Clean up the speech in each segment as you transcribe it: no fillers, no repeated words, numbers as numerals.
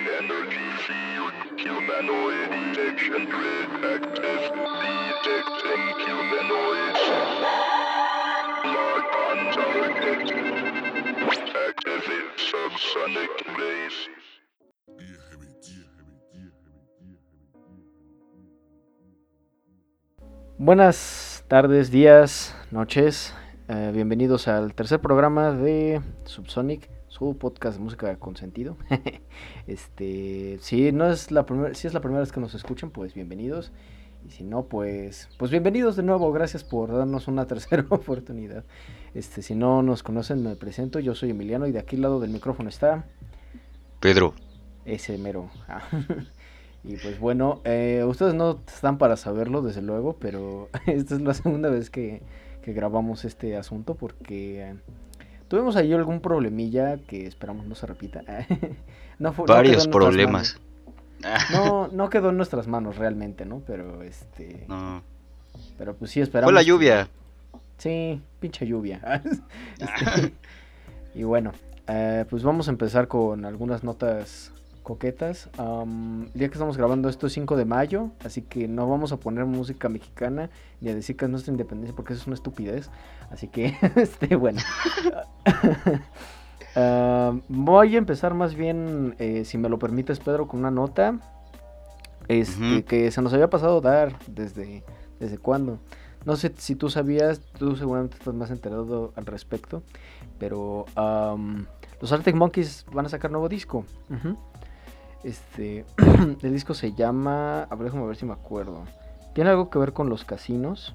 energy field, humanoid detection grid active, detecting humanoids. Lock on target. Activate subsonic rays. Buenas tardes, días, noches. Bienvenidos al tercer programa de Subsonic, su podcast de música con sentido. Si no es la primera, si es la primera vez que nos escuchan, pues bienvenidos. Y si no, pues bienvenidos de nuevo. Gracias por darnos una tercera oportunidad. Si no nos conocen, me presento. Yo soy Emiliano y de aquí al lado del micrófono está Pedro. ese mero. Y pues bueno, ustedes no están para saberlo, desde luego, pero esta es la segunda vez que grabamos este asunto porque tuvimos ahí algún problemilla que esperamos no se repita. No quedó Varios en nuestras manos. problemas. No quedó en nuestras manos realmente, ¿no? Pero No. pero pues sí Fue la esperamos que... lluvia. Sí, pinche lluvia. Y bueno, pues vamos a empezar con algunas notas coquetas. El día que estamos grabando esto es 5 de mayo, así que no vamos a poner música mexicana ni a decir que es nuestra independencia porque eso es una estupidez. Así que, bueno. Voy a empezar más bien, si me lo permites, Pedro, con una nota Ujú. que se nos había pasado dar desde cuándo. No sé si tú sabías, tú seguramente estás más enterado al respecto, pero los Arctic Monkeys van a sacar nuevo disco. Ujú. El disco se llama, a ver, déjame ver si me acuerdo. Tiene algo que ver con los casinos.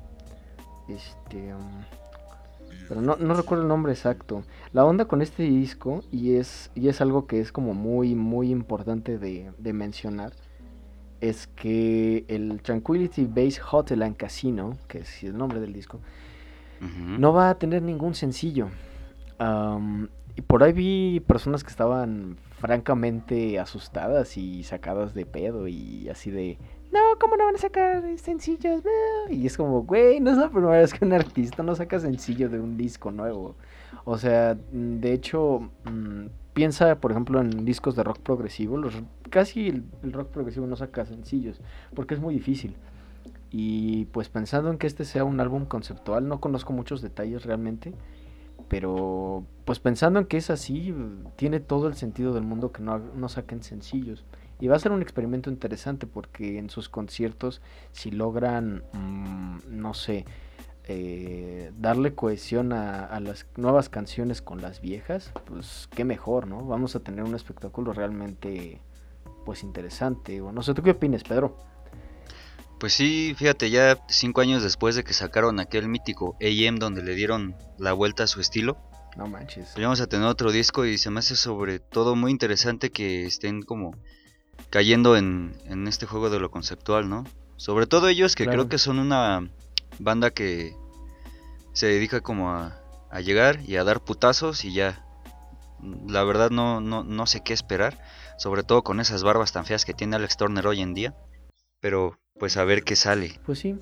Pero no recuerdo el nombre exacto. La onda con este disco, y es algo que es como muy, muy importante de mencionar, es que el Tranquility Base Hotel and Casino, que es el nombre del disco, Ujú. no va a tener ningún sencillo. Y por ahí vi personas que estaban francamente asustadas y sacadas de pedo y así de... No, ¿cómo no van a sacar sencillos? No. Y es como, güey, no es la primera vez que un artista no saca sencillo de un disco nuevo. O sea, de hecho, piensa, por ejemplo, en discos de rock progresivo. Casi el rock progresivo no saca sencillos porque es muy difícil. Y pues pensando en que este sea un álbum conceptual, no conozco muchos detalles realmente, pero pues pensando en que es así, tiene todo el sentido del mundo que no saquen sencillos. Y va a ser un experimento interesante porque en sus conciertos, si logran, no sé, darle cohesión a las nuevas canciones con las viejas, pues qué mejor, ¿no? Vamos a tener un espectáculo realmente, pues interesante. O no sé, ¿tú qué opinas, Pedro? Pues sí, fíjate, ya 5 años después de que sacaron aquel mítico AM donde le dieron la vuelta a su estilo, No manches. pues vamos a tener otro disco y se me hace sobre todo muy interesante que estén como cayendo en este juego de lo conceptual, ¿no? Sobre todo ellos que creo Claro. que son una banda que se dedica como a llegar y a dar putazos y ya. La verdad no sé qué esperar, sobre todo con esas barbas tan feas que tiene Alex Turner hoy en día, pero pues a ver qué sale. Pues sí.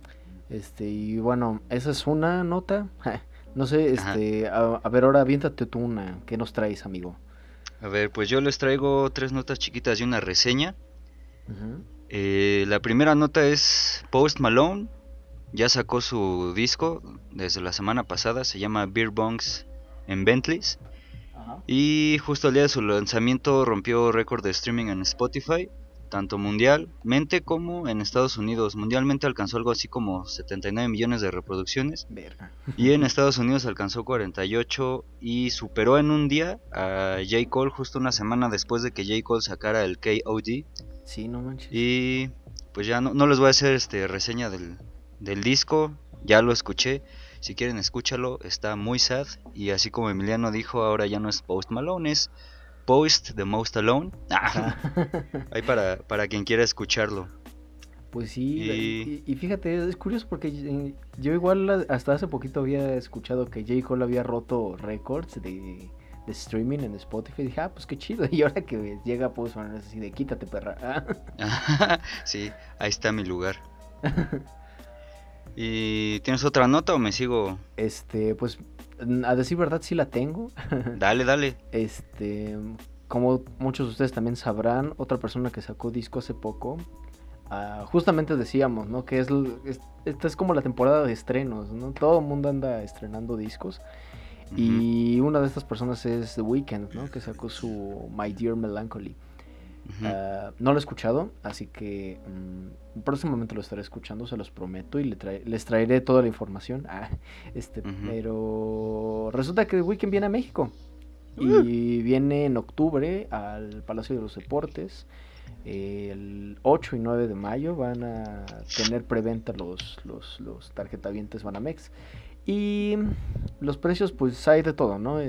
Y bueno, esa es una nota. No sé, Ajá. a ver, ahora aviéntate tú una. ¿Qué nos traes, amigo? A ver, pues yo les traigo 3 notas chiquitas y una reseña. Ujú. La primera nota es Post Malone, ya sacó su disco desde la semana pasada, se llama Beer Bongs en Bentleys. Ajá. Y justo el día de su lanzamiento rompió récord de streaming en Spotify, tanto mundialmente como en Estados Unidos. Mundialmente alcanzó algo así como 79 millones de reproducciones. Verga. Y en Estados Unidos alcanzó 48 y superó en un día a J. Cole justo una semana después de que J. Cole sacara el KOD. Sí, no manches. Y pues ya no les voy a hacer reseña del disco, ya lo escuché. Si quieren escúchalo, está muy sad. Y así como Emiliano dijo, ahora ya no es Post Malone, es Post the Most Alone. Ajá. Ahí para quien quiera escucharlo. Pues sí, Y y fíjate, es curioso porque yo igual hasta hace poquito había escuchado que J. Cole había roto récords de streaming en Spotify. Y dije, ah, pues qué chido. Y ahora que llega Post Malone es así de quítate, perra. sí, ahí está mi lugar. ¿Y tienes otra nota o me sigo? Pues a decir verdad sí la tengo. Dale, dale. Este, como muchos de ustedes también sabrán, otra persona que sacó disco hace poco, justamente decíamos, ¿no? Que esta es como la temporada de estrenos, ¿no? Todo el mundo anda estrenando discos. Y una de estas personas es The Weeknd, ¿no? Que sacó su My Dear Melancholy. No lo he escuchado, así que próximamente lo estaré escuchando, se los prometo, y les traeré toda la información. Pero resulta que The Weeknd viene a México. Y viene en octubre al Palacio de los Deportes. El 8 y 9 de mayo van a tener preventa los tarjetavientes Banamex. Y los precios, pues hay de todo, ¿no?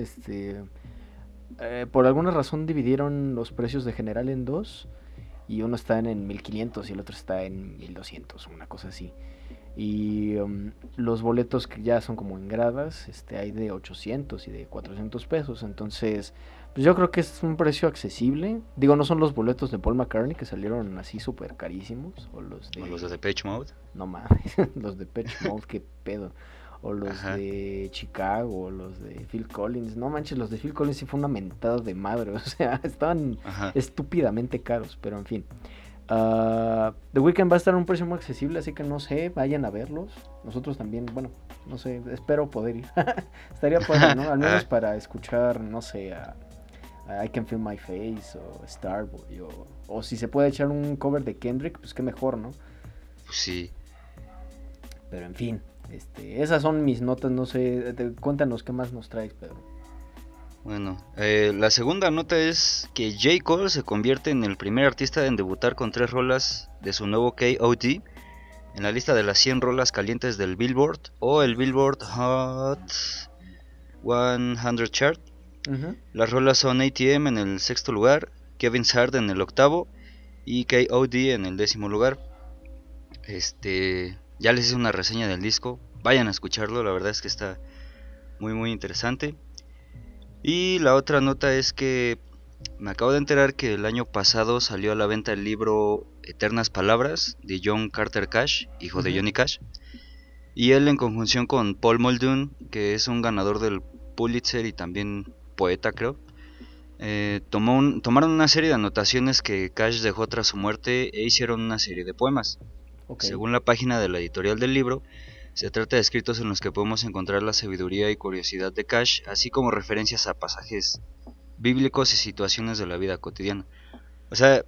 Por alguna razón dividieron los precios de general en dos. Y uno está en 1500 y el otro está en 1200, una cosa así. Y los boletos que ya son como en gradas, hay de 800 y de 400 pesos. Entonces, pues yo creo que es un precio accesible. Digo, no son los boletos de Paul McCartney que salieron así súper carísimos. O los de Depeche Mode. No mames, los de Depeche Mode, qué pedo. O los de Chicago, o los de Phil Collins. No manches, los de Phil Collins sí fue una mentada de madre. O sea, estaban estúpidamente caros, pero en fin. The Weeknd va a estar a un precio muy accesible, así que no sé, vayan a verlos. Nosotros también, bueno, no sé, espero poder ir. Estaría padre, ¿no? Al menos para escuchar, no sé, a I Can Feel My Face o Starboy, o si se puede echar un cover de Kendrick, pues qué mejor, ¿no? Pues sí. Pero en fin, esas son mis notas, no sé, cuéntanos qué más nos traes, Pedro. Bueno, la segunda nota es que J. Cole se convierte en el primer artista en debutar con 3 rolas de su nuevo KOD en la lista de las 100 rolas calientes del Billboard o el Billboard Hot 100 Chart. Las rolas son ATM en el 6º lugar, Kevin's Heart en el 8º y KOD en el 10º lugar. Ya les hice una reseña del disco, vayan a escucharlo, la verdad es que está muy muy interesante. Y la otra nota es que me acabo de enterar que el año pasado salió a la venta el libro Eternas Palabras de John Carter Cash, hijo de Johnny Cash. Y él, en conjunción con Paul Muldoon, que es un ganador del Pulitzer y también poeta, creo, tomaron una serie de anotaciones que Cash dejó tras su muerte e hicieron una serie de poemas. Según la página de la editorial del libro, se trata de escritos en los que podemos encontrar la sabiduría y curiosidad de Cash, así como referencias a pasajes bíblicos y situaciones de la vida cotidiana. O sea,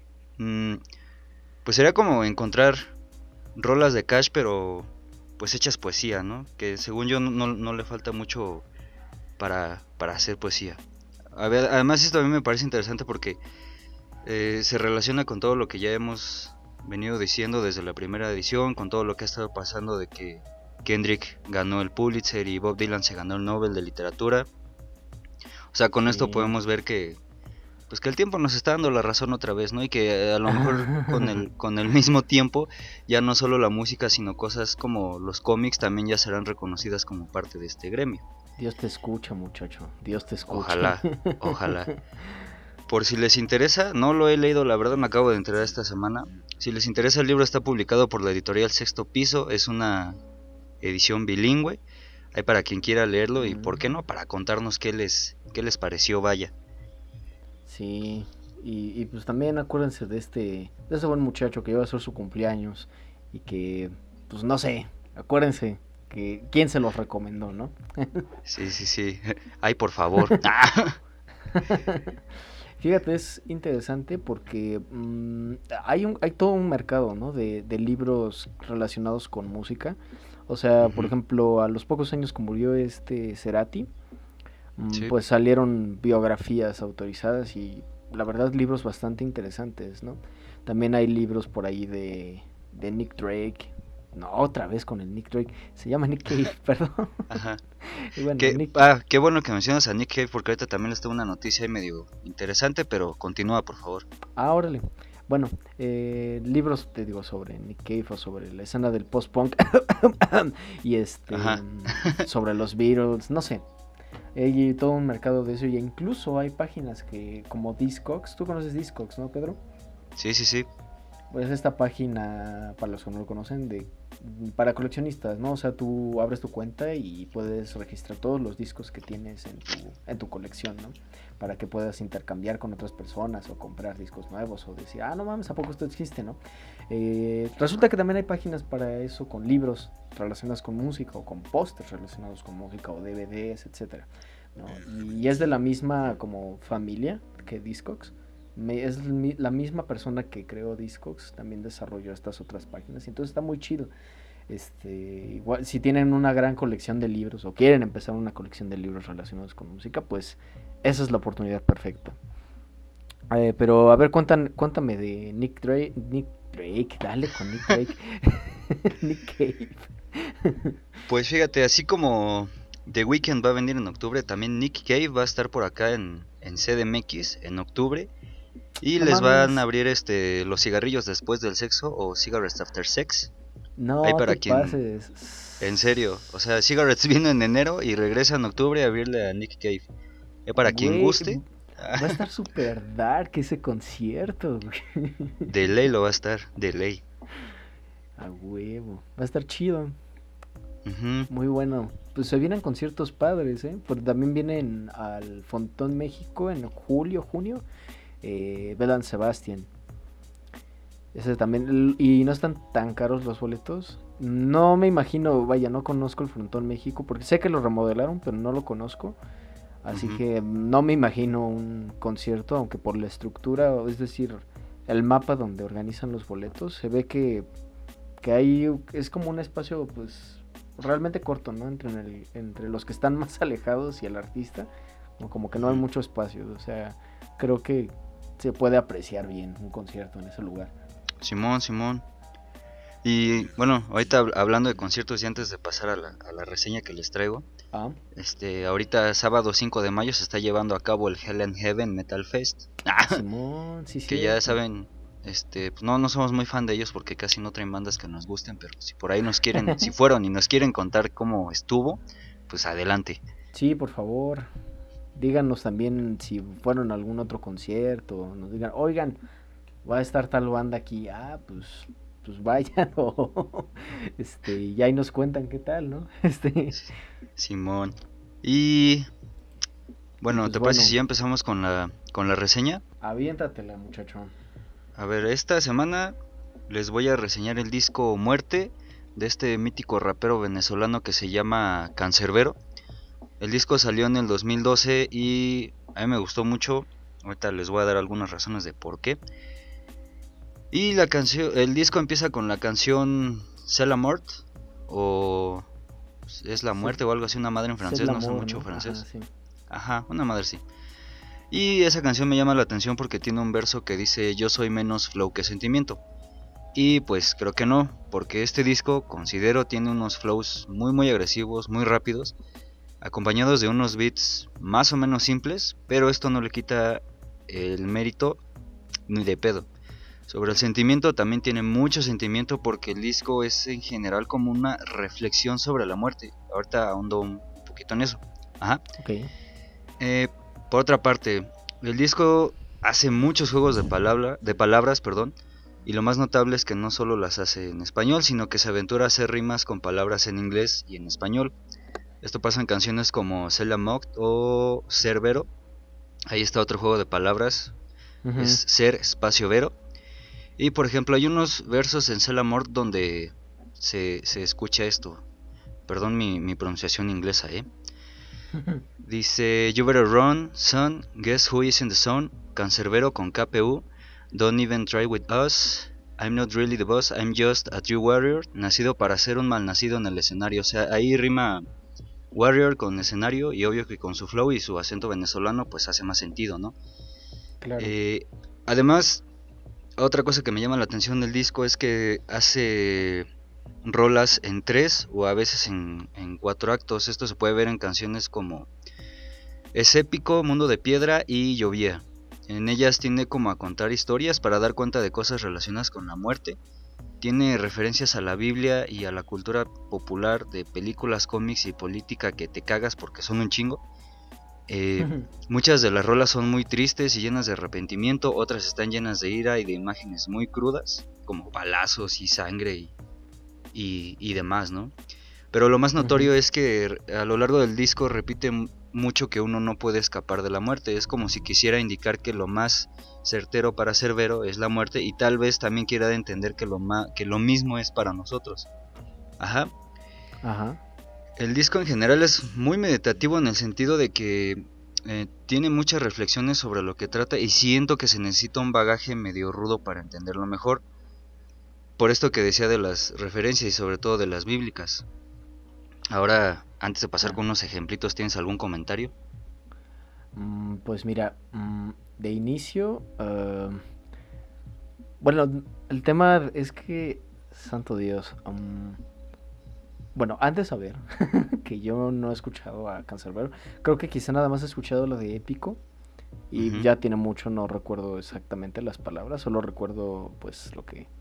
pues sería como encontrar rolas de Cash, pero pues hechas poesía, ¿no? Que según yo no le falta mucho para hacer poesía. Además, esto a mí me parece interesante porque se relaciona con todo lo que ya hemos venido diciendo desde la primera edición, con todo lo que ha estado pasando de que Kendrick ganó el Pulitzer y Bob Dylan se ganó el Nobel de Literatura. O sea, con esto podemos ver que pues que el tiempo nos está dando la razón otra vez, ¿no? Y que a lo mejor con el mismo tiempo ya no solo la música, sino cosas como los cómics también ya serán reconocidas como parte de este gremio. Dios te escucha, muchacho, Dios te escucha. Ojalá. Por si les interesa, no lo he leído, la verdad me acabo de enterar esta semana. Si les interesa, el libro está publicado por la editorial Sexto Piso, es una edición bilingüe. Hay para quien quiera leerlo y por qué no, para contarnos qué les pareció, vaya. Sí, y pues también acuérdense de ese buen muchacho que iba a ser su cumpleaños y que, pues no sé, acuérdense que quién se los recomendó, ¿no? Sí. Ay, por favor. Fíjate, es interesante porque hay todo un mercado, ¿no? de libros relacionados con música. O sea, por ejemplo, a los pocos años que murió Cerati, pues salieron biografías autorizadas y la verdad libros bastante interesantes, ¿no? También hay libros por ahí de Nick Drake. No, otra vez con el Nick Drake. Se llama Nick Cave, perdón. Ajá. Y bueno, qué bueno que mencionas a Nick Cave porque ahorita también les tengo una noticia ahí medio interesante, pero continúa, por favor. Órale. Bueno, libros, te digo, sobre Nick Cave o sobre la escena del post-punk y sobre los Beatles, no sé. Hay todo un mercado de eso y incluso hay páginas que como Discogs, tú conoces Discogs, ¿no, Pedro? Sí. Pues esta página, para los que no lo conocen, para coleccionistas, ¿no? O sea, tú abres tu cuenta y puedes registrar todos los discos que tienes en tu colección, ¿no? Para que puedas intercambiar con otras personas o comprar discos nuevos o decir, no mames, ¿a poco esto existe, no? Resulta que también hay páginas para eso con libros relacionados con música o con pósters relacionados con música o DVDs, etcétera, ¿no? Y es de la misma como familia que Discogs. La misma persona que creó Discogs también desarrolló estas otras páginas y entonces está muy chido. Igual, si tienen una gran colección de libros o quieren empezar una colección de libros relacionados con música, pues esa es la oportunidad perfecta. Pero a ver, cuéntame de Nick Drake, dale con Nick Drake. Nick Cave. Pues fíjate, así como The Weeknd va a venir en octubre, también Nick Cave va a estar por acá en CDMX en octubre. Y No les van a mames. abrir los cigarrillos después del sexo o cigarettes after sex. Ahí No para te quien, pases. en serio, o sea, Cigarettes vino en enero y regresa en octubre a abrirle a Nick Cave. Para quien Güey, guste, va a estar super dark ese concierto, güey. de ley lo va a estar, de ley. A huevo. Va a estar chido. Ujú. Muy bueno. Pues se vienen conciertos padres, ¿eh? Porque también vienen al Fontón México en julio, junio. Belan Sebastian. Ese también. Y no están tan caros los boletos. No me imagino, vaya, no conozco el Frontón México. Porque sé que lo remodelaron, pero no lo conozco. Así Ujú. que no me imagino un concierto, aunque por la estructura, es decir, el mapa donde organizan los boletos, se ve que ahí es como un espacio, pues, realmente corto, ¿no? Entre los que están más alejados y el artista, como que no hay Ujú. mucho espacio, o sea, creo que se puede apreciar bien un concierto en ese lugar. Simón, Simón. Y bueno, ahorita hablando de conciertos y antes de pasar a la reseña que les traigo, Ah, ahorita sábado 5 de mayo se está llevando a cabo el Hell and Heaven Metal Fest. Simón, sí, Que ya cierto. saben, pues no somos muy fan de ellos porque casi no traen bandas que nos gusten, pero si por ahí nos quieren, si fueron y nos quieren contar cómo estuvo, pues adelante. Sí, por favor. Díganos también si fueron a algún otro concierto. Nos digan, oigan, va a estar tal banda aquí. Pues vayan. Y ahí nos cuentan qué tal, ¿no? Simón. Y Y bueno, pues ¿te parece bueno, si ya empezamos con la reseña? aviéntatela, muchacho. A ver, esta semana les voy a reseñar el disco Muerte de este mítico rapero venezolano que se llama Cancerbero. El disco salió en el 2012 y a mí me gustó mucho. Ahorita les voy a dar algunas razones de por qué. Y el disco empieza con la canción C'est la mort o es la Sed, muerte o algo así, una madre en Sed francés, no sé l'Amour, mucho ¿no? Ajá, francés. sí. Ajá, una madre sí. Y esa canción me llama la atención porque tiene un verso que dice yo soy menos flow que sentimiento. Y pues creo que no, porque este disco considero tiene unos flows muy agresivos, muy rápidos, acompañados de unos beats más o menos simples, pero esto no le quita el mérito ni de pedo. Sobre el sentimiento también tiene mucho sentimiento porque el disco es en general como una reflexión sobre la muerte. Ahorita ahondo un poquito en eso. Ajá. Ok. Eh, por otra parte, el disco hace muchos juegos de palabras, perdón, y lo más notable es que no solo las hace en español, sino que se aventura a hacer rimas con palabras en inglés y en español. Esto pasa en canciones como Cella Mocked o Cerbero. Ahí está otro juego de palabras, es Ujú. ser espacio vero. Y por ejemplo, hay unos versos en Cell Amor donde se escucha esto. Perdón mi pronunciación inglesa, ¿eh? Dice, You better run, son, guess who is in the zone, Cancerbero con KPU, don't even try with us, I'm not really the boss, I'm just a true warrior, nacido para ser un malnacido en el escenario. O sea, ahí rima warrior con escenario y obvio que con su flow y su acento venezolano pues hace más sentido, ¿no? Claro. Eh, además, otra cosa que me llama la atención del disco es que hace rolas en 3 o a veces en 4 actos. Esto se puede ver en canciones como Es épico, Mundo de Piedra y Llovía. En ellas tiende como a contar historias para dar cuenta de cosas relacionadas con la muerte. Tiene referencias a la Biblia y a la cultura popular de películas, cómics y política que te cagas porque son un chingo. Eh, Muchas de las rolas son muy tristes y llenas de arrepentimiento, otras están llenas de ira y de imágenes muy crudas, como balazos y sangre y demás, ¿no? Pero lo más notorio es que a lo largo del disco repite mucho que uno no puede escapar de la muerte. Es como si quisiera indicar que lo más certero para Cerbero es la muerte, y tal vez también quiera entender que lo mismo es para nosotros. Ajá. Ajá. El disco en general es muy meditativo en el sentido de que tiene muchas reflexiones sobre lo que trata, y siento que se necesita un bagaje medio rudo para entenderlo mejor. Por esto que decía de las referencias y sobre todo de las bíblicas. Ahora, antes de pasar con unos ejemplitos, ¿tienes algún comentario? Pues mira, de inicio, bueno, el tema es que, santo Dios, bueno, antes de saber que yo no he escuchado a Canserbero, creo que quizá nada más he escuchado lo de Épico, y ya tiene mucho, no recuerdo exactamente las palabras, solo recuerdo pues lo que,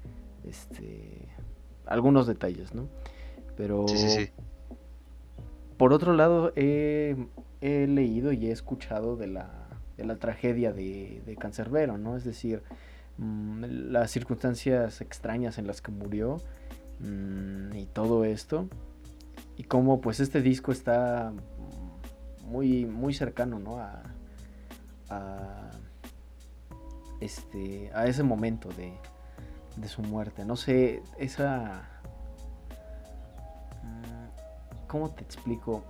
algunos detalles, ¿no? Pero Sí. por otro lado, he leído y he escuchado de la tragedia de Cancerbero, ¿no? Es decir, las circunstancias extrañas en las que murió, y todo esto, y cómo pues este disco está muy, muy cercano, ¿no? A ese momento de su muerte. No sé, ¿cómo te explico?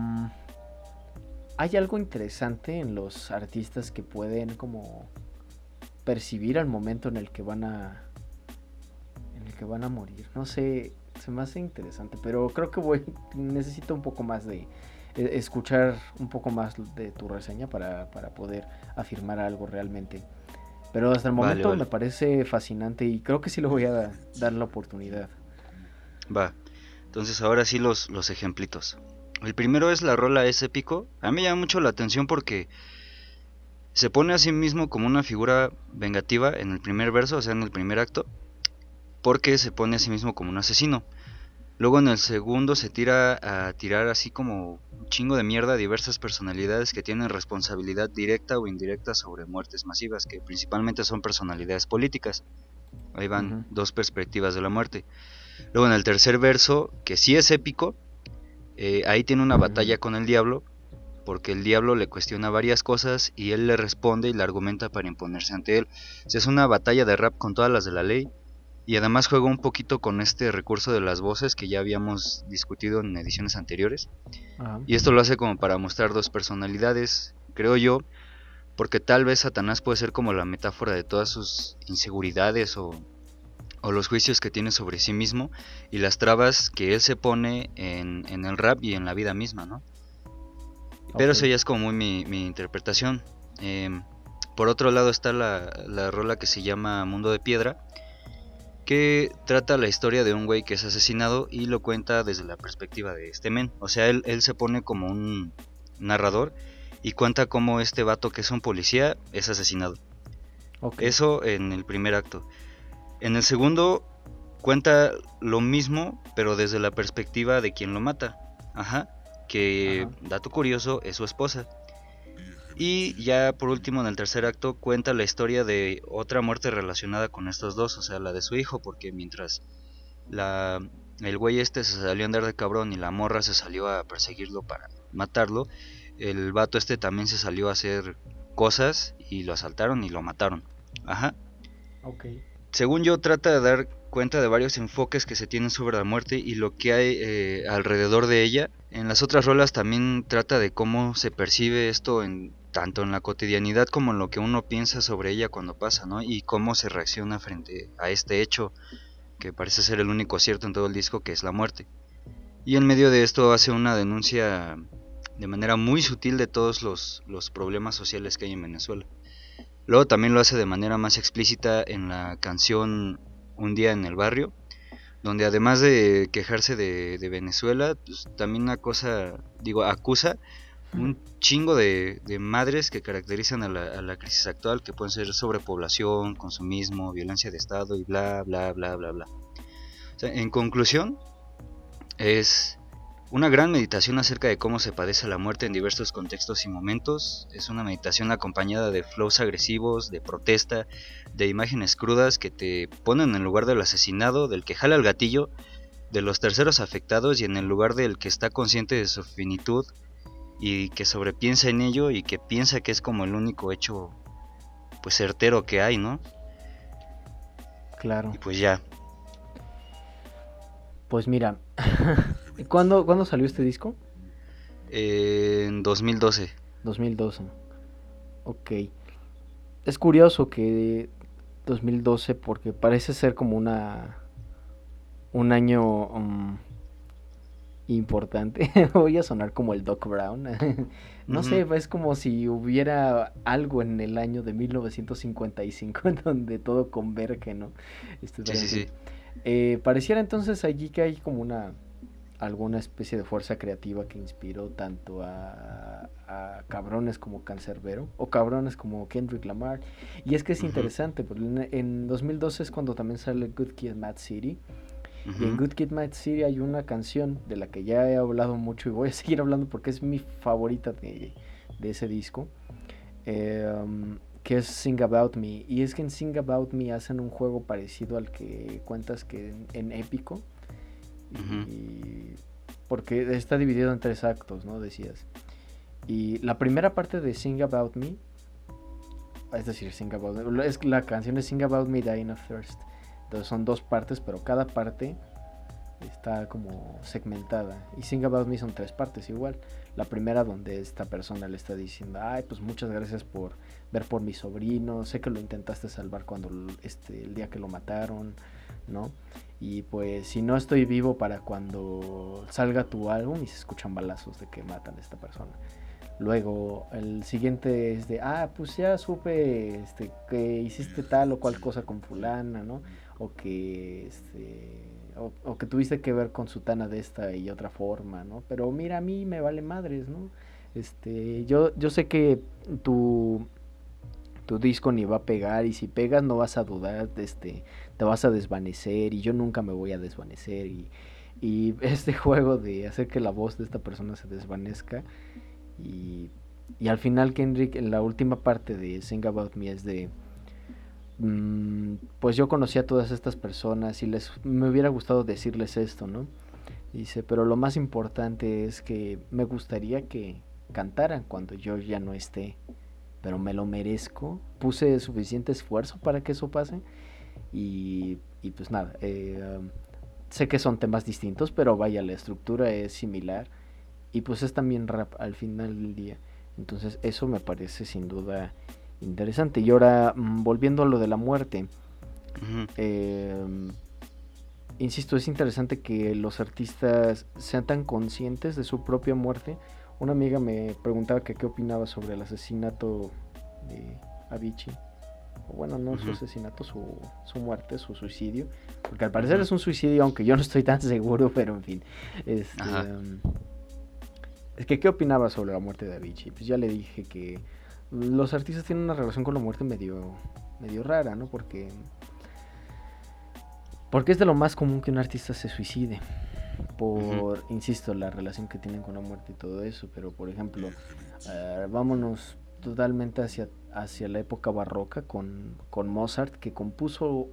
Hay algo interesante en los artistas que pueden como percibir al momento en el que van a morir. No sé, se me hace interesante, pero creo que necesito un poco más de escuchar un poco más de tu reseña para poder afirmar algo realmente. Pero hasta el momento Vale. me parece fascinante y creo que sí le voy a dar la oportunidad. Va, entonces ahora sí los ejemplitos. El primero es la rola Es Épico. A mí me llama mucho la atención porque se pone a sí mismo como una figura vengativa en el primer verso, o sea, en el primer acto, porque se pone a sí mismo como un asesino. Luego en el segundo se tira a tirar así como un chingo de mierda a diversas personalidades que tienen responsabilidad directa o indirecta sobre muertes masivas, que principalmente son personalidades políticas. Ahí van dos perspectivas de la muerte. Luego en el tercer verso, que sí es épico, ahí tiene una batalla con el diablo, porque el diablo le cuestiona varias cosas y él le responde y le argumenta para imponerse ante él. O sea, es una batalla de rap con todas las de la ley. Y además juega un poquito con este recurso de las voces que ya habíamos discutido en ediciones anteriores. Ajá. Y esto lo hace como para mostrar dos personalidades, creo yo, porque tal vez Satanás puede ser como la metáfora de todas sus inseguridades o los juicios que tiene sobre sí mismo y las trabas que él se pone en el rap y en la vida misma, ¿no? Pero eso ya es como muy mi interpretación. Por otro lado está la rola que se llama Mundo de Piedra, que trata la historia de un güey que es asesinado y lo cuenta desde la perspectiva de este men. O sea, él se pone como un narrador y cuenta cómo este vato que es un policía es asesinado. Eso en el primer acto. En el segundo cuenta lo mismo, pero desde la perspectiva de quien lo mata. Que dato curioso, es su esposa. Y ya por último en el tercer acto cuenta la historia de otra muerte relacionada con estos dos, o sea, la de su hijo, porque mientras el güey se salió a andar de cabrón y la morra se salió a perseguirlo para matarlo, el vato también se salió a hacer cosas y lo asaltaron y lo mataron. Según yo, trata de dar cuenta de varios enfoques que se tienen sobre la muerte y lo que hay alrededor de ella. En las otras rolas también trata de cómo se percibe esto tanto en la cotidianidad como en lo que uno piensa sobre ella cuando pasa, ¿no? Y cómo se reacciona frente a este hecho que parece ser el único cierto en todo el disco, que es la muerte. Y en medio de esto hace una denuncia de manera muy sutil de todos los problemas sociales que hay en Venezuela. Luego también lo hace de manera más explícita en la canción Un día en el barrio, donde además de quejarse de Venezuela, pues también acusa un chingo de madres que caracterizan a la crisis actual, que pueden ser sobrepoblación, consumismo, violencia de Estado y bla, bla, bla, bla, bla. O sea, en conclusión, es una gran meditación acerca de cómo se padece la muerte en diversos contextos y momentos. Es una meditación acompañada de flows agresivos, de protesta, de imágenes crudas que te ponen en lugar del asesinado, del que jala el gatillo de los terceros afectados y en el lugar del que está consciente de su finitud y que sobrepiensa en ello y que piensa que es como el único hecho pues certero que hay, ¿no? Claro. Y pues ya. Pues mira, ¿cuándo salió este disco? En 2012. 2012. Ok. Es curioso que 2012 porque parece ser como un año importante. Voy a sonar como el Doc Brown. No sé, Ujú. es como si hubiera algo en el año de 1955 en donde todo converge, ¿no? Sí, Pero en sí, fin. sí. Pareciera entonces allí que hay como alguna especie de fuerza creativa que inspiró tanto a cabrones como Canserbero o cabrones como Kendrick Lamar. Y es que es Ujú, interesante, porque en 2012 es cuando también sale Good Kid, Mad City. Y en ujú, Good Kid, Mad City hay una canción de la que ya he hablado mucho y voy a seguir hablando porque es mi favorita de ese disco. Que es Sing About Me. Y es que en Sing About Me hacen un juego parecido al que cuentas que en Épico. ujú, Y porque está dividido en 3 actos, ¿no? Decías. Y la primera parte de Sing About Me, es decir, Sing About Me, la canción es Sing About Me Dying of Thirst. Entonces son 2 partes, pero cada parte está como segmentada. Y Sing About Me son 3 partes igual. La primera donde esta persona le está diciendo, ay, pues muchas gracias por ver por mi sobrino, sé que lo intentaste salvar cuando el día que lo mataron, ¿no? Y pues si no estoy vivo para cuando salga tu álbum y se escuchan balazos de que matan a esta persona. Luego el siguiente es de, pues ya supe que hiciste tal o cual cosa con fulana, ¿no? O que o que tuviste que ver con sutana de esta y otra forma, ¿no? Pero mira, a mí me vale madres, ¿no? Yo sé que tu, tu disco ni va a pegar y si pegas no vas a dudar, te vas a desvanecer y yo nunca me voy a desvanecer y este juego de hacer que la voz de esta persona se desvanezca y, y al final Kendrick en la última parte de Sing About Me es de pues yo conocí a todas estas personas y me hubiera gustado decirles esto, ¿no? Dice, pero lo más importante es que me gustaría que cantaran cuando yo ya no esté, pero me lo merezco, puse suficiente esfuerzo para que eso pase y pues nada, sé que son temas distintos, pero vaya, la estructura es similar y pues es también rap al final del día. Entonces eso me parece sin duda interesante. Y ahora, volviendo a lo de la muerte, ujú. eh, insisto, es interesante que los artistas sean tan conscientes de su propia muerte. Una amiga me preguntaba que qué opinaba sobre el asesinato de Avicii. O bueno, no su Ujú, asesinato, su muerte, su suicidio. Porque al parecer ujú. es un suicidio, aunque yo no estoy tan seguro, pero en fin. Ajá. Es que, ¿qué opinaba sobre la muerte de Avicii? Pues ya le dije que los artistas tienen una relación con la muerte medio rara, ¿no? Porque es de lo más común que un artista se suicide. Ujú, Insisto, la relación que tienen con la muerte y todo eso. Pero, por ejemplo, vámonos totalmente hacia la época barroca con Mozart, que compuso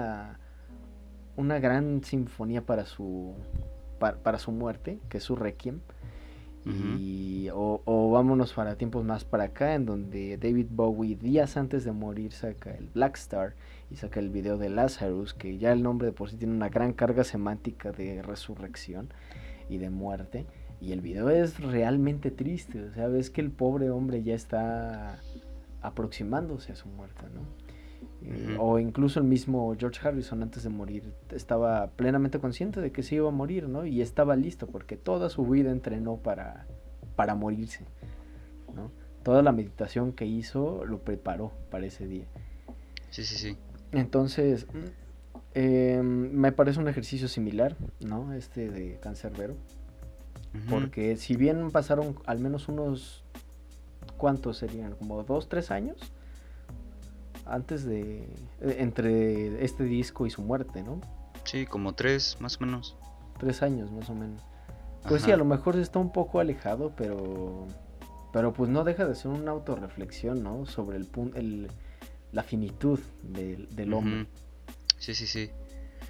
una gran sinfonía para su muerte, que es su Requiem. ujú, O vámonos para tiempos más para acá, en donde David Bowie días antes de morir saca el Black Star y saca el video de Lazarus, que ya el nombre de por sí tiene una gran carga semántica de resurrección y de muerte. Y el video es realmente triste, o sea, ves que el pobre hombre ya está aproximándose a su muerte, ¿no? ujú. O incluso el mismo George Harrison antes de morir estaba plenamente consciente de que se iba a morir, ¿no? Y estaba listo porque toda su vida entrenó para morirse, ¿no? Toda la meditación que hizo lo preparó para ese día. Sí, sí, sí. Entonces, me parece un ejercicio similar, ¿no? Este de Cancerbero. Ujú. Porque si bien pasaron al menos unos, ¿cuántos serían? Como 2, 3 años antes entre este disco y su muerte, ¿no? Sí, como tres, más o menos. 3 años más o menos. Pues sí, a Ajá. lo mejor está un poco alejado, pero pues no deja de ser una autorreflexión, ¿no? Sobre la finitud del hombre. Ujú. Sí, sí, sí.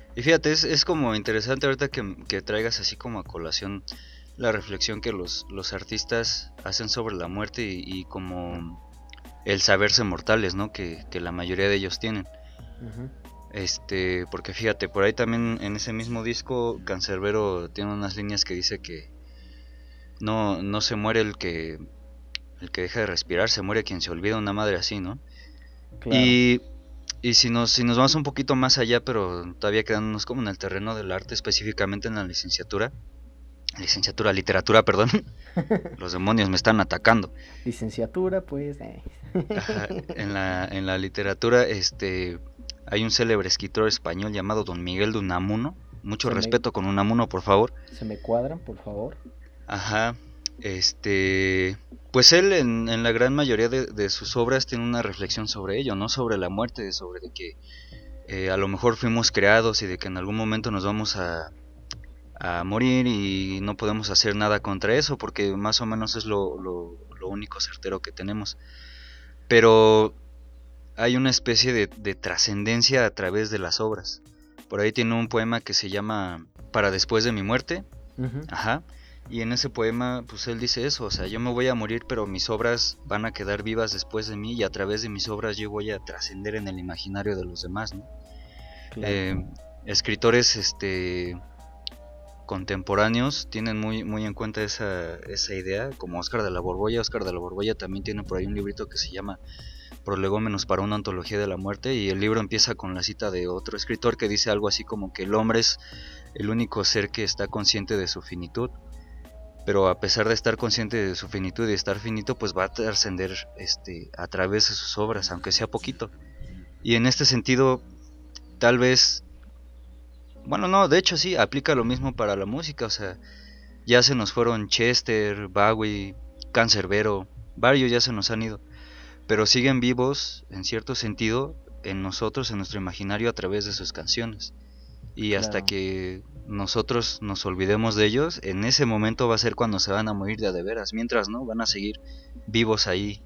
Y fíjate, es como interesante ahorita que traigas así como a colación la reflexión que los artistas hacen sobre la muerte y como el saberse mortales, ¿no? Que la mayoría de ellos tienen. Ujú. Porque fíjate, por ahí también en ese mismo disco, Cancerbero tiene unas líneas que dice que no se muere el que deja de respirar, se muere quien se olvida, una madre así, ¿no? Claro. Y, y si nos vamos un poquito más allá, pero todavía quedándonos como en el terreno del arte, específicamente en la literatura, perdón, los demonios me están atacando. Licenciatura, pues. Ajá, en la literatura, hay un célebre escritor español llamado Don Miguel de Unamuno. Mucho Se me, respeto con Unamuno, por favor. se me cuadran, por favor. Ajá, pues él en la gran mayoría de sus obras tiene una reflexión sobre ello, no sobre la muerte, sobre de que a lo mejor fuimos creados y de que en algún momento nos vamos a morir y no podemos hacer nada contra eso, porque más o menos es lo único certero que tenemos. Pero hay una especie de trascendencia a través de las obras. Por ahí tiene un poema que se llama Para después de mi muerte. Ujú. Ajá. Y en ese poema, pues él dice eso, o sea, yo me voy a morir, pero mis obras van a quedar vivas después de mí y a través de mis obras yo voy a trascender en el imaginario de los demás, ¿no? Claro. Eh, Escritores, contemporáneos tienen muy en cuenta esa idea, como Óscar de la Borbolla. Óscar de la Borbolla también tiene por ahí un librito que se llama Prolegómenos para una antología de la muerte, y el libro empieza con la cita de otro escritor que dice algo así como que el hombre es el único ser que está consciente de su finitud, pero a pesar de estar consciente de su finitud y de estar finito, pues va a trascender a través de sus obras, aunque sea poquito. Y en este sentido, tal vez, bueno, no, de hecho sí, aplica lo mismo para la música, o sea, ya se nos fueron Chester, Bowie, Canserbero, varios ya se nos han ido, pero siguen vivos, en cierto sentido, en nosotros, en nuestro imaginario, a través de sus canciones. Y hasta Claro. que nosotros nos olvidemos de ellos, en ese momento va a ser cuando se van a morir de veras. Mientras no, van a seguir vivos ahí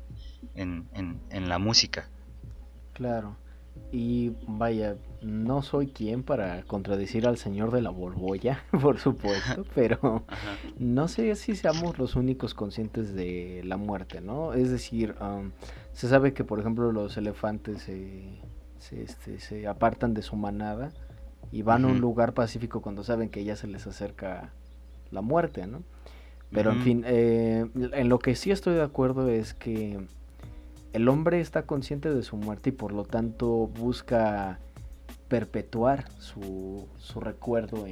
en la música. Claro. Y vaya, no soy quien para contradecir al señor de la borbolla, por supuesto, pero Ajá. no sé si seamos los únicos conscientes de la muerte, ¿no? Es decir, se sabe que, por ejemplo, los elefantes se apartan de su manada y van a un Ujú, lugar pacífico cuando saben que ya se les acerca la muerte, ¿no? Pero en ujú, fin, en lo que sí estoy de acuerdo es que el hombre está consciente de su muerte y por lo tanto busca perpetuar su recuerdo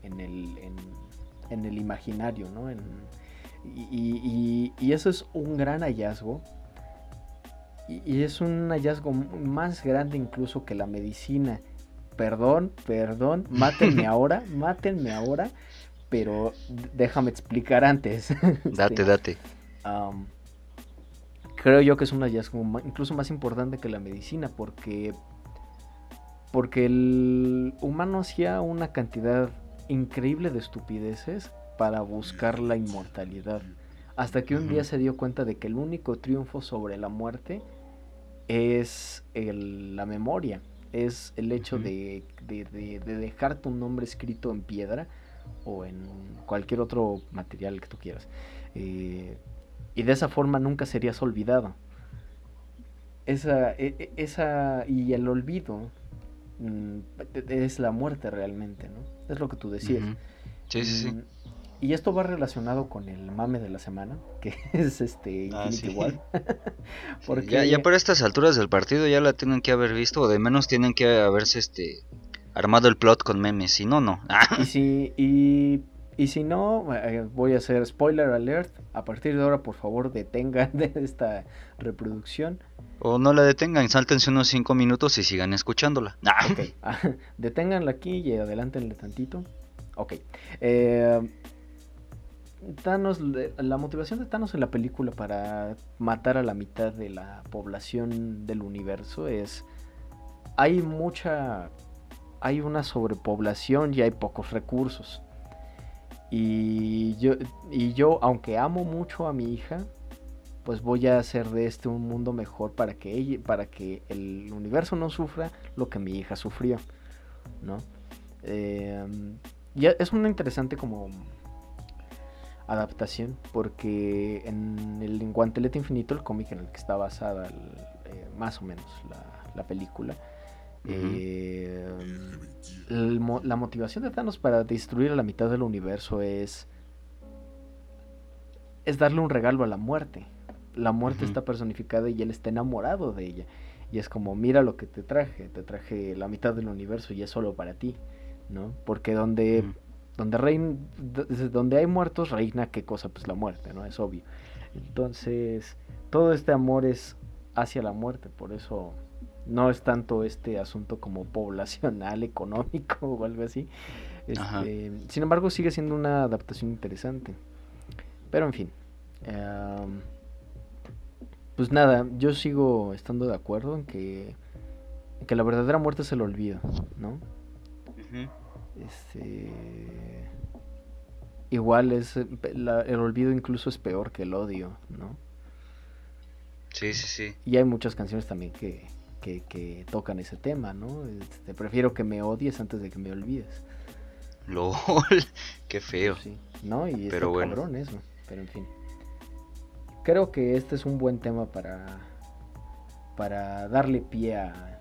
en el imaginario, ¿no? Y eso es un gran hallazgo. Y es un hallazgo más grande incluso que la medicina. Perdón, mátenme ahora, pero déjame explicar antes. Date, date. Um, Creo yo que es un hallazgo incluso más importante que la medicina, porque el humano hacía una cantidad increíble de estupideces para buscar la inmortalidad, hasta que un día Ujú, se dio cuenta de que el único triunfo sobre la muerte es la memoria, es el hecho ujú. de dejar tu nombre escrito en piedra o en cualquier otro material que tú quieras. Eh, y de esa forma nunca serías olvidado. Esa y el olvido mm, es la muerte realmente, ¿no? Es lo que tú decías. Ujú. Sí, sí, sí. Mm, y esto va relacionado con el mame de la semana, que es Ah, Infinity War. sí. Sí, ya Porque por estas alturas del partido ya la tienen que haber visto, o de menos tienen que haberse armado el plot con memes, si no, no. y si y si no, voy a hacer spoiler alert. A partir de ahora, por favor, detengan de esta reproducción. O no la detengan, sáltense unos 5 minutos y sigan escuchándola. Ok, deténganla aquí y adelántenle tantito. Ok. Eh, Thanos, la motivación de Thanos en la película para matar a la mitad de la población del universo es... Hay mucha... Hay una sobrepoblación y hay pocos recursos. Y yo, aunque amo mucho a mi hija, pues voy a hacer de este un mundo mejor para que el universo no sufra lo que mi hija sufrió, ¿no? Y es una interesante como adaptación, porque en el Guantelete Infinito, el cómic en el que está basada más o menos la película, la motivación de Thanos para destruir a la mitad del universo es darle un regalo a la muerte. La muerte está personificada y él está enamorado de ella. Y es como, mira lo que te traje la mitad del universo y es solo para ti, ¿no? Porque donde hay muertos reina, ¿qué cosa? Pues la muerte, ¿no? Es obvio. Entonces, todo este amor es hacia la muerte, por eso no es tanto este asunto como poblacional, económico o algo así. Sin embargo, sigue siendo una adaptación interesante. Pero en fin, pues nada, yo sigo estando de acuerdo en que la verdadera muerte es el olvido, ¿no? Igual el olvido incluso es peor que el odio, ¿no? Sí. Y hay muchas canciones también que tocan ese tema, ¿no? Prefiero que me odies antes de que me olvides. LOL, qué feo. Sí, ¿no? Y pero está bueno. Cabrón eso, pero en fin. Creo que este es un buen tema para darle pie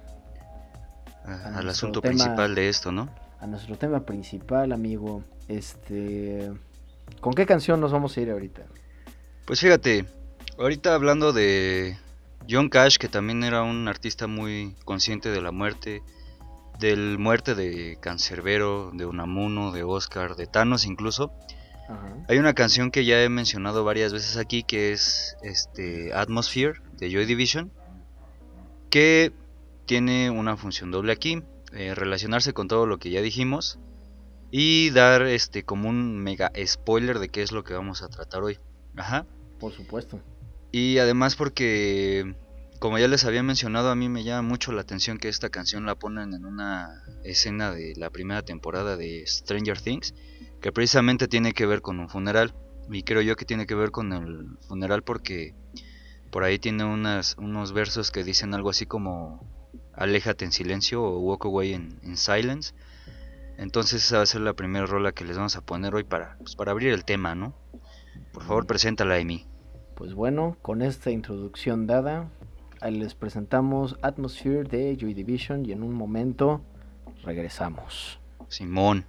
al asunto principal de esto, ¿no? A nuestro tema principal, amigo. ¿Con qué canción nos vamos a ir ahorita? Pues fíjate, ahorita hablando de John Cash, que también era un artista muy consciente de la muerte, del muerte de Cancerbero, de Unamuno, de Oscar, de Thanos incluso. Hay una canción que ya he mencionado varias veces aquí, que es Atmosphere de Joy Division, que tiene una función doble aquí, relacionarse con todo lo que ya dijimos y dar como un mega spoiler de qué es lo que vamos a tratar hoy. Por supuesto. Y además porque, como ya les había mencionado, a mí me llama mucho la atención que esta canción la ponen en una escena de la primera temporada de Stranger Things, que precisamente tiene que ver con un funeral. Y creo yo que tiene que ver con el funeral porque por ahí tiene unos versos que dicen algo así como aléjate en silencio o walk away in silence. Entonces esa va a ser la primera rola que les vamos a poner hoy para abrir el tema, ¿no? Por favor, preséntala, Amy. Pues bueno, con esta introducción dada, les presentamos Atmosphere de Joy Division y en un momento regresamos. Simón.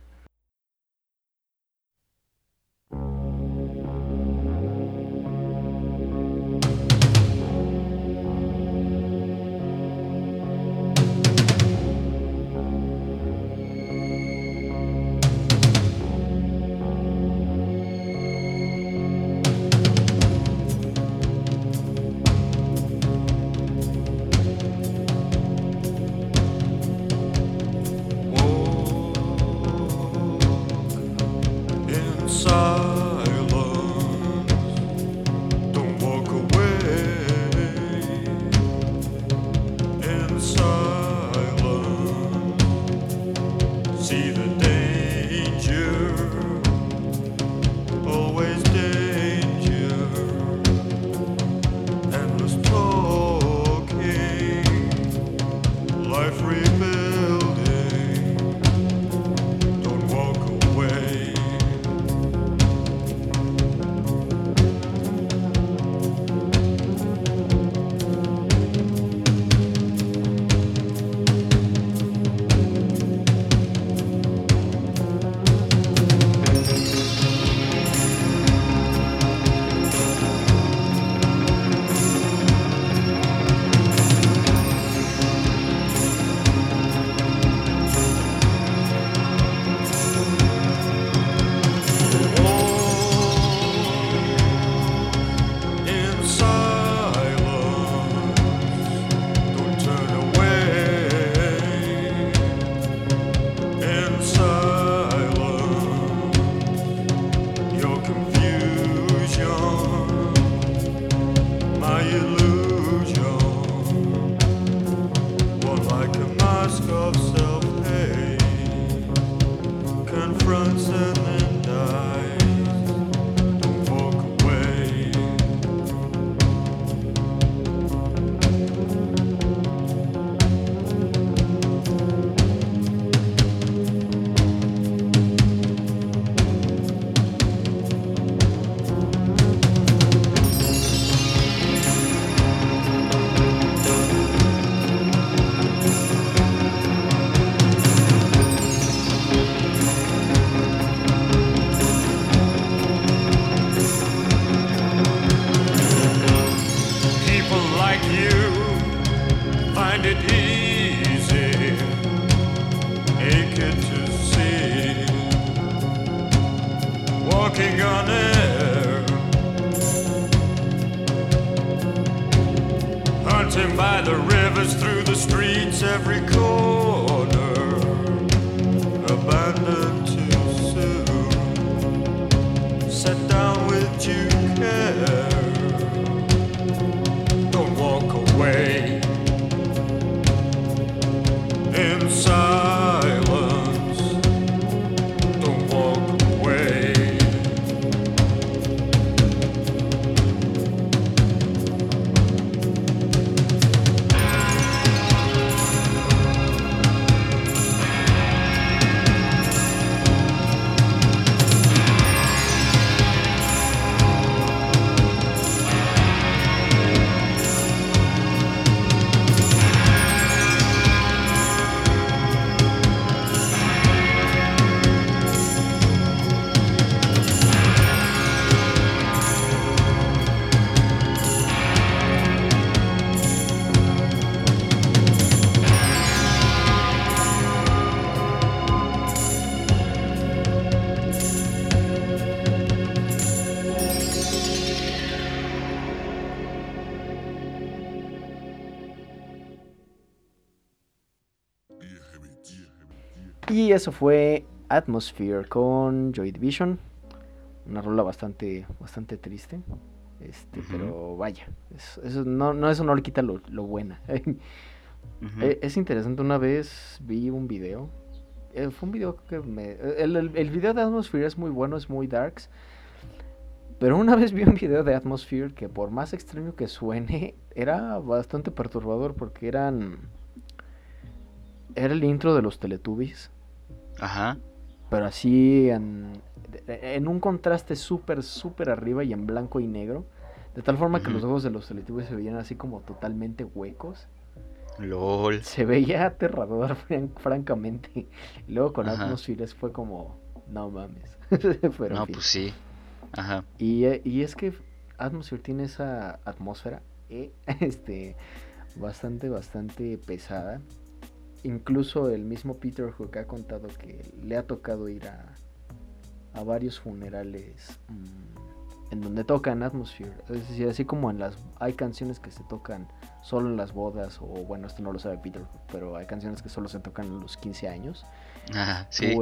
by the rivers, through the streets, every corner, abandoned too soon, sat down with due care. Don't walk away in silence. Don't walk away. Y eso fue Atmosphere con Joy Division. Una rola bastante triste. Pero vaya, eso no le quita lo buena. Es interesante, una vez vi un video. Fue un video que el video de Atmosphere es muy bueno, es muy darks. Pero una vez vi un video de Atmosphere que, por más extraño que suene, era bastante perturbador, porque era el intro de los Teletubbies. Ajá. Pero así en un contraste súper arriba y en blanco y negro. De tal forma que los ojos de los Teletubbies se veían así como totalmente huecos. LOL. Se veía aterrador, francamente. Y luego con Ajá. Atmosphere fue como, no mames. Pero No, en fin. pues sí. Ajá. Y es que Atmosphere tiene esa atmósfera bastante pesada. Incluso el mismo Peter Hook ha contado que le ha tocado ir a varios funerales en donde tocan Atmosphere. Es decir, así como hay canciones que se tocan solo en las bodas, o bueno, esto no lo sabe Peter Hook, pero hay canciones que solo se tocan en los 15 años. Ajá, sí.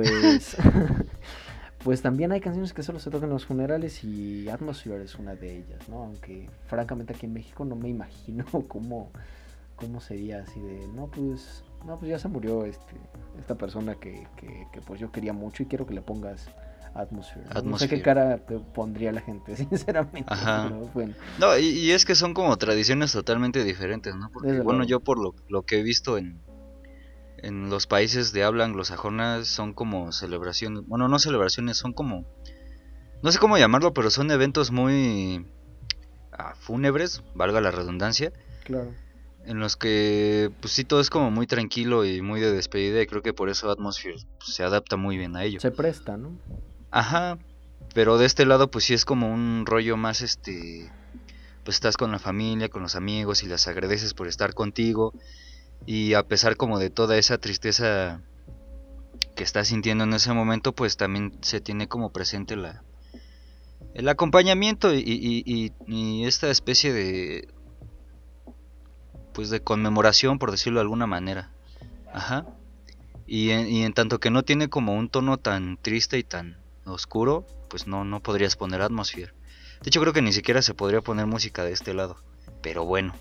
Pues también hay canciones que solo se tocan en los funerales, y Atmosphere es una de ellas, ¿no? Aunque francamente aquí en México no me imagino cómo sería así de, no pues ya se murió esta persona que pues yo quería mucho y quiero que le pongas Atmosphere. No sé qué cara te pondría la gente, sinceramente. Ajá. Pero bueno. No, y es que son como tradiciones totalmente diferentes, ¿no? Porque Desde bueno, luego. yo por lo que he visto en los países de habla anglosajona, son como celebraciones, bueno, no celebraciones, son como, no sé cómo llamarlo, pero son eventos muy fúnebres, valga la redundancia. Claro. En los que, pues sí, todo es como muy tranquilo y muy de despedida, y creo que por eso Atmosphere pues, se adapta muy bien a ello. Se presta, ¿no? Ajá, pero de este lado pues sí es como un rollo más, pues estás con la familia, con los amigos y les agradeces por estar contigo, y a pesar como de toda esa tristeza que estás sintiendo en ese momento, pues también se tiene como presente el acompañamiento y esta especie de, pues de conmemoración, por decirlo de alguna manera. Ajá. Y en tanto que no tiene como un tono tan triste y tan oscuro, pues no podrías poner Atmosphere. De hecho creo que ni siquiera se podría poner música de este lado. Pero bueno.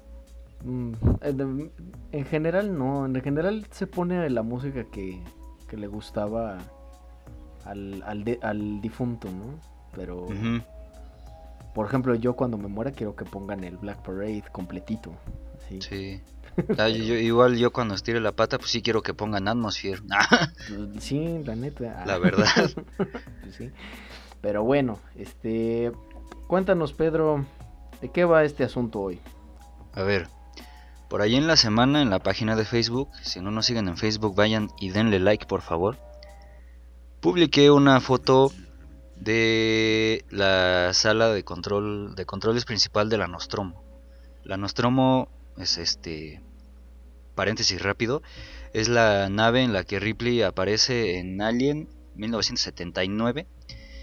En general no. En general se pone la música que le gustaba al difunto, ¿no? Pero por ejemplo, yo cuando me muera quiero que pongan el Black Parade completito. ¿Sí? Sí. Igual yo cuando estire la pata, pues sí quiero que pongan Atmosphere. Sí, la neta. La verdad. Pues sí. Pero bueno, cuéntanos, Pedro, ¿de qué va este asunto hoy? A ver, por ahí en la semana en la página de Facebook, si no nos siguen en Facebook, vayan y denle like, por favor. Publiqué una foto de la sala de controles principal de la Nostromo. La Nostromo es paréntesis rápido, es la nave en la que Ripley aparece en Alien 1979,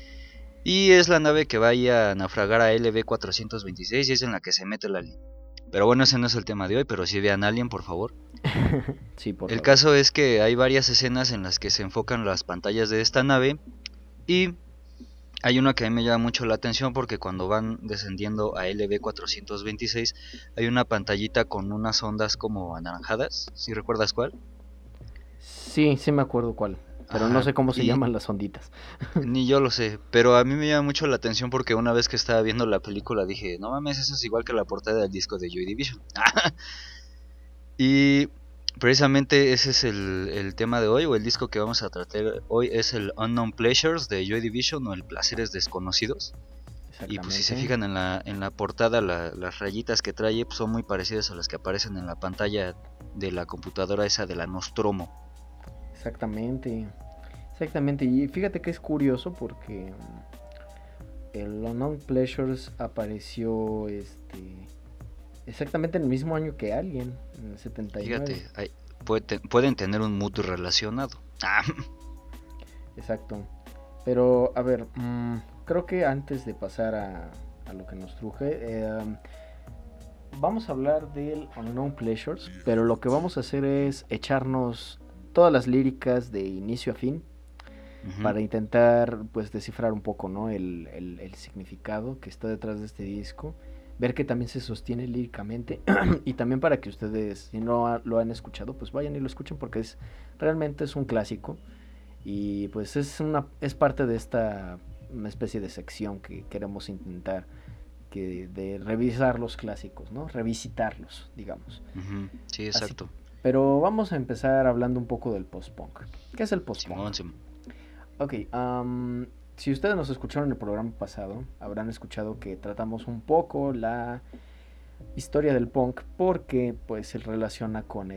y es la nave que va a naufragar a LV-426, y es en la que se mete el alien. Pero bueno, ese no es el tema de hoy, pero sí vean Alien, por favor. Sí, por El favor. caso es que hay varias escenas en las que se enfocan las pantallas de esta nave y hay una que a mí me llama mucho la atención porque cuando van descendiendo a LV-426 hay una pantallita con unas ondas como anaranjadas, ¿sí recuerdas cuál? Sí, sí me acuerdo cuál, pero no Ajá, sé cómo se y llaman las onditas. ni yo lo sé, pero a mí me llama mucho la atención porque una vez que estaba viendo la película dije, no mames, eso es igual que la portada del disco de Joy Division. Y precisamente ese es el tema de hoy, o el disco que vamos a tratar hoy es el Unknown Pleasures de Joy Division o el Placeres Desconocidos. Y pues si se Exactamente. fijan en la portada, las rayitas que trae pues, son muy parecidas a las que aparecen en la pantalla de la computadora esa de la Nostromo. Exactamente. Exactamente. Y fíjate que es curioso porque el Unknown Pleasures apareció exactamente en el mismo año que Alien, en el 79. Fíjate, pueden tener un mood relacionado. Exacto. Pero, a ver, creo que antes de pasar a lo que nos truje, vamos a hablar del Unknown Pleasures, pero lo que vamos a hacer es echarnos todas las líricas de inicio a fin Ujú. para intentar pues descifrar un poco, ¿no? El significado que está detrás de este disco, ver que también se sostiene líricamente y también para que ustedes, si no lo han escuchado, pues vayan y lo escuchen porque realmente es un clásico y pues es parte de esta una especie de sección que queremos intentar de revisar los clásicos, ¿no? Revisitarlos, digamos. Ujú, sí, Así, exacto. pero vamos a empezar hablando un poco del post-punk. ¿Qué es el post-punk? Simón, Simón. Ok, si ustedes nos escucharon en el programa pasado, habrán escuchado que tratamos un poco la historia del punk porque pues se relaciona con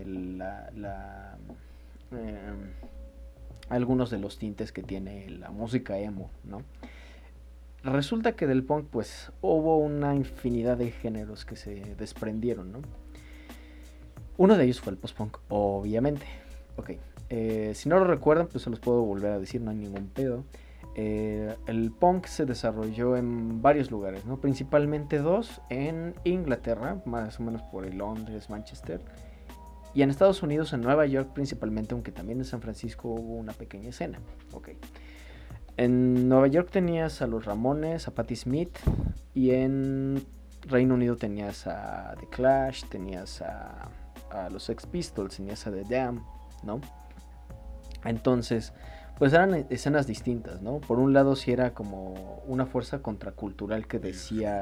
em, algunos de los tintes que tiene la música emo, ¿no? Resulta que del punk pues hubo una infinidad de géneros que se desprendieron, ¿no? Uno de ellos fue el post-punk, obviamente. Ok, si no lo recuerdan, pues se los puedo volver a decir, no hay ningún pedo. El punk se desarrolló en varios lugares, ¿no? Principalmente dos, en Inglaterra, más o menos por el Londres, Manchester. Y en Estados Unidos, en Nueva York principalmente, aunque también en San Francisco hubo una pequeña escena. Ok. En Nueva York tenías a los Ramones, a Patti Smith, y en Reino Unido tenías a The Clash, tenías a los Sex Pistols, tenías a The Damned, ¿no? Entonces, pues eran escenas distintas, ¿no? Por un lado sí era como una fuerza contracultural que decía,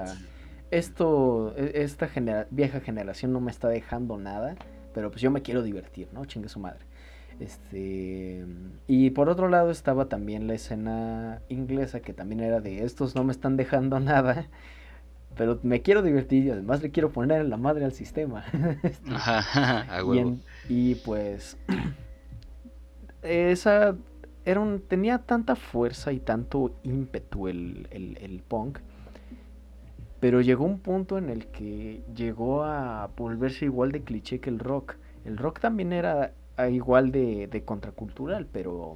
esta vieja generación no me está dejando nada, pero pues yo me quiero divertir, ¿no? Chingue su madre. Y por otro lado estaba también la escena inglesa que también era de estos no me están dejando nada, pero me quiero divertir y además le quiero poner en la madre al sistema. Ajá, a huevo. Y pues esa tenía tanta fuerza y tanto ímpetu el punk, pero llegó un punto en el que llegó a volverse igual de cliché que el rock. El rock también era igual de contracultural,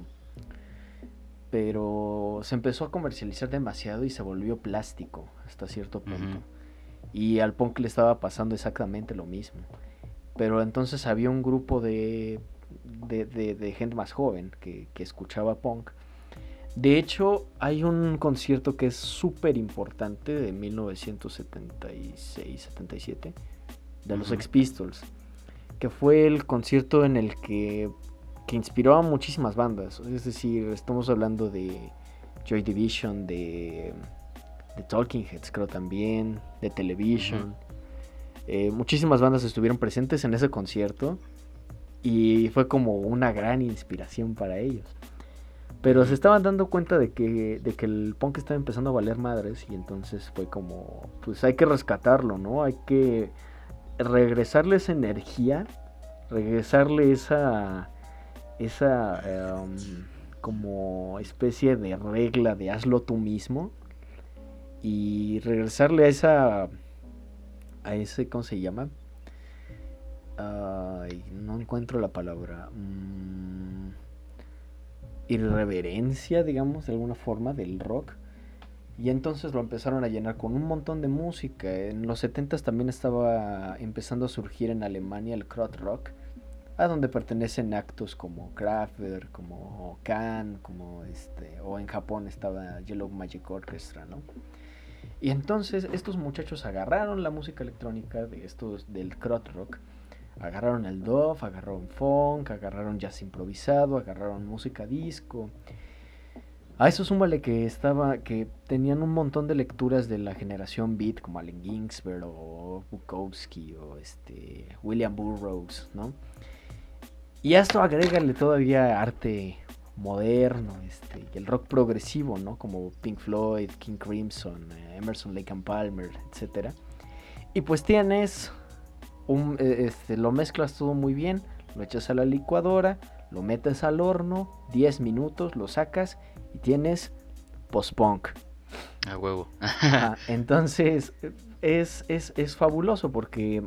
pero se empezó a comercializar demasiado y se volvió plástico hasta cierto punto. Ujú. Y al punk le estaba pasando exactamente lo mismo. Pero entonces había un grupo de gente más joven que escuchaba punk. De hecho, hay un concierto que es súper importante de 1976-77 de los Ujú. Sex Pistols, que fue el concierto en el que inspiró a muchísimas bandas. Es decir, estamos hablando de Joy Division, de Talking Heads, creo también, de Television. Ujú. Muchísimas bandas estuvieron presentes en ese concierto y fue como una gran inspiración para ellos. Pero se Ujú. estaban dando cuenta de que el punk estaba empezando a valer madres y entonces fue como, pues hay que rescatarlo, ¿no? Hay que regresarle esa energía, regresarle esa como especie de regla de hazlo tú mismo y regresarle a ese, ¿cómo se llama? Ay, no encuentro la palabra. Irreverencia, digamos, de alguna forma del rock. Y entonces lo empezaron a llenar con un montón de música. En los 70s también estaba empezando a surgir en Alemania el krautrock, a donde pertenecen actos como Kraftwerk, como Can, como o en Japón estaba Yellow Magic Orchestra, ¿no? Y entonces estos muchachos agarraron la música electrónica de estos del krautrock, agarraron el dub, agarraron funk, agarraron jazz improvisado, agarraron música disco. A eso súmale que tenían un montón de lecturas de la generación beat, como Allen Ginsberg o Bukowski o William Burroughs, ¿no? Y a esto agrégale todavía arte moderno, y el rock progresivo, ¿no? Como Pink Floyd, King Crimson, Emerson, Lake and Palmer, etcétera. Y pues tienes lo mezclas todo muy bien, lo echas a la licuadora, lo metes al horno, 10 minutos, lo sacas y tienes post-punk. A huevo. Ajá, entonces es fabuloso porque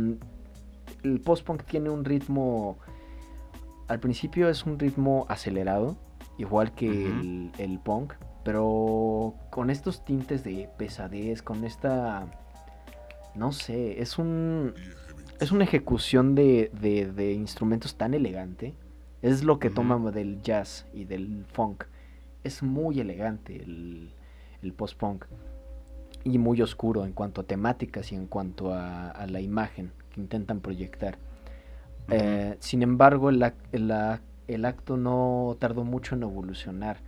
el post-punk tiene un ritmo, al principio es un ritmo acelerado, igual que el punk, pero con estos tintes de pesadez, con esta, no sé, es una ejecución de instrumentos tan elegante. Es lo que toma del jazz y del funk. Es muy elegante el post-punk. Y muy oscuro en cuanto a temáticas y en cuanto a la imagen que intentan proyectar. Sin embargo, el acto no tardó mucho en evolucionar.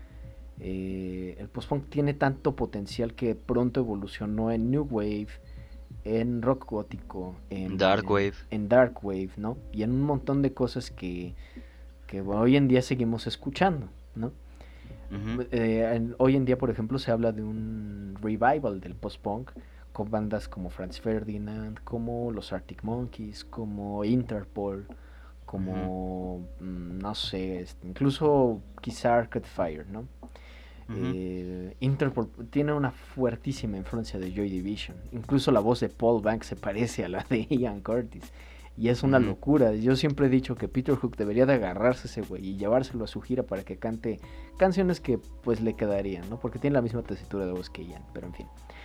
El post-punk tiene tanto potencial que pronto evolucionó en New Wave, en rock gótico, en Dark Wave, ¿no? Y en un montón de cosas que hoy en día seguimos escuchando, ¿no? Hoy en día, por ejemplo, se habla de un revival del post-punk con bandas como Franz Ferdinand, como los Arctic Monkeys, como Interpol, como no sé, incluso quizá Arcade Fire, ¿no? Interpol tiene una fuertísima influencia de Joy Division. Incluso la voz de Paul Banks se parece a la de Ian Curtis. Y es una locura. Yo siempre he dicho que Peter Hook debería de agarrarse ese güey y llevárselo a su gira para que cante canciones que pues le quedarían, ¿no? Porque tiene la misma tesitura de voz que Ian, pero en fin.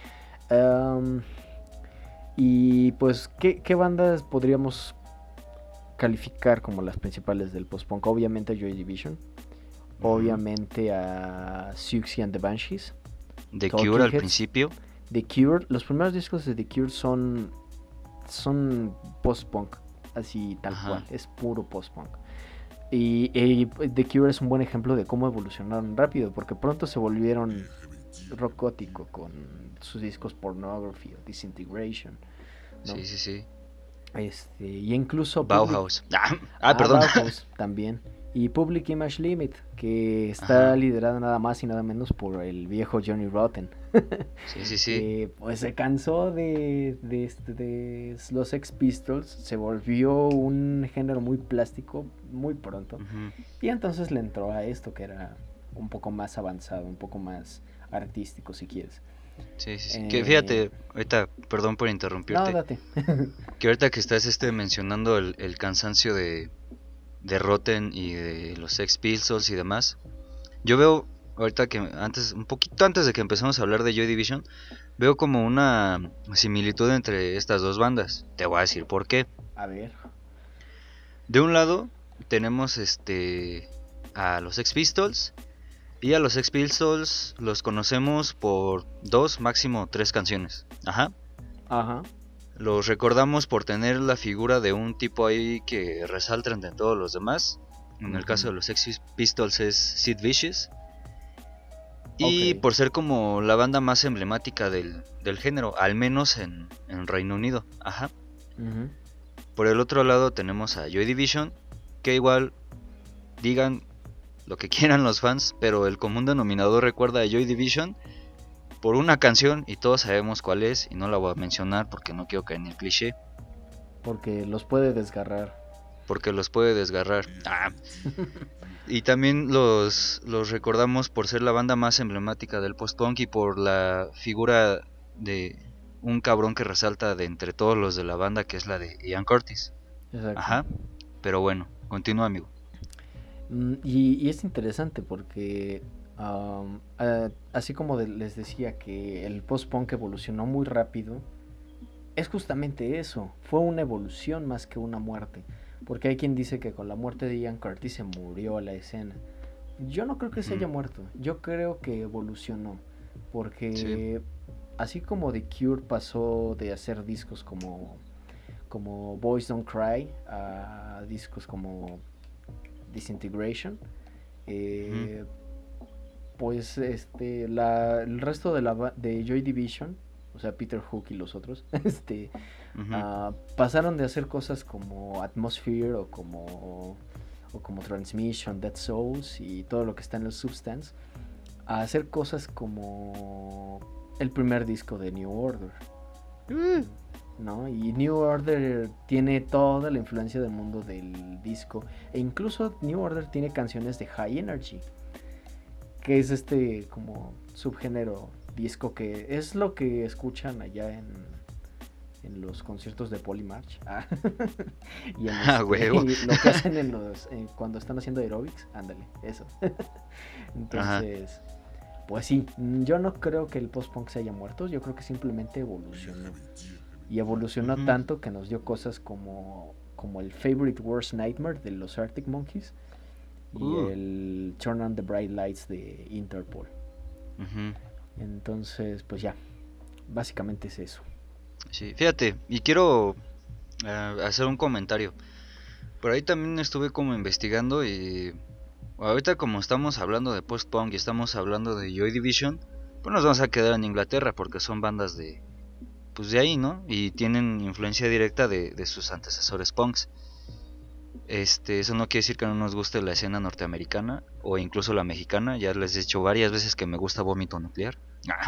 Y pues, ¿qué bandas podríamos calificar como las principales del post-punk? Obviamente a Joy Division. Obviamente a Siouxsie and the Banshees. The Cure al principio. The Cure, los primeros discos de The Cure son post-punk, así tal cual, es puro post-punk. Y The Cure es un buen ejemplo de cómo evolucionaron rápido, porque pronto se volvieron rock gótico con sus discos Pornography o Disintegration, ¿no? Sí. Y incluso Bauhaus. Perdón. Bauhaus también. Y Public Image Limit, que está liderada nada más y nada menos por el viejo Johnny Rotten. Sí. Pues se cansó de los Sex Pistols, se volvió un género muy plástico muy pronto. Y entonces le entró a esto que era un poco más avanzado, un poco más artístico, si quieres. Sí. Que fíjate, ahorita, perdón por interrumpirte. No, date. Que ahorita que estás mencionando el cansancio de Rotten y de los Sex Pistols y demás, yo veo ahorita que un poquito antes de que empecemos a hablar de Joy Division, veo como una similitud entre estas dos bandas. Te voy a decir por qué. A ver. De un lado tenemos a los Sex Pistols, y a los Sex Pistols los conocemos por 2, máximo 3 canciones. Ajá. Los recordamos por tener la figura de un tipo ahí que resalta entre todos los demás. En el caso de los Sex Pistols es Sid Vicious. Y por ser como la banda más emblemática del género, al menos en Reino Unido. Ajá. Por el otro lado tenemos a Joy Division, que igual digan lo que quieran los fans, pero el común denominador recuerda a Joy Division por una canción, y todos sabemos cuál es, y no la voy a mencionar porque no quiero caer en el cliché. Porque los puede desgarrar. Y también los recordamos por ser la banda más emblemática del post-punk y por la figura de un cabrón que resalta de entre todos los de la banda, que es la de Ian Curtis. Exacto. Ajá. Pero bueno, continúa, amigo. Y es interesante porque Así como les decía que el post-punk evolucionó muy rápido, es justamente eso, fue una evolución más que una muerte, porque hay quien dice que con la muerte de Ian Curtis se murió la escena. Yo no creo que se haya Ujú. muerto, yo creo que evolucionó, Sí. porque así como The Cure pasó de hacer discos como Boys Don't Cry a discos como Disintegration, Ujú. eh, pues el resto de Joy Division, o sea, Peter Hook y los otros, Ujú. pasaron de hacer cosas como Atmosphere o como Transmission, Dead Souls y todo lo que está en el Substance, a hacer cosas como el primer disco de New Order, ¿no? Y New Order tiene toda la influencia del mundo del disco, e incluso New Order tiene canciones de High Energy, que es como subgénero disco, que es lo que escuchan allá en los conciertos de Polymarch. Y Ah, huevo. y lo que hacen cuando están haciendo aerobics, ándale, eso. Ajá. Entonces, pues sí, yo no creo que el post-punk se haya muerto, yo creo que simplemente evolucionó. Y evolucionó Ujú. tanto que nos dio cosas como el Favorite Worst Nightmare de los Arctic Monkeys y Uh. el Turn on the Bright Lights de Interpol. Ujú. Entonces, pues ya, básicamente es eso. Sí, fíjate, y quiero hacer un comentario. Por ahí también estuve como investigando y ahorita como estamos hablando de post-punk y estamos hablando de Joy Division, pues nos vamos a quedar en Inglaterra porque son bandas pues de ahí, ¿no? Y tienen influencia directa de sus antecesores punks. Eso no quiere decir que no nos guste la escena norteamericana o incluso la mexicana. Ya les he dicho varias veces que me gusta Vómito Nuclear. Ah.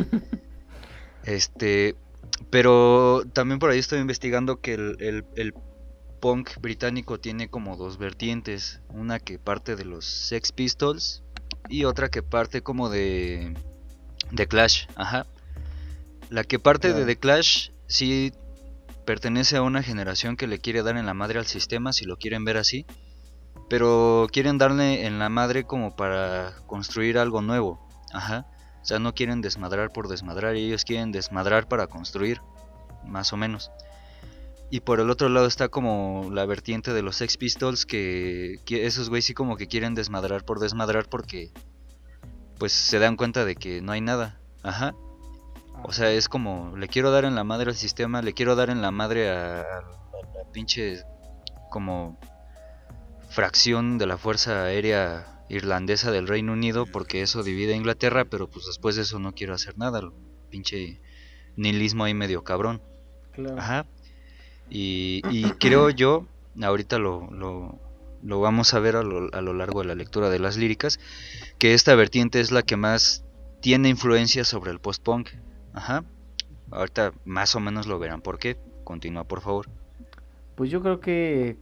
Este, pero también por ahí estoy investigando que el punk británico tiene como dos vertientes. Una que parte de los Sex Pistols y otra que parte como de Clash. Ajá. La que parte de Claro. The Clash sí pertenece a una generación que le quiere dar en la madre al sistema, si lo quieren ver así, pero quieren darle en la madre como para construir algo nuevo. Ajá. O sea, no quieren desmadrar por desmadrar, ellos quieren desmadrar para construir, más o menos. Y por el otro lado está como la vertiente de los Sex Pistols, que esos güeyes sí como que quieren desmadrar por desmadrar porque pues se dan cuenta de que no hay nada. Ajá. O sea, Ajá. es como, le quiero dar en la madre al sistema, le quiero dar en la madre a la pinche como fracción de la Fuerza Aérea Irlandesa del Reino Unido, porque eso divide a Inglaterra, pero pues después de eso no quiero hacer nada, pinche nihilismo ahí medio cabrón. Claro. Ajá. Y creo yo, ahorita lo vamos a ver a lo largo de la lectura de las líricas, que esta vertiente es la que más tiene influencia sobre el post-punk. Ajá. Ahorita más o menos lo verán. ¿Por qué? Continúa, por favor. Pues yo creo que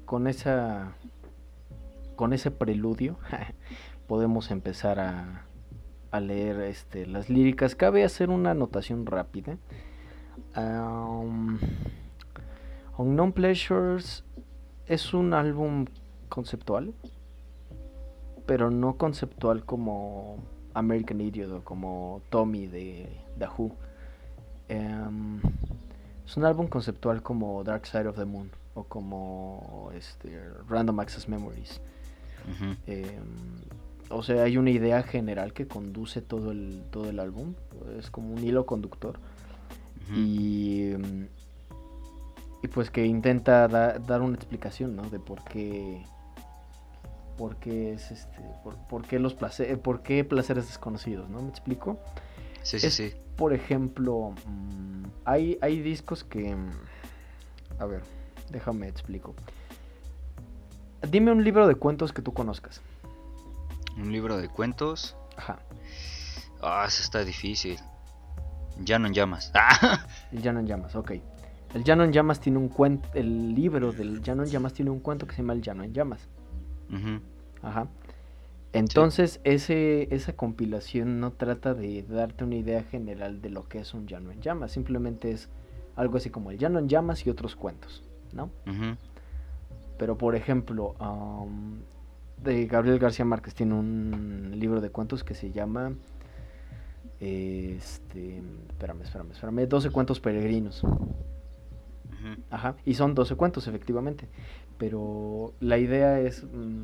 con ese preludio podemos empezar a leer las líricas. Cabe hacer una anotación rápida. Um, Unknown Pleasures es un álbum conceptual, pero no conceptual como American Idiot o como Tommy de The Who. Um, es un álbum conceptual como Dark Side of the Moon o como Random Access Memories. Ujú. O sea, hay una idea general que conduce todo el álbum. Es como un hilo conductor. Ujú. Y pues que intenta dar una explicación, ¿no? De por qué es por qué placeres desconocidos, ¿no? ¿Me explico? Sí, sí, Es, sí. por ejemplo, hay discos que, a ver, déjame explico. Dime un libro de cuentos que tú conozcas. Un libro de cuentos. Ajá. Ah, eso está difícil. Ya no en llamas. Ah. El Llano en Llamas, ok. El Llano en Llamas tiene un cuento. El libro del Llano en Llamas tiene un cuento que se llama El Llano en Llamas. Ujú. Ajá. Sí. Entonces, esa compilación no trata de darte una idea general de lo que es un llano en llamas, simplemente es algo así como el llano en llamas y otros cuentos, ¿no? Ujú. Pero, por ejemplo, de Gabriel García Márquez tiene un libro de cuentos que se llama espérame, 12 cuentos peregrinos. Ujú. Ajá, y son 12 cuentos efectivamente, pero la idea es,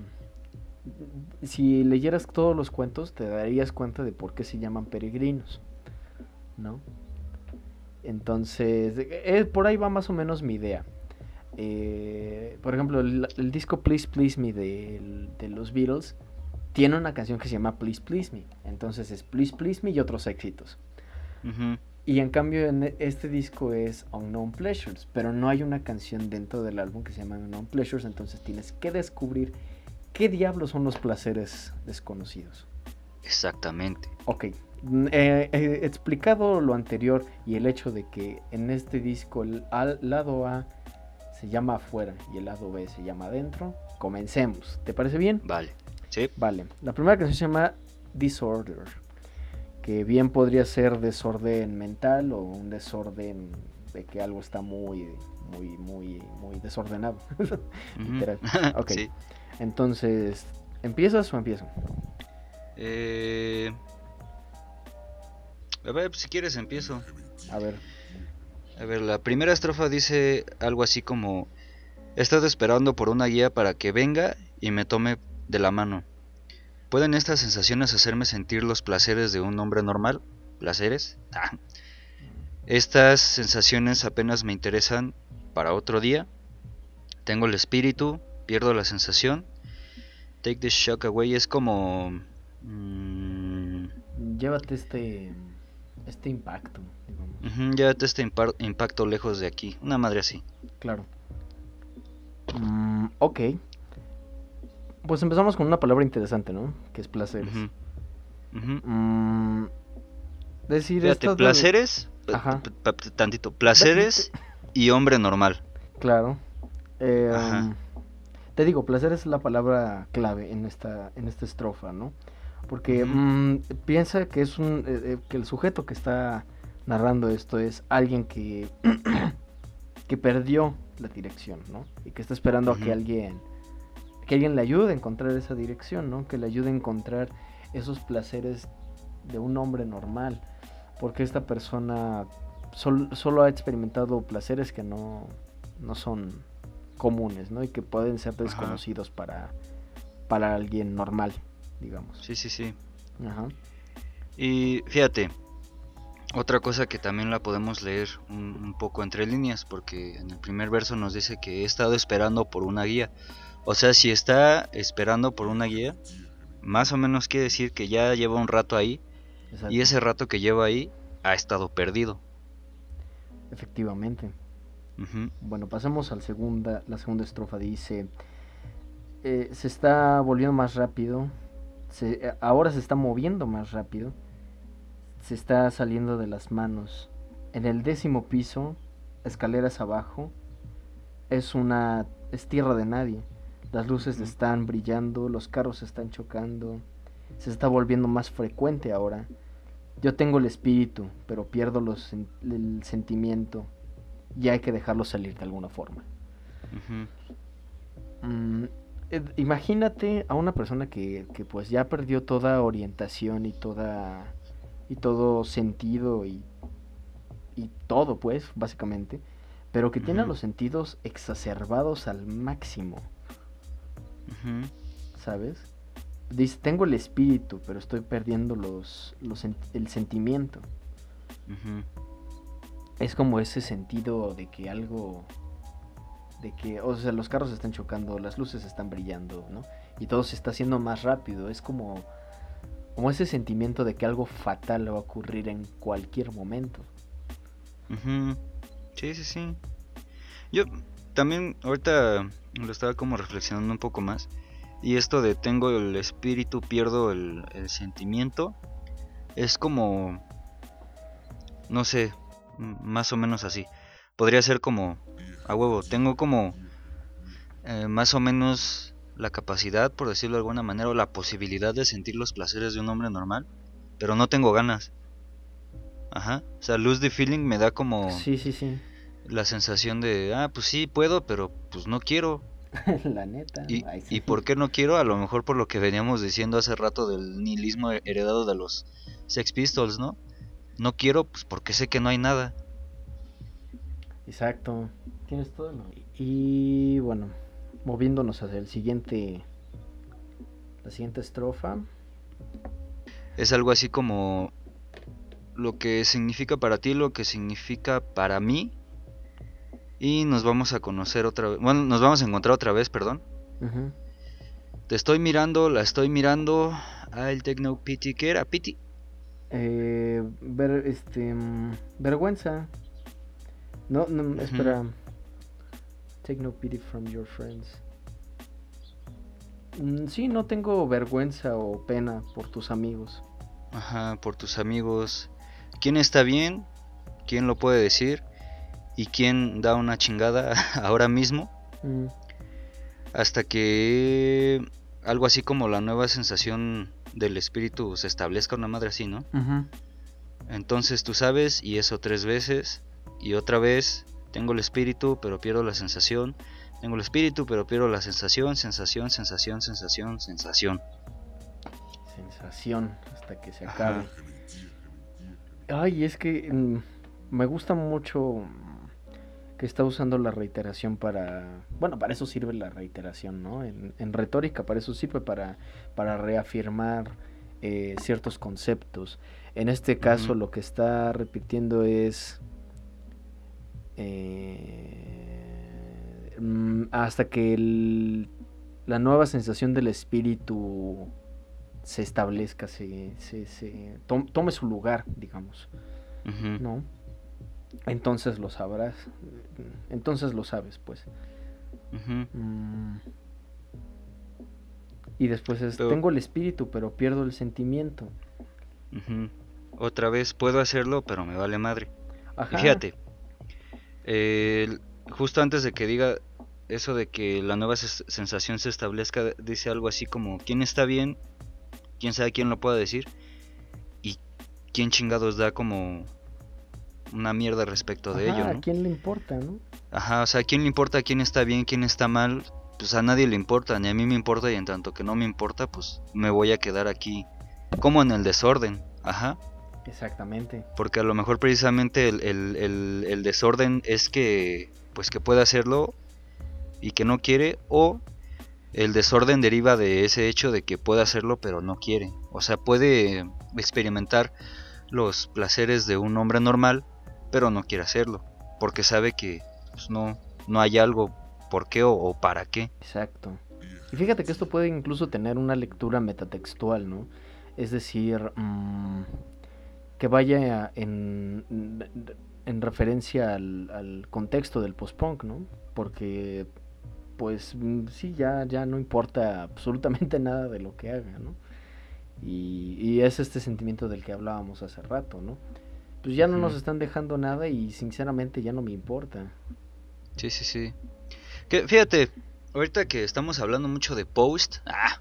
si leyeras todos los cuentos te darías cuenta de por qué se llaman peregrinos, ¿no? Entonces, por ahí va más o menos mi idea. Por ejemplo, el disco Please Please Me de los Beatles tiene una canción que se llama Please Please Me. Entonces es Please Please Me y otros éxitos. Ujú. Y en cambio en este disco es Unknown Pleasures, pero no hay una canción dentro del álbum que se llama Unknown Pleasures, entonces tienes que descubrir qué diablos son los placeres desconocidos. Exactamente. Ok, explicado lo anterior y el hecho de que en este disco el lado A se llama afuera y el lado B se llama adentro, comencemos. ¿Te parece bien? Vale. Sí. Vale, la primera canción se llama Disorder, que bien podría ser desorden mental o un desorden de que algo está muy desordenado. Ujú. Literal. Ok, Sí. entonces, ¿empiezas o empiezo? A ver, si quieres empiezo. A ver, A ver, la primera estrofa dice algo así como: he estado esperando por una guía para que venga y me tome de la mano. ¿Pueden estas sensaciones hacerme sentir los placeres de un hombre normal? ¿Placeres? Ah. Estas sensaciones apenas me interesan para otro día. Tengo el espíritu, pierdo la sensación. Take the shock away es como... llévate este impacto, digamos. Llévate este impacto lejos de aquí. Una madre así. Claro. Ok. Pues empezamos con una palabra interesante, ¿no? Que es placeres. Decir Fíjate, esto placeres, Ajá. tantito, placeres y hombre normal. Claro. Ajá. Te digo, placer es la palabra clave en esta estrofa, ¿no? Porque piensa que es que el sujeto que está narrando esto es alguien que que perdió la dirección, ¿no? Y que está esperando a que alguien le ayude a encontrar esa dirección, ¿no? Que le ayude a encontrar esos placeres de un hombre normal, porque esta persona solo ha experimentado placeres que no son comunes, ¿no? Y que pueden ser desconocidos para alguien normal, digamos. Sí. Ajá. Y fíjate, otra cosa que también la podemos leer un poco entre líneas, porque en el primer verso nos dice que he estado esperando por una guía. O sea, si está esperando por una guía, más o menos quiere decir que ya lleva un rato ahí. Exacto. Y ese rato que lleva ahí ha estado perdido. Efectivamente. Bueno, pasemos a la segunda estrofa. Dice, se está volviendo más rápido, ahora se está moviendo más rápido, se está saliendo de las manos. En el 10º piso, escaleras abajo, es tierra de nadie. Las luces están brillando, los carros están chocando, se está volviendo más frecuente ahora. Yo tengo el espíritu, pero pierdo el sentimiento. Y hay que dejarlo salir de alguna forma. Imagínate a una persona que pues ya perdió toda orientación y todo sentido y todo, pues, básicamente, pero que tiene los sentidos exacerbados al máximo. ¿Sabes? Dice, tengo el espíritu, pero estoy perdiendo el sentimiento. Es como ese sentido de que o sea, los carros están chocando, las luces están brillando, ¿no? Y todo se está haciendo más rápido. Es como ese sentimiento de que algo fatal va a ocurrir en cualquier momento. Sí. Yo también ahorita lo estaba como reflexionando un poco más. Y esto de tengo el espíritu, pierdo el sentimiento, es como, no sé, más o menos así. Podría ser como, a huevo, tengo como más o menos la capacidad, por decirlo de alguna manera, o la posibilidad de sentir los placeres de un hombre normal, pero no tengo ganas. Ajá, o sea, lose the feeling me da como Sí. la sensación de, pues sí puedo, pero pues no quiero. La neta. Ay, sí. ¿Y por qué no quiero? A lo mejor por lo que veníamos diciendo hace rato del nihilismo heredado de los Sex Pistols, ¿no? No quiero, pues porque sé que no hay nada. Exacto. Tienes todo. Y bueno, moviéndonos hacia la siguiente estrofa. Es algo así como lo que significa para ti, lo que significa para mí. Y nos vamos a conocer otra vez. Bueno, nos vamos a encontrar otra vez, perdón. Ujú. Te estoy mirando, la estoy mirando. Ah, el Techno Pity. ¿Qué era? Pity. Vergüenza. No, no, Ujú. espera. Take no pity from your friends. Sí, no tengo vergüenza o pena por tus amigos. Ajá, por tus amigos. ¿Quién está bien? ¿Quién lo puede decir? ¿Y quién da una chingada ahora mismo? Mm, Hasta que algo así como la nueva sensación del espíritu se establezca, una madre así, ¿no? ujú. Entonces tú sabes, y eso 3 veces, y otra vez, tengo el espíritu, pero pierdo la sensación. Tengo el espíritu, pero pierdo la sensación, sensación, sensación, sensación, sensación. Sensación hasta que se Ajá. acabe. Ay, es que me gusta mucho que está usando la reiteración para... Bueno, para eso sirve la reiteración, ¿no? En retórica, para eso sirve para reafirmar ciertos conceptos. En este caso, Ujú. lo que está repitiendo es... hasta que la nueva sensación del espíritu se establezca, tome su lugar, digamos, Ujú. ¿no? Entonces lo sabrás, entonces lo sabes, pues. Ujú. Mm, y después es, Pero, tengo el espíritu, pero pierdo el sentimiento. ujú. Otra vez puedo hacerlo, pero me vale madre. Y Ajá, fíjate, eh, justo antes de que diga eso de que la nueva sensación se establezca, dice algo así como, ¿quién está bien? ¿Quién sabe quién lo pueda decir? ¿Y quién chingados da como una mierda respecto de ello, ajá, ¿a ¿no? quién le importa, no? Ajá, o sea, ¿a quién le importa quién está bien, quién está mal? Pues a nadie le importa, ni a mí me importa, y en tanto que no me importa, pues me voy a quedar aquí como en el desorden. Ajá, Exactamente. porque a lo mejor precisamente el desorden es que, pues que puede hacerlo y que no quiere, o el desorden deriva de ese hecho de que puede hacerlo pero no quiere. O sea, puede experimentar los placeres de un hombre normal, pero no quiere hacerlo, porque sabe que pues, no hay algo por qué o para qué. Exacto. Y fíjate que esto puede incluso tener una lectura metatextual, ¿no? Es decir, que vaya en referencia al contexto del post-punk, ¿no? Porque, pues, sí, ya no importa absolutamente nada de lo que haga, ¿no? Y es este sentimiento del que hablábamos hace rato, ¿no? Pues ya no nos Ujú. están dejando nada y sinceramente ya no me importa. Sí, sí, sí. Que fíjate, ahorita que estamos hablando mucho de post,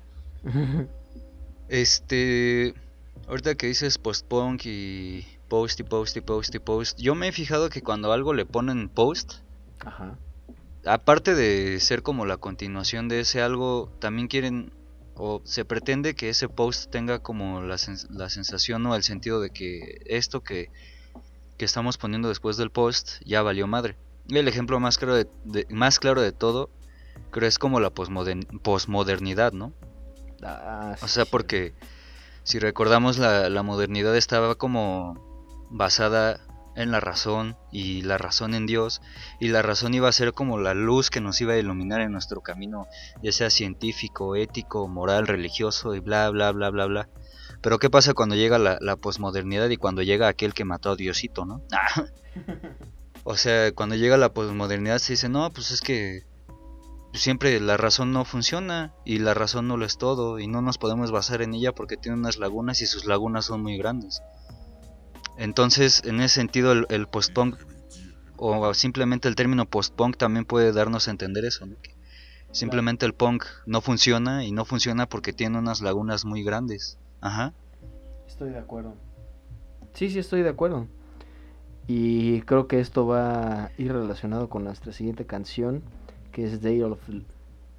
este, ahorita que dices post-punk y post y post y post y post, yo me he fijado que cuando algo le ponen post, Ajá. aparte de ser como la continuación de ese algo, también quieren o se pretende que ese post tenga como la sensación o el sentido de que esto que estamos poniendo después del post ya valió madre. Y el ejemplo más claro de todo, creo es como la posmodernidad, ¿no? Ah, O sí, sea, cierto. porque si recordamos la modernidad estaba como basada en la razón y la razón en Dios, y la razón iba a ser como la luz que nos iba a iluminar en nuestro camino, ya sea científico, ético, moral, religioso y bla bla bla bla bla. Pero ¿qué pasa cuando llega la posmodernidad y cuando llega aquel que mató a Diosito, ¿no? O sea, cuando llega la posmodernidad se dice, no, pues es que siempre la razón no funciona y la razón no lo es todo y no nos podemos basar en ella porque tiene unas lagunas y sus lagunas son muy grandes. Entonces, en ese sentido, el post-punk o simplemente el término post-punk también puede darnos a entender eso, ¿no? Que Claro. simplemente el punk no funciona y no funciona porque tiene unas lagunas muy grandes. Ajá. Estoy de acuerdo. Sí, sí, estoy de acuerdo. Y creo que esto va a ir relacionado con nuestra siguiente canción, que es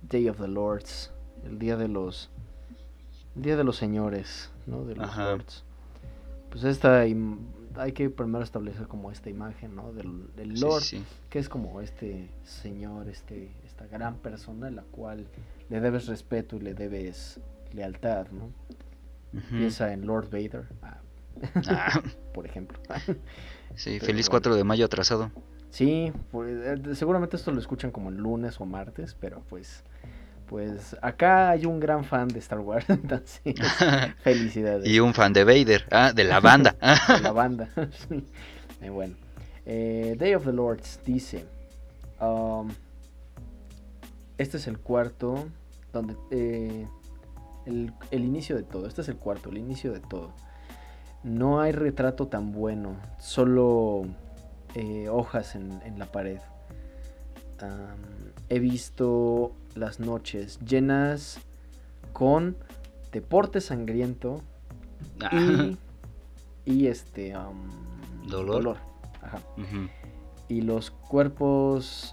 Day of the Lords, el día de los señores, ¿no? De los Ajá. lords. Pues hay que primero establecer como esta imagen, ¿no? Del Sí, lord, sí, sí. que es como este señor, esta gran persona a la cual le debes respeto y le debes lealtad, ¿no? Ujú. Piensa en Lord Vader, Ah, por ejemplo. sí, Pero feliz bueno. 4 de mayo atrasado. Sí, seguramente esto lo escuchan como el lunes o martes, pero pues acá hay un gran fan de Star Wars, entonces Y felicidades. un fan de Vader, de la banda. De la banda. Sí. Bueno, Day of the Lords dice, um, este es el cuarto, donde el inicio de todo, este es el cuarto, el inicio de todo. No hay retrato tan bueno, solo hojas en la pared. He visto las noches llenas con deporte sangriento y Dolor. dolor. Ajá. Ujú. Y los cuerpos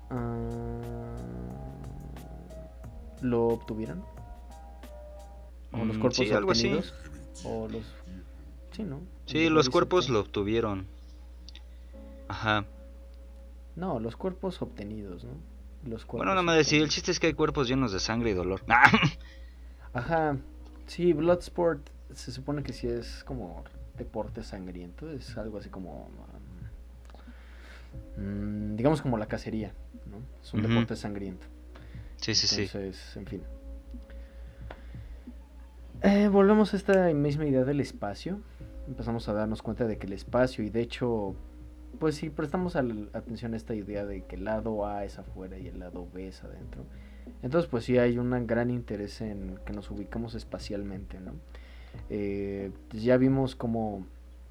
lo obtuvieron. O los cuerpos Sí, algo así. obtenidos. O los... Sí, ¿no? Sí, Donde los dice cuerpos que- lo obtuvieron. Ajá. No, los cuerpos obtenidos, ¿no? Los Bueno, nada cuerpos más decir, el obtenidos. chiste es que hay cuerpos llenos de sangre y dolor. Ajá. Sí, Bloodsport se supone que sí es como deporte sangriento. Es algo así como... digamos como la cacería, ¿no? Es un Ujú. deporte sangriento. Sí, sí, sí. Entonces, en fin. Volvemos a esta misma idea del espacio. Empezamos a darnos cuenta de que el espacio, y de hecho, pues si prestamos atención a esta idea de que el lado A es afuera y el lado B es adentro, entonces pues sí hay un gran interés en que nos ubicamos espacialmente, ¿no? Ya vimos como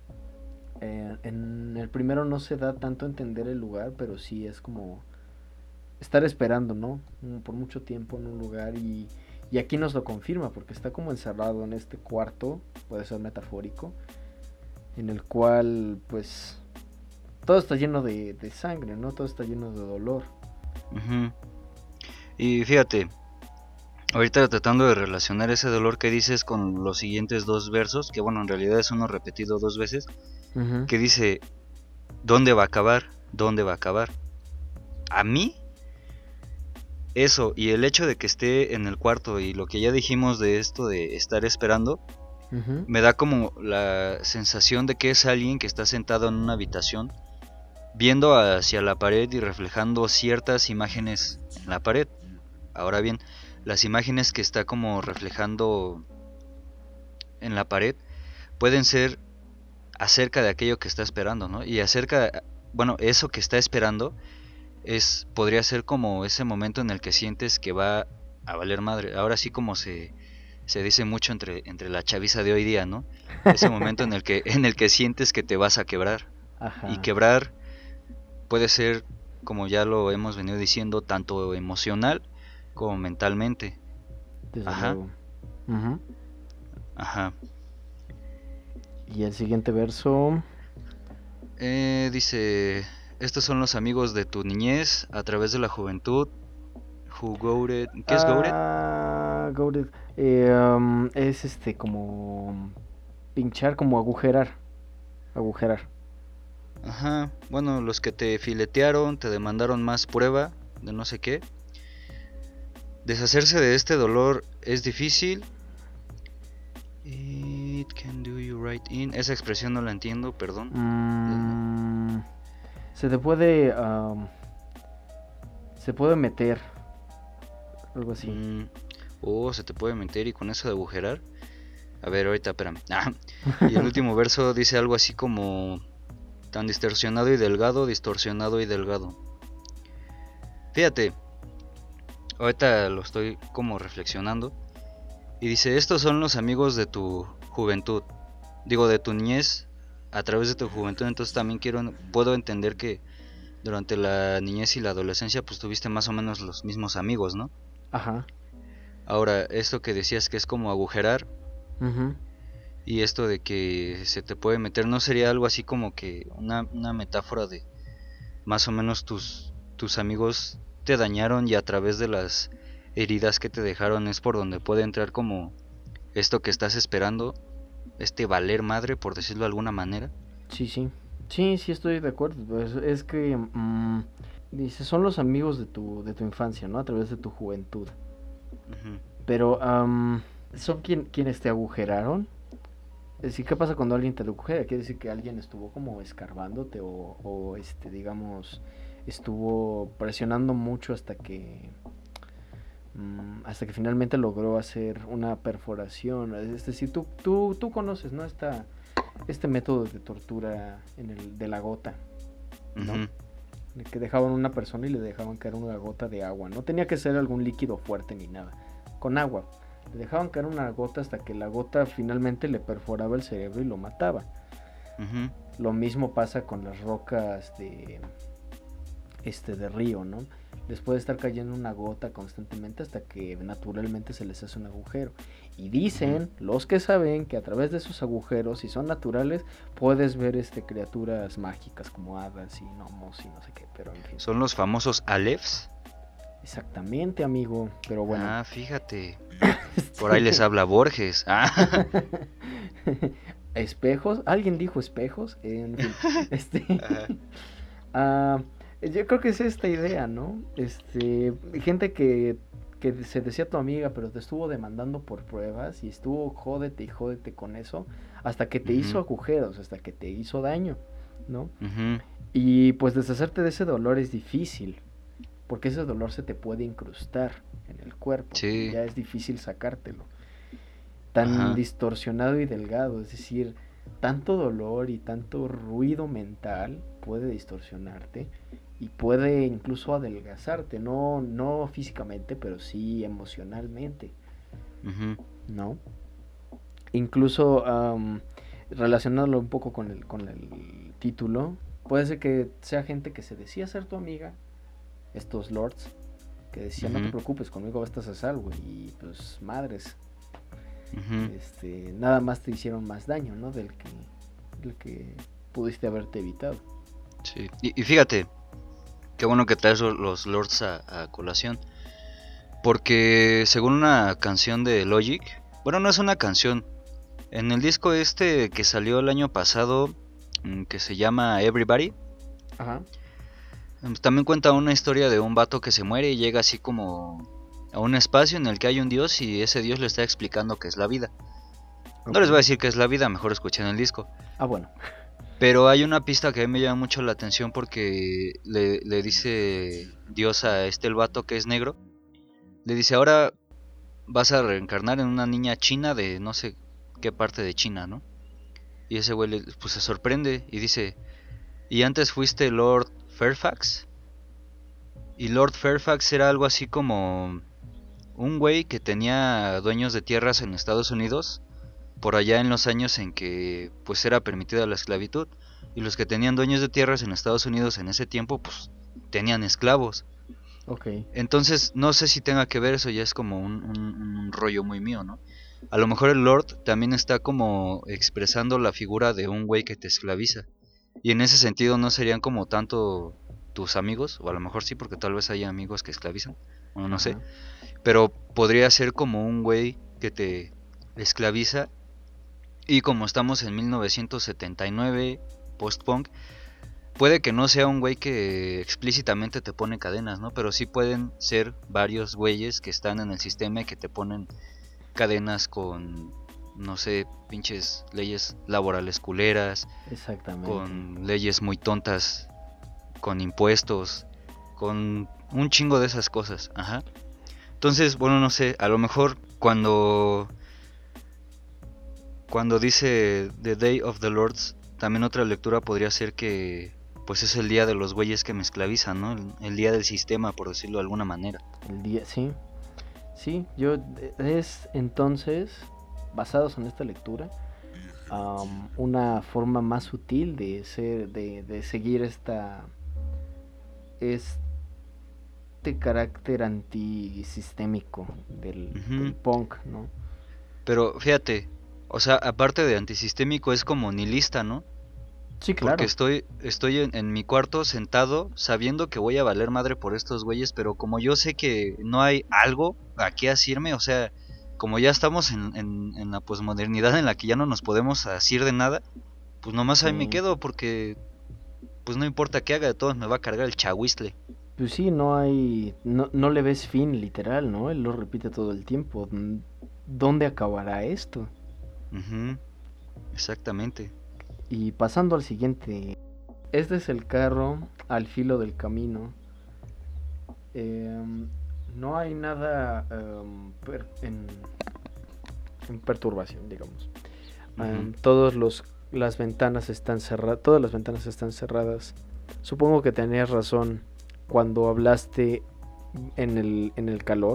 en el primero no se da tanto a entender el lugar, pero sí es como estar esperando, ¿no? Por mucho tiempo en un lugar y aquí nos lo confirma porque está como encerrado en este cuarto, puede ser metafórico, en el cual pues todo está lleno de sangre, ¿no? Todo está lleno de dolor. Ujú. Y fíjate, ahorita tratando de relacionar ese dolor que dices con los siguientes dos versos, que bueno, en realidad es uno repetido dos veces, Ujú. que dice, ¿dónde va a acabar? ¿Dónde va a acabar? A mí, eso y el hecho de que esté en el cuarto y lo que ya dijimos de esto de estar esperando, Ujú. me da como la sensación de que es alguien que está sentado en una habitación viendo hacia la pared y reflejando ciertas imágenes en la pared. Ahora bien, las imágenes que está como reflejando en la pared pueden ser acerca de aquello que está esperando, ¿no? Y acerca, bueno, eso que está esperando podría ser como ese momento en el que sientes que va a valer madre. Ahora sí como se dice mucho entre la chaviza de hoy día, ¿no? Ese momento en el que sientes que te vas a quebrar. Y Ajá. quebrar puede ser, como ya lo hemos venido diciendo, tanto emocional como mentalmente. Desde Ajá, luego. Ujú. ajá. Y el siguiente verso. Dice, estos son los amigos de tu niñez a través de la juventud. Who Goated. ¿Qué es Goated? Goated. Es como pinchar, como agujerar. Agujerar. Ajá, bueno, los que te filetearon, te demandaron más prueba de no sé qué. Deshacerse de este dolor es difícil. It can do you right in. Esa expresión no la entiendo, perdón. Se te puede. Se puede meter. Algo así. Se te puede meter y con eso de agujerar. A ver, ahorita, espérame. Y el último verso dice algo así como tan distorsionado y delgado, distorsionado y delgado. Fíjate, ahorita lo estoy como reflexionando. Y dice, estos son los amigos de tu juventud. Digo, de tu niñez a través de tu juventud. Entonces también puedo entender que durante la niñez y la adolescencia pues tuviste más o menos los mismos amigos, ¿no? Ajá. Ahora, esto que decías que es como agujerar. Ujú. Y esto de que se te puede meter, ¿no sería algo así como que una metáfora de más o menos tus amigos te dañaron y a través de las heridas que te dejaron es por donde puede entrar como esto que estás esperando, este valer madre, por decirlo de alguna manera. Sí, sí. Sí, sí, estoy de acuerdo. Pues es que, dice, son los amigos de tu infancia, ¿no? A través de tu juventud. Ujú. Pero, ¿son quienes te agujeraron? Es decir, ¿qué pasa cuando alguien te agujera? Quiere decir que alguien estuvo como escarbándote o digamos, estuvo presionando mucho hasta que finalmente logró hacer una perforación. Es decir, tú conoces, ¿no? Este método de tortura de la gota, ¿no? Ujú. De que dejaban a una persona y le dejaban caer una gota de agua. No tenía que ser algún líquido fuerte ni nada. Con agua. Le dejaban caer una gota hasta que la gota finalmente le perforaba el cerebro y lo mataba. Ujú. Lo mismo pasa con las rocas de río, ¿no? Les puede estar cayendo una gota constantemente hasta que naturalmente se les hace un agujero. Y dicen los que saben que a través de esos agujeros, si son naturales, puedes ver criaturas mágicas como hadas y gnomos y no sé qué, pero en fin. Son los famosos Alephs. Exactamente, amigo, pero bueno. Ah, fíjate. Por ahí les habla Borges. Ah. Espejos, alguien dijo espejos, en fin, Ajá. yo creo que es esta idea, ¿no? Gente que se decía tu amiga, pero te estuvo demandando por pruebas y estuvo jódete y jódete con eso hasta que te hizo Ujú. agujeros, hasta que te hizo daño, ¿no? Ujú. Y pues deshacerte de ese dolor es difícil, porque ese dolor se te puede incrustar en el cuerpo y Sí. ya es difícil sacártelo. Tan Ajá. distorsionado y delgado, es decir, tanto dolor y tanto ruido mental puede distorsionarte y puede incluso adelgazarte, no físicamente, pero sí emocionalmente, Ujú. ¿no? Incluso relacionándolo un poco con el título, puede ser que sea gente que se decía ser tu amiga, estos lords, que decían no te Ujú. preocupes, conmigo estás a salvo, y pues madres, Ujú. nada más te hicieron más daño, ¿no? Del que pudiste haberte evitado. Sí. Y fíjate, qué bueno que traes los lords a colación. Porque según una canción de Logic, bueno, no es una canción. En el disco este que salió el año pasado, que se llama Everybody, Ajá. también cuenta una historia de un vato que se muere y llega así como a un espacio en el que hay un dios y ese dios le está explicando qué es la vida. No les voy a decir qué es la vida, mejor escuchen el disco. Ah, bueno. Pero hay una pista que a mí me llama mucho la atención porque le dice Dios a el vato que es negro. Le dice, ahora vas a reencarnar en una niña china de no sé qué parte de China, ¿no? Y ese güey pues se sorprende y dice, ¿y antes fuiste Lord Fairfax? Y Lord Fairfax era algo así como un güey que tenía dueños de tierras en Estados Unidos por allá en los años en que pues era permitida la esclavitud, y los que tenían dueños de tierras en Estados Unidos en ese tiempo pues tenían esclavos. Ok. Entonces no sé si tenga que ver, eso ya es como un rollo muy mío, ¿no? A lo mejor el Lord también está como expresando la figura de un güey que te esclaviza, y en ese sentido no serían como tanto tus amigos, o a lo mejor sí, porque tal vez haya amigos que esclavizan, bueno, no sé, Ajá. pero podría ser como un güey que te esclaviza. Y como estamos en 1979, post-punk, puede que no sea un güey que explícitamente te pone cadenas, ¿no? Pero sí pueden ser varios güeyes que están en el sistema y que te ponen cadenas con, no sé, pinches leyes laborales culeras, Exactamente. con leyes muy tontas, con impuestos, con un chingo de esas cosas. Ajá. Entonces, bueno, no sé, a lo mejor cuando dice The Day of the Lords, también otra lectura podría ser que pues es el día de los güeyes que me esclavizan, ¿no? El día del sistema, por decirlo de alguna manera. El día, sí. Sí, es entonces, basados en esta lectura, una forma más sutil de seguir este carácter antisistémico del punk, ¿no? Pero fíjate, o sea, aparte de antisistémico es como nihilista, ¿no? Sí, Porque claro. estoy en mi cuarto sentado sabiendo que voy a valer madre por estos güeyes, pero como yo sé que no hay algo a qué asirme, o sea, como ya estamos en la posmodernidad en la que ya no nos podemos asir de nada, pues nomás ahí me Sí. quedo porque pues no importa qué haga, de todos me va a cargar el chahuizle. Pues sí, no hay, no le ves fin literal, ¿no? Él lo repite todo el tiempo. ¿Dónde acabará esto? Ujú, exactamente. Y pasando al siguiente, este es el carro al filo del camino. Em, no hay nada en perturbación, digamos. Ujú. Todos las ventanas están cerradas, todas las ventanas están cerradas. Supongo que tenías razón cuando hablaste en el calor.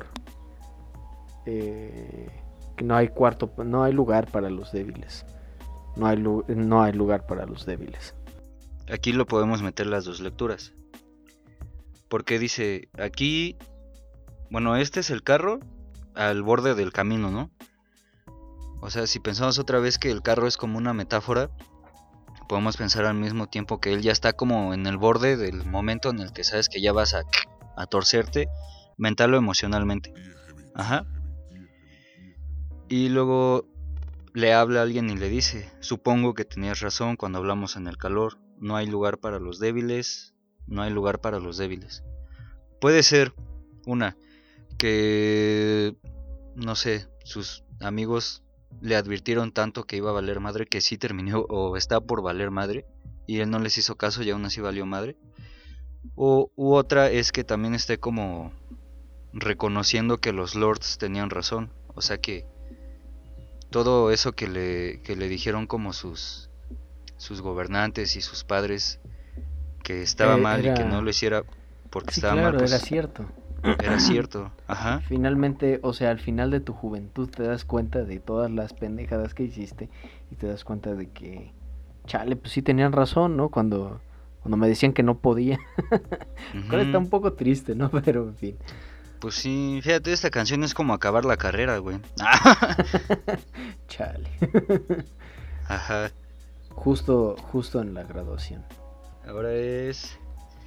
Que no hay cuarto, no hay lugar para los débiles. No hay lugar para los débiles. Aquí lo podemos meter las dos lecturas. Porque dice, aquí, bueno, este es el carro al borde del camino, ¿no? O sea, si pensamos otra vez que el carro es como una metáfora, podemos pensar al mismo tiempo que él ya está como en el borde del momento en el que sabes que ya vas a torcerte mental o emocionalmente. Ajá. Y luego le habla a alguien y le dice, supongo que tenías razón cuando hablamos en el calor, no hay lugar para los débiles, no hay lugar para los débiles. Puede ser una, que, no sé, sus amigos le advirtieron tanto que iba a valer madre que sí terminó o está por valer madre y él no les hizo caso y aún así valió madre. U otra es que también esté como reconociendo que los lords tenían razón, o sea que todo eso que le dijeron como sus gobernantes y sus padres que estaba mal y que no lo Era... hiciera porque Sí, estaba mal, claro, era pues cierto. era cierto. Ajá. Finalmente, o sea, al final de tu juventud te das cuenta de todas las pendejadas que hiciste y te das cuenta de que, chale, pues sí tenían razón, ¿no? Cuando me decían que no podía. Cual está Ujú. un poco triste, ¿no? Pero en fin. Pues sí, fíjate, esta canción es como acabar la carrera, güey. Chale. Ajá. Justo en la graduación. Ahora es...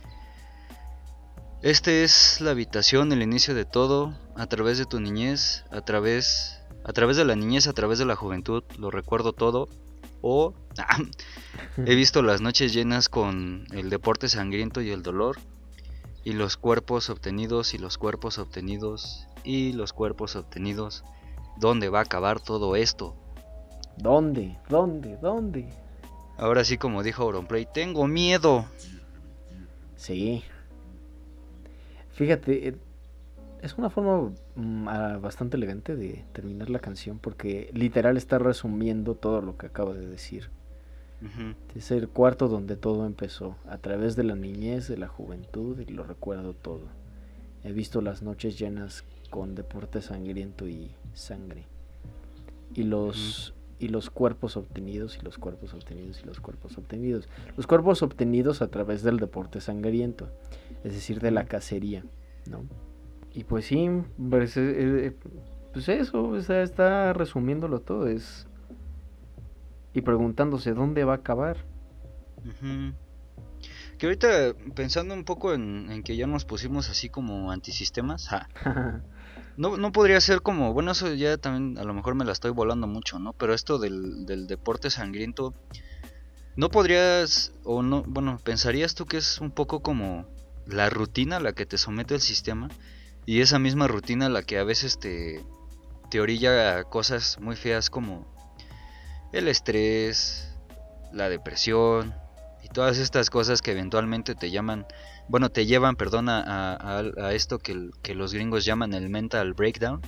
Este es la habitación, el inicio de todo, a través de tu niñez, a través de la niñez, a través de la juventud, lo recuerdo todo. O he visto las noches llenas con el deporte sangriento y el dolor, y los cuerpos obtenidos, y los cuerpos obtenidos, y los cuerpos obtenidos. ¿Dónde va a acabar todo esto? ¿Dónde? ¿Dónde? ¿Dónde? Ahora sí, como dijo Auronplay, tengo miedo. Sí. Fíjate, es una forma bastante elegante de terminar la canción porque literal está resumiendo todo lo que acabo de decir. Ujú, Es el cuarto donde todo empezó, a través de la niñez, de la juventud y lo recuerdo todo. He visto las noches llenas con deporte sangriento y sangre. Y ujú, los cuerpos obtenidos y los cuerpos obtenidos y los cuerpos obtenidos. Los cuerpos obtenidos a través del deporte sangriento, es decir, de la ujú. cacería, ¿no? Y pues sí, pues, pues eso, o sea, está resumiéndolo todo, es y preguntándose dónde va a acabar. Ujú. Que ahorita pensando un poco en que ya nos pusimos así como antisistemas, no podría ser como, bueno, eso ya también a lo mejor me la estoy volando mucho, ¿no? Pero esto del deporte sangriento, ¿no podrías, o no, bueno, pensarías tú que es un poco como la rutina a la que te somete el sistema y esa misma rutina la que a veces te orilla a cosas muy feas como el estrés, la depresión y todas estas cosas que eventualmente te llaman, bueno, te llevan, perdón, a esto que los gringos llaman el mental breakdown.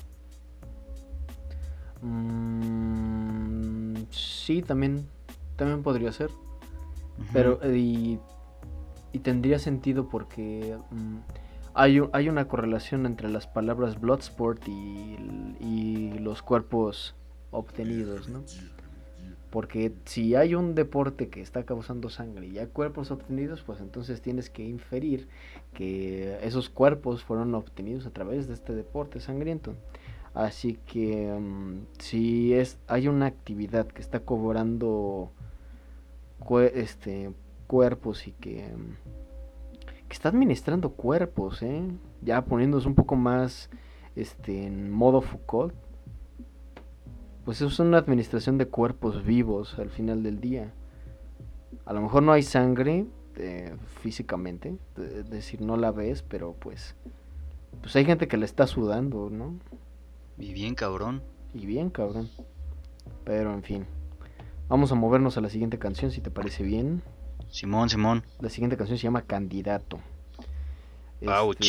Sí, también podría ser, Ujú, pero y tendría sentido porque hay una correlación entre las palabras Bloodsport y los cuerpos obtenidos, ¿no? Porque si hay un deporte que está causando sangre y hay cuerpos obtenidos, pues entonces tienes que inferir que esos cuerpos fueron obtenidos a través de este deporte sangriento. Así que si hay una actividad que está cobrando cuerpos y que está administrando cuerpos, ya poniéndose un poco más en modo Foucault. Pues eso es una administración de cuerpos vivos al final del día. A lo mejor no hay sangre físicamente, es decir, no la ves, pero pues hay gente que le está sudando, ¿no? Y bien cabrón. Y bien, cabrón. Pero en fin, vamos a movernos a la siguiente canción, si te parece bien. Simón. La siguiente canción se llama Candidato. Ouch.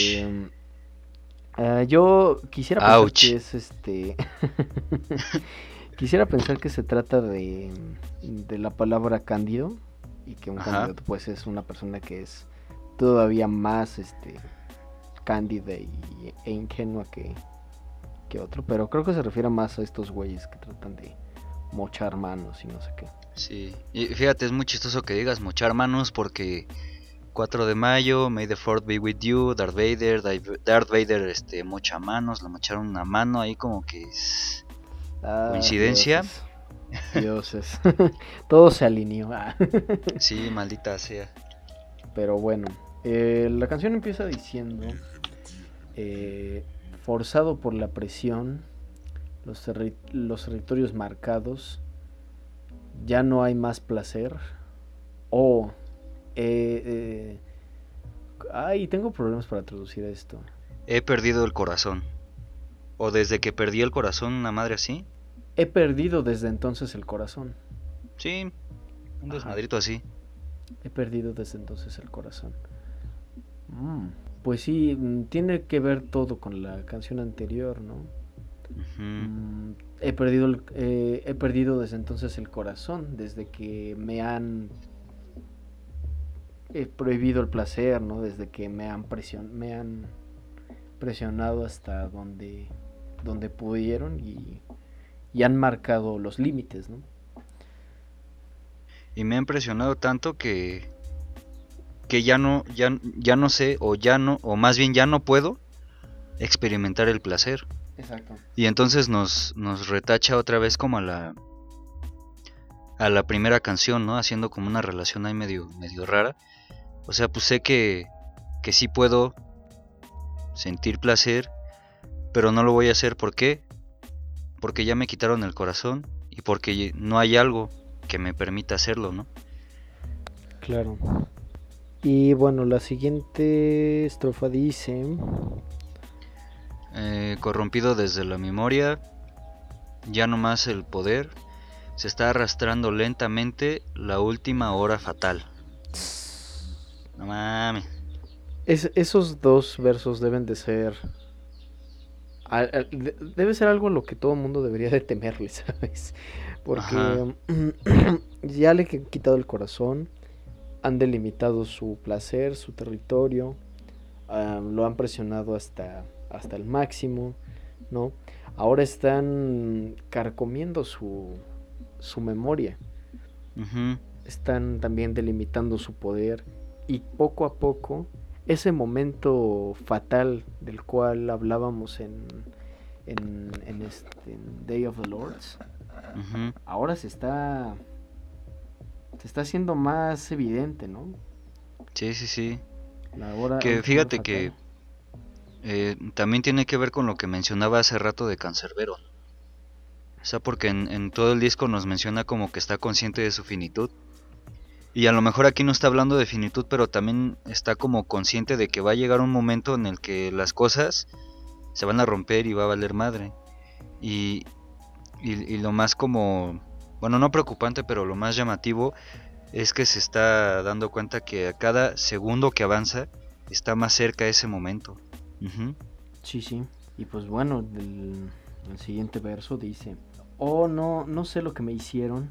Yo quisiera pensar Ouch. que es quisiera pensar que se trata de la palabra cándido, y que un Ajá. candidato pues es una persona que es todavía más cándida e ingenua que otro, pero creo que se refiere más a estos güeyes que tratan de mochar manos y no sé qué. Sí, y fíjate, es muy chistoso que digas mochar manos porque 4 de mayo, May the 4th be with you, Darth Vader, mocha manos, le mocharon una mano ahí como que es coincidencia. Dioses. Todo se alineó. Sí, maldita sea. Pero bueno, la canción empieza diciendo, forzado por la presión, los territorios marcados, ya no hay más placer. Ay, tengo problemas para traducir esto. He perdido el corazón. O desde que perdí el corazón, una madre así. He perdido desde entonces el corazón. Sí, un Ajá. desmadrito así. He perdido desde entonces el corazón. Pues sí, tiene que ver todo con la canción anterior, ¿no? Ujú. He perdido desde entonces el corazón, desde que me han prohibido el placer, ¿no? Desde que me han presionado hasta donde pudieron y han marcado los límites, ¿no? Y me ha impresionado tanto que ya no sé, o más bien ya no puedo experimentar el placer. Exacto. Y entonces nos retacha otra vez como a la primera canción, ¿no? Haciendo como una relación ahí medio rara. O sea, pues sé que sí puedo sentir placer, pero no lo voy a hacer. ¿Por qué? Porque ya me quitaron el corazón y porque no hay algo que me permita hacerlo, ¿no? Claro. Y bueno, la siguiente estrofa dice... corrompido desde la memoria, ya no más el poder, se está arrastrando lentamente la última hora fatal. No mames. Esos dos versos deben de ser... debe ser algo a lo que todo el mundo debería de temerle, ¿sabes? Porque ya le han quitado el corazón, han delimitado su placer, su territorio, lo han presionado hasta el máximo, ¿no? Ahora están carcomiendo su memoria. Uh-huh. Están también delimitando su poder, y poco a poco ese momento fatal del cual hablábamos en Day of the Lords, ahora se está haciendo más evidente, ¿no? Sí. La que fíjate fatal. Que también tiene que ver con lo que mencionaba hace rato de Cancerbero. O sea, porque en todo el disco nos menciona como que está consciente de su finitud. Y a lo mejor aquí no está hablando de finitud, pero también está como consciente de que va a llegar un momento en el que las cosas se van a romper y va a valer madre. Y lo más como, bueno, no preocupante, pero lo más llamativo es que se está dando cuenta que a cada segundo que avanza está más cerca ese momento. Uh-huh. Sí. Y pues bueno, el siguiente verso dice: oh, no sé lo que me hicieron,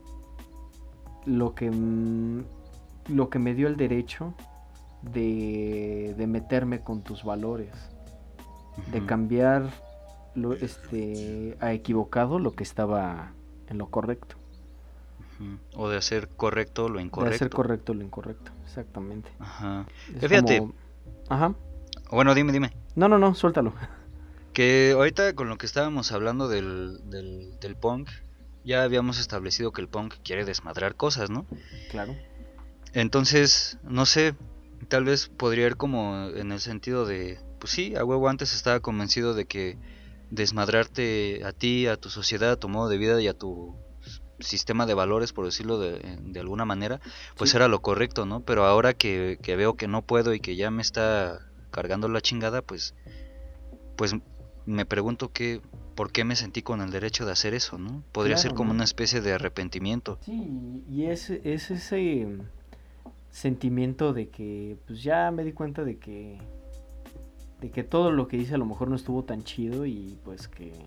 lo que me dio el derecho de meterme con tus valores, de cambiar a equivocado lo que estaba en lo correcto. O de hacer correcto lo incorrecto. De hacer correcto lo incorrecto, exactamente. Ajá. Fíjate. Como... Ajá. Bueno, dime. No, suéltalo. Que ahorita con lo que estábamos hablando del punk, ya habíamos establecido que el punk quiere desmadrar cosas, ¿no? Claro. Entonces, no sé, tal vez podría ir como en el sentido de, pues sí, a huevo antes estaba convencido de que desmadrarte a ti, a tu sociedad, a tu modo de vida y a tu sistema de valores, por decirlo de alguna manera, pues Sí. era lo correcto, ¿no? Pero ahora que veo que no puedo y que ya me está cargando la chingada, pues me pregunto por qué me sentí con el derecho de hacer eso, ¿no? Podría ser Claro, como ¿no? una especie de arrepentimiento. Sí, y es ese sentimiento de que pues ya me di cuenta de que todo lo que hice a lo mejor no estuvo tan chido y pues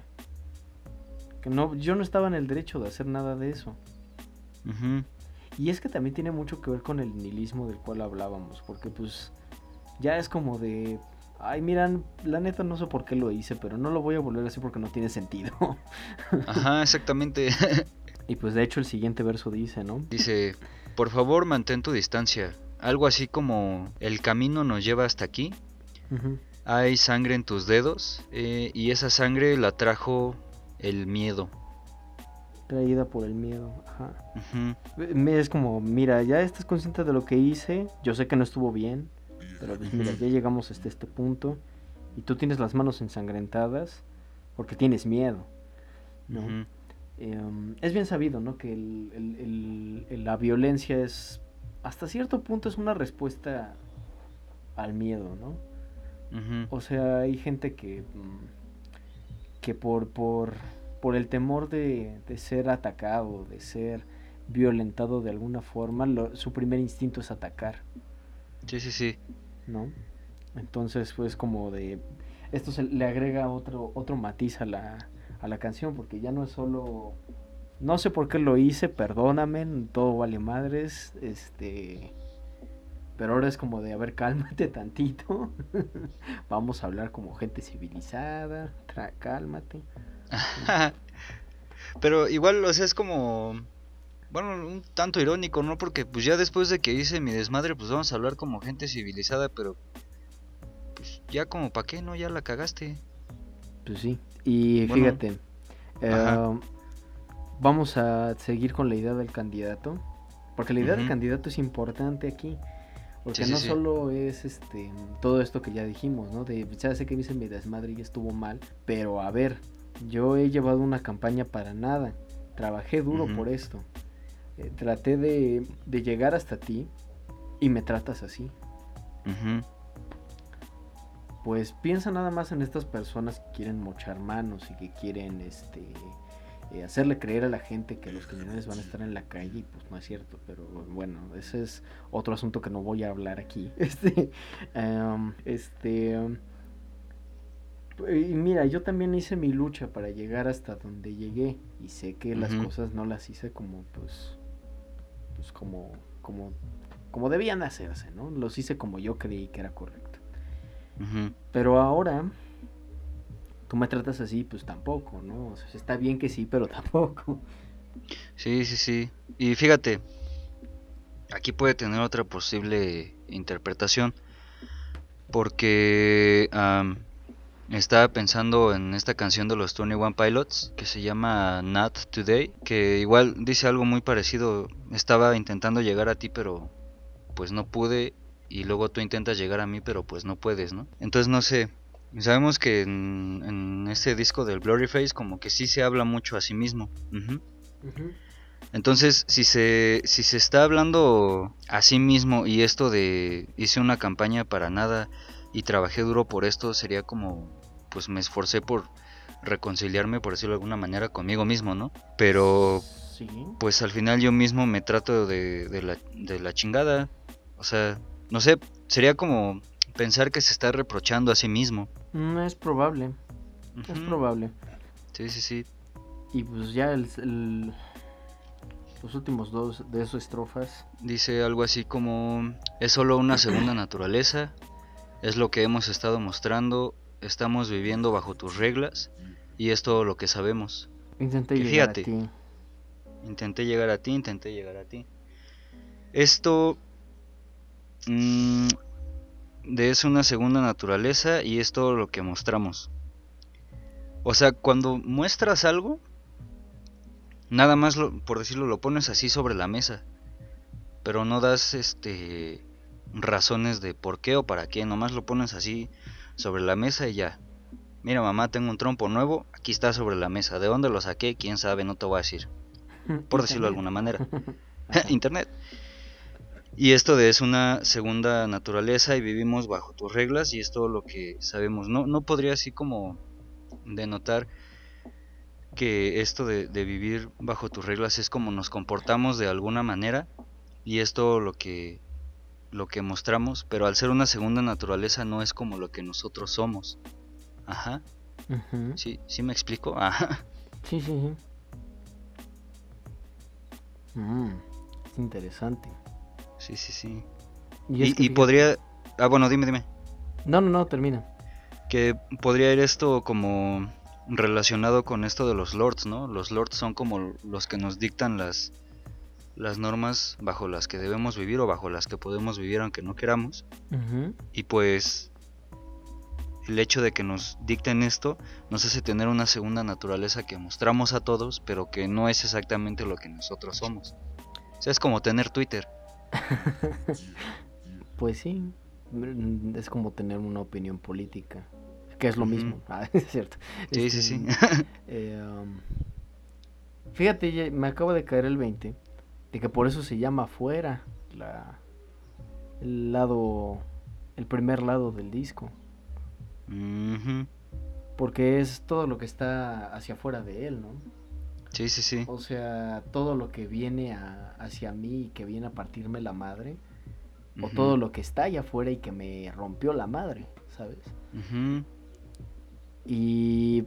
que no, yo no estaba en el derecho de hacer nada de eso. Ujú. Y es que también tiene mucho que ver con el nihilismo del cual hablábamos, porque pues ya es como de, ay, miran, la neta no sé por qué lo hice, pero no lo voy a volver a hacer porque no tiene sentido. Ajá, exactamente. Y pues de hecho el siguiente verso dice, ¿no? Dice, por favor mantén tu distancia. Algo así como, el camino nos lleva hasta aquí. Ujú. Hay sangre en tus dedos y esa sangre la trajo el miedo. Traída por el miedo, ajá. Ujú, Es como, mira, ya estás consciente de lo que hice, yo sé que no estuvo bien, pero pues mira, ujú, ya llegamos hasta este punto y tú tienes las manos ensangrentadas porque tienes miedo, ¿no? ujú, Es bien sabido, ¿no? Que la violencia es, hasta cierto punto es una respuesta al miedo, ¿no? ujú, O sea, hay gente que por el temor de ser atacado, de ser violentado de alguna forma, su primer instinto es atacar, sí, sí, sí. ¿no? Entonces, pues como de... Esto le agrega otro matiz a la canción, porque ya no es solo... No sé por qué lo hice, perdóname, todo vale madres, pero ahora es como de, a ver, cálmate tantito. Vamos a hablar como gente civilizada, cálmate. Pero igual, o sea, es como, bueno, un tanto irónico, ¿no? Porque pues ya después de que hice mi desmadre, pues vamos a hablar como gente civilizada, pero pues ya como pa' qué, ¿no? Ya la cagaste. Pues sí. Y Bueno, fíjate, ajá, eh, vamos a seguir con la idea del candidato. Porque la idea del ujú, candidato es importante aquí. sí, Porque sí, no sí, solo es todo esto que ya dijimos, ¿no? De ya sé que hice mi desmadre y estuvo mal. Pero a ver, yo he llevado una campaña para nada. Trabajé duro ujú, por esto. Traté de llegar hasta ti y me tratas así. ujú, Pues piensa nada más en estas personas que quieren mochar manos y que quieren hacerle creer a la gente que los criminales van a estar en la calle y pues no es cierto, pero bueno, ese es otro asunto que no voy a hablar aquí. Em, este, em, y mira, yo también hice mi lucha para llegar hasta donde llegué y sé que las ujú, cosas no las hice como pues como, como debían hacerse, ¿no? Los hice como yo creí que era correcto. ujú. Pero ahora tú me tratas así, pues tampoco, ¿no? O sea, está bien que sí, pero tampoco. Sí, sí, sí. Y fíjate, aquí puede tener otra posible interpretación, porque estaba pensando en esta canción de los 21 Pilots que se llama Not Today, que igual dice algo muy parecido. Estaba intentando llegar a ti, pero pues no pude, y luego tú intentas llegar a mí, pero pues no puedes, ¿no? Entonces no sé. Sabemos que en este disco del Blurryface como que sí se habla mucho a sí mismo. Ujú. Ujú. Entonces, si se está hablando a sí mismo y esto de hice una campaña para nada y trabajé duro por esto, sería como, pues me esforcé por reconciliarme, por decirlo de alguna manera, conmigo mismo, ¿no? Pero, Sí. pues al final yo mismo me trato de la chingada. O sea, no sé, sería como pensar que se está reprochando a sí mismo. Es probable, es Ujú, probable. sí, sí, sí. Y pues ya los últimos dos de sus estrofas. Dice algo así como, es solo una segunda naturaleza. Es lo que hemos estado mostrando, estamos viviendo bajo tus reglas y es todo lo que sabemos. Intenté Que llegar a fíjate, ti. intenté llegar a ti, intenté llegar a ti. Esto mm, es una segunda naturaleza y es todo lo que mostramos. O sea, cuando muestras algo, nada más, por decirlo, lo pones así sobre la mesa, pero no das razones de por qué o para qué, nomás lo pones así sobre la mesa y ya. Mira, mamá, tengo un trompo nuevo, aquí está sobre la mesa. ¿De dónde lo saqué? Quién sabe, no te voy a decir. Por decirlo de Internet. alguna manera. Ajá. Internet. Y esto es una segunda naturaleza y vivimos bajo tus reglas y es todo lo que sabemos. No podría así como denotar que esto de vivir bajo tus reglas es como nos comportamos de alguna manera y es todo lo que mostramos, pero al ser una segunda naturaleza no es como lo que nosotros somos. Ajá. Ujú. ¿Sí me explico? Ajá. Sí, sí, sí. Es interesante. Sí. Y es que Y fíjate. podría... Ah, bueno, dime. No, termina. Que podría ir esto como relacionado con esto de los lords, ¿no? Los lords son como los que nos dictan las normas bajo las que debemos vivir o bajo las que podemos vivir aunque no queramos. Ujú. Y pues el hecho de que nos dicten esto nos hace tener una segunda naturaleza que mostramos a todos, pero que no es exactamente lo que nosotros somos. O sea, es como tener Twitter. Pues sí. Es como tener una opinión política. Que es lo Ujú. mismo. Ah, es cierto. Sí. Eh, um, Fíjate, me acaba de caer el 20 de que por eso se llama afuera el lado, el primer lado del disco, Ujú. porque es todo lo que está hacia afuera de él, ¿no? Sí. O sea, todo lo que viene hacia mí y que viene a partirme la madre, o Ujú. todo lo que está allá afuera y que me rompió la madre, ¿sabes? Ujú. Y,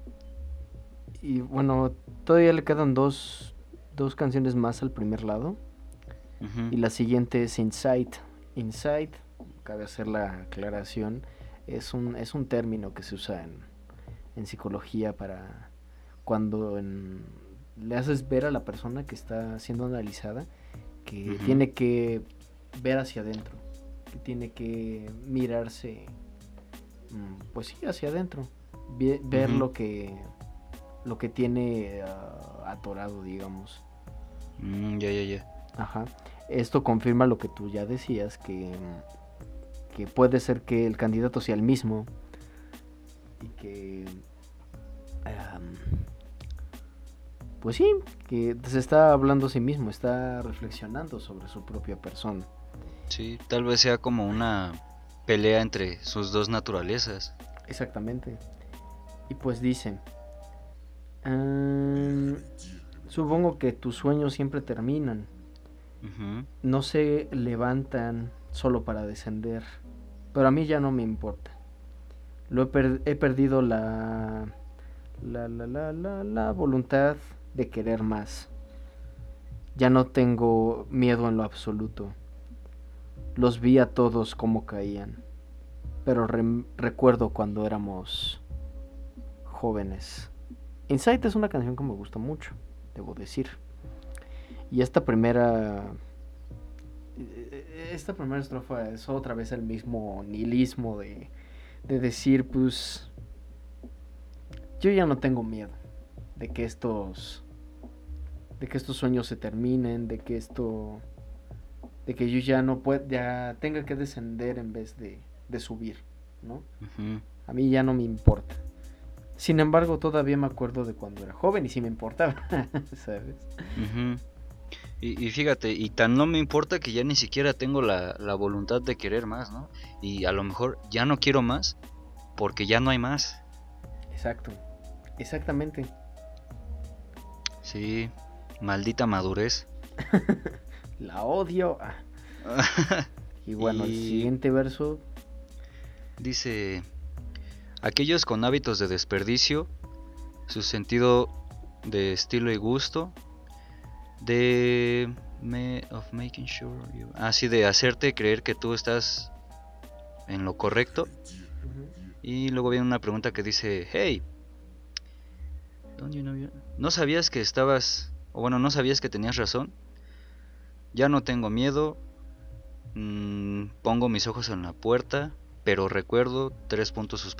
y bueno, todavía le quedan dos canciones más al primer lado. Ujú. Y la siguiente es Inside. Inside, cabe hacer la aclaración, es un término que se usa en psicología para cuando le haces ver a la persona que está siendo analizada que Ujú. tiene que ver hacia adentro, que tiene que mirarse, pues sí, hacia adentro, ver Ujú. lo que tiene atorado, digamos. Ya. Ajá. Esto confirma lo que tú ya decías, que puede ser que el candidato sea el mismo y que, pues sí, que se está hablando a sí mismo, está reflexionando sobre su propia persona. Sí, tal vez sea como una pelea entre sus dos naturalezas. Exactamente. Y pues dice, "Am, supongo que tus sueños siempre terminan, Ujú. no se levantan solo para descender, pero a mí ya no me importa. He perdido la voluntad de querer más. Ya no tengo miedo en lo absoluto. Los vi a todos como caían, pero recuerdo cuando éramos jóvenes. Insight es una canción que me gusta mucho, debo decir. Y esta primera estrofa es otra vez el mismo nihilismo de decir, pues, yo ya no tengo miedo de que estos sueños se terminen, de que yo ya no pueda, ya tenga que descender en vez de subir, ¿no? Ujú. A mí ya no me importa. Sin embargo, todavía me acuerdo de cuando era joven y sí me importaba, ¿sabes? Ujú. Y fíjate, y tan no me importa que ya ni siquiera tengo la voluntad de querer más, ¿no? Y a lo mejor ya no quiero más porque ya no hay más. Exacto, exactamente. Sí, maldita madurez. La odio. Y bueno, el Y siguiente verso. dice, aquellos con hábitos de desperdicio, su sentido de estilo y gusto, of making sure así de hacerte creer que tú estás en lo correcto. Y luego viene una pregunta que dice, hey, ¿no sabías que estabas, o bueno, no sabías que tenías razón? Ya no tengo miedo, pongo mis ojos en la puerta, pero recuerdo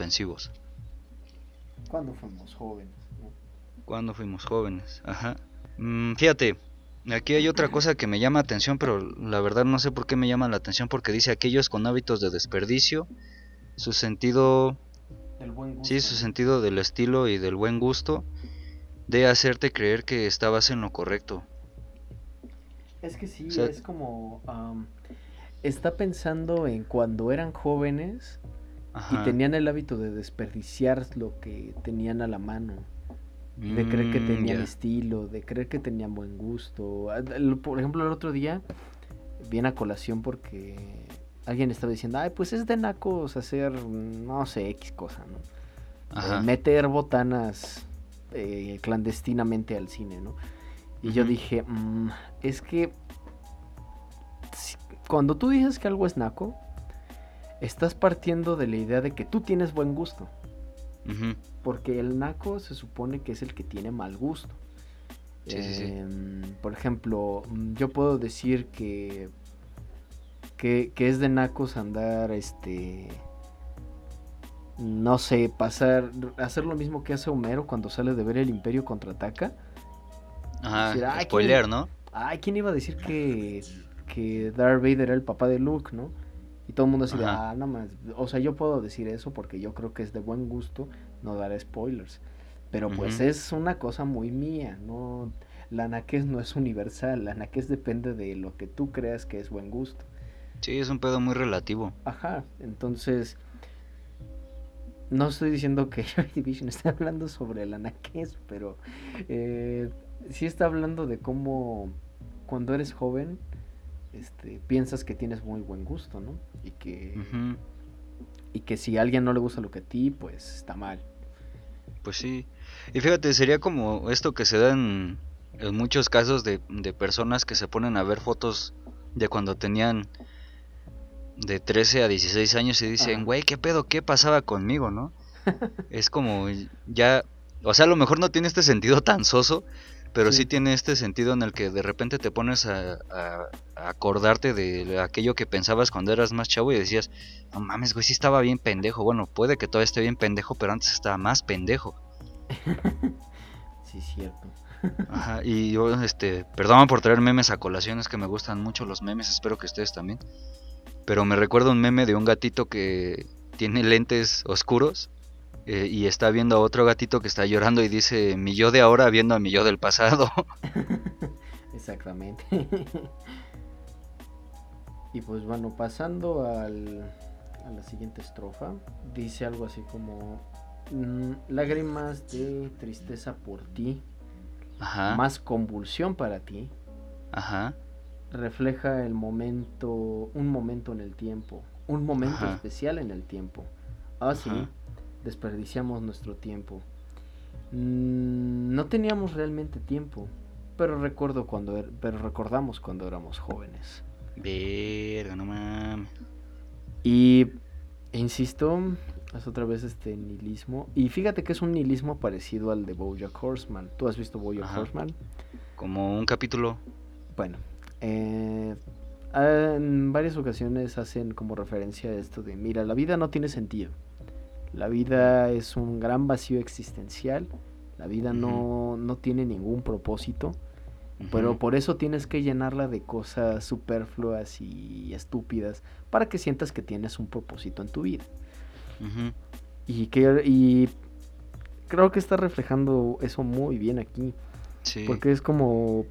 3 puntos suspensivos. Cuando fuimos jóvenes, ¿no? Cuando fuimos jóvenes, ajá. Fíjate, aquí hay otra cosa que me llama atención, pero la verdad no sé por qué me llama la atención, porque dice aquellos con hábitos de desperdicio, su sentido, El buen gusto, sí, su ¿no? sentido del estilo y del buen gusto, de hacerte creer que estabas en lo correcto. Es que O sí, sea, es como... está pensando en cuando eran jóvenes y ajá, tenían el hábito de desperdiciar lo que tenían a la mano. De creer que tenían ya, estilo, de creer que tenían buen gusto. Por ejemplo, el otro día viene a colación porque alguien estaba diciendo, ay, pues es de nacos hacer, no sé, X cosa, ¿no? ajá, Meter botanas clandestinamente al cine, ¿no? Y yo ujú, dije, es que si- cuando tú dices que algo es naco, estás partiendo de la idea de que tú tienes buen gusto. ujú, Porque el naco se supone que es el que tiene mal gusto. sí, sí, sí, Por ejemplo, yo puedo decir que es de nacos andar, no sé, hacer lo mismo que hace Homero cuando sale de ver el Imperio contraataca. Y decir, ajá, spoilear, ¿no? ¿quién iba a decir que Darth Vader era el papá de Luke, ¿no? Y todo el mundo así de, Ajá, no más. O sea, yo puedo decir eso porque yo creo que es de buen gusto no dar spoilers. Pero pues ujú. es una cosa muy mía, ¿no? La naquez no es universal, la naquez depende de lo que tú creas que es buen gusto. Sí, es un pedo muy relativo. Ajá, entonces no estoy diciendo que Joy Division esté hablando sobre la naquez, pero eh, sí está hablando de cómo cuando eres joven piensas que tienes muy buen gusto, ¿no? Ujú. Y que si a alguien no le gusta lo que a ti, pues está mal. Pues sí. Y fíjate, sería como esto que se da en muchos casos de personas que se ponen a ver fotos de cuando tenían de 13 a 16 años y dicen, Ajá. güey, ¿qué pedo? ¿Qué pasaba conmigo, no? Es como ya, o sea, a lo mejor no tiene este sentido tan soso, pero sí Sí. tiene este sentido en el que de repente te pones a acordarte de aquello que pensabas cuando eras más chavo y decías, no mames, güey, sí estaba bien pendejo. Bueno, puede que todavía esté bien pendejo, pero antes estaba más pendejo. Sí, cierto. Ajá, y yo, perdón por traer memes a colación, es que me gustan mucho los memes, espero que ustedes también. Pero me recuerda un meme de un gatito que tiene lentes oscuros y está viendo a otro gatito que está llorando y dice, mi yo de ahora viendo a mi yo del pasado. Exactamente. Y pues bueno, pasando a la siguiente estrofa, dice algo así como lágrimas de tristeza por ti, Ajá, más convulsión para ti, ajá, refleja un momento en el tiempo, un momento ajá, especial en el tiempo. Ah, sí, ajá. desperdiciamos nuestro tiempo. No teníamos realmente tiempo, pero recordamos cuando éramos jóvenes. Verga, no mames. Y insisto, es otra vez este nihilismo. Y fíjate que es un nihilismo parecido al de BoJack Horseman. ¿Tú has visto BoJack Ajá, Horseman? como un capítulo. Bueno, eh, en varias ocasiones hacen como referencia a esto de, mira, la vida no tiene sentido. La Ujú, vida es un gran vacío existencial. La vida ujú, no tiene ningún propósito. Pero ujú, por eso tienes que llenarla de cosas superfluas y estúpidas para que sientas que tienes un propósito en tu vida. ujú. Y creo que está reflejando eso muy bien aquí. Sí, Porque es como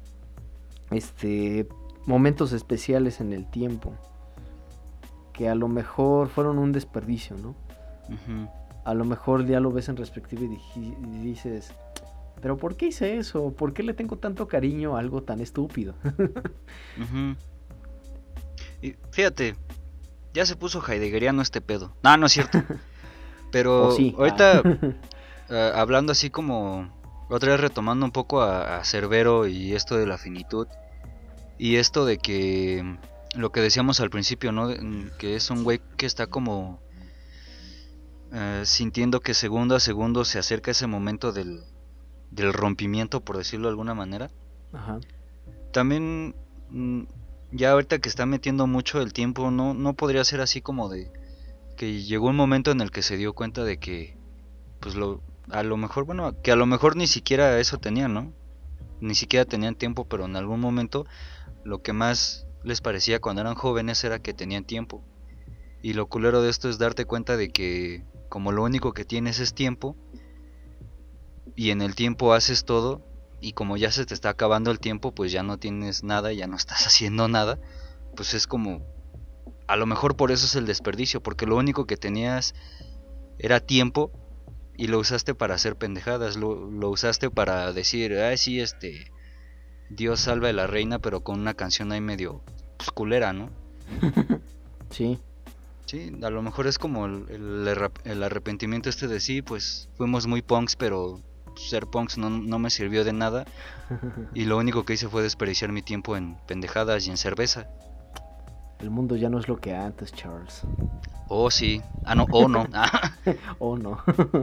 este momentos especiales en el tiempo. Que a lo mejor fueron un desperdicio, ¿no? ujú, A lo mejor ya lo ves en perspectiva y dices, pero ¿por qué hice eso? ¿Por qué le tengo tanto cariño a algo tan estúpido? ujú. Y fíjate, ya se puso heideggeriano este pedo. No, no es cierto. O Pero sí. ahorita, hablando así como, otra vez retomando un poco a Cerbero y esto de la finitud, y esto de que lo que decíamos al principio, ¿no? Que es un güey que está como sintiendo que segundo a segundo se acerca ese momento del rompimiento, por decirlo de alguna manera. Ajá. También, mm, ya ahorita que está metiendo mucho el tiempo, no podría ser así como de que llegó un momento en el que se dio cuenta de que, pues a lo mejor, bueno, que a lo mejor ni siquiera eso tenía, ¿no? ni siquiera tenían tiempo, pero en algún momento lo que más les parecía cuando eran jóvenes era que tenían tiempo. Y lo culero de esto es darte cuenta de que como lo único que tienes es tiempo, y en el tiempo haces todo, y como ya se te está acabando el tiempo, pues ya no tienes nada, ya no estás haciendo nada, pues es como, a lo mejor por eso es el desperdicio, porque lo único que tenías era tiempo y lo usaste para hacer pendejadas, lo usaste para decir, ay sí, Dios salva a la reina, pero con una canción ahí medio pues, culera, ¿no? Sí, Sí, a lo mejor es como el arrepentimiento de sí, pues fuimos muy punks, pero ser punks no me sirvió de nada. Y lo único que hice fue desperdiciar mi tiempo en pendejadas y en cerveza. el mundo ya no es lo que antes, Charles. Oh, sí. Ah, no, oh, no. Oh, no.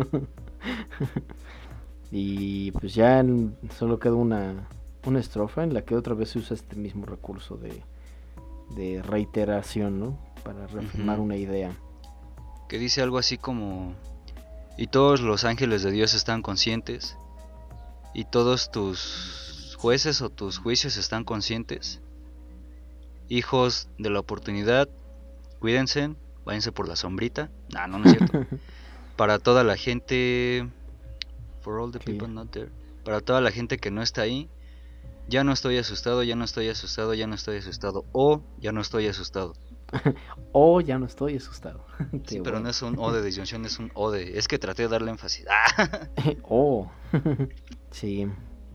Y pues ya solo queda una estrofa en la que otra vez se usa este mismo recurso de reiteración, ¿no? Para reafirmar una idea. Que dice algo así como: y todos los ángeles de Dios están conscientes, y todos tus jueces o tus juicios están conscientes. Hijos de la oportunidad, cuídense, váyanse por la sombrita. No es cierto. Para toda la gente, for all the people not there, para toda la gente que no está ahí, ya no estoy asustado, ya no estoy asustado, ya no estoy asustado, o ya no estoy asustado. Oh, ya no estoy asustado. Sí, pero no es un o de disyunción, es un o de, es que traté de darle énfasis. Oh, sí.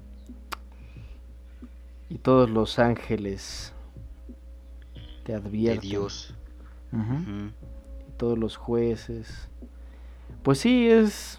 Y todos los ángeles te De advierten. Dios. Ujú. Ujú. Y todos los jueces. Pues sí, es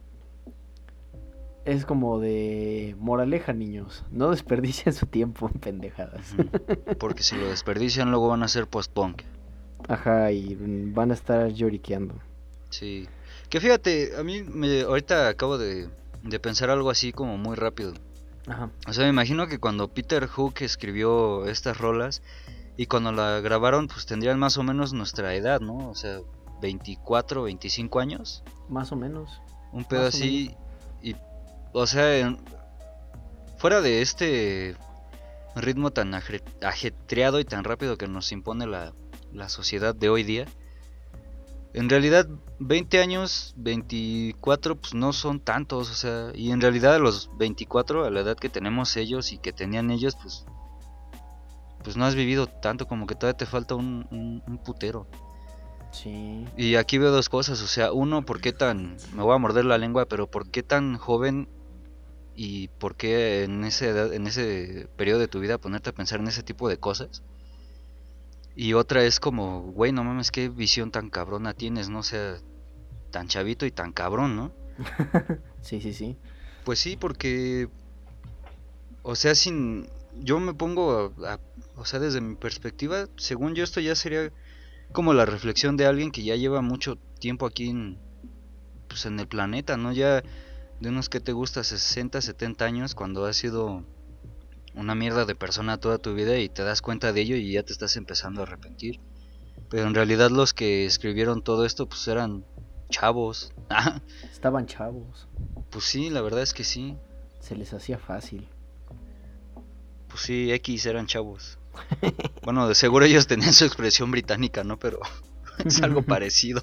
como de moraleja, niños. No desperdicien su tiempo en pendejadas. Ujú. Porque si lo desperdician, luego van a ser post-punk. Ajá, y van a estar lloriqueando. Sí. Que fíjate, a mí ahorita acabo de pensar algo así como muy rápido. Ajá. O sea, me imagino que cuando Peter Hook escribió estas rolas y cuando la grabaron, pues tendrían más o menos nuestra edad, ¿no? O sea, 24, 25 años. Más o menos. Un pedo Más o así. Y, o sea, fuera de este ritmo tan ajetreado y tan rápido que nos impone la sociedad de hoy día, en realidad 20 años, 24, pues no son tantos, o sea, y en realidad a los 24, a la edad que tenemos ellos y que tenían ellos, pues no has vivido tanto, como que todavía te falta un putero. Sí. Y aquí veo dos cosas, o sea, uno, ¿por qué tan, me voy a morder la lengua, pero por qué tan joven y por qué en ese periodo de tu vida ponerte a pensar en ese tipo de cosas? Y otra es como, güey, no mames, qué visión tan cabrona tienes, ¿no? O sea, tan chavito y tan cabrón, ¿no? Sí, sí, sí. Pues sí, porque, o sea, yo me pongo o sea, desde mi perspectiva, según yo esto ya sería como la reflexión de alguien que ya lleva mucho tiempo aquí pues en el planeta, ¿no? Ya de unos que te gusta 60, 70 años, cuando has sido una mierda de persona toda tu vida y te das cuenta de ello y ya te estás empezando a arrepentir. Pero en realidad los que escribieron todo esto pues eran chavos. Estaban chavos. Pues sí, la verdad es que sí. Se les hacía fácil. Pues sí, X eran chavos. Bueno, de seguro ellos tenían su expresión británica, ¿no? Pero es algo parecido.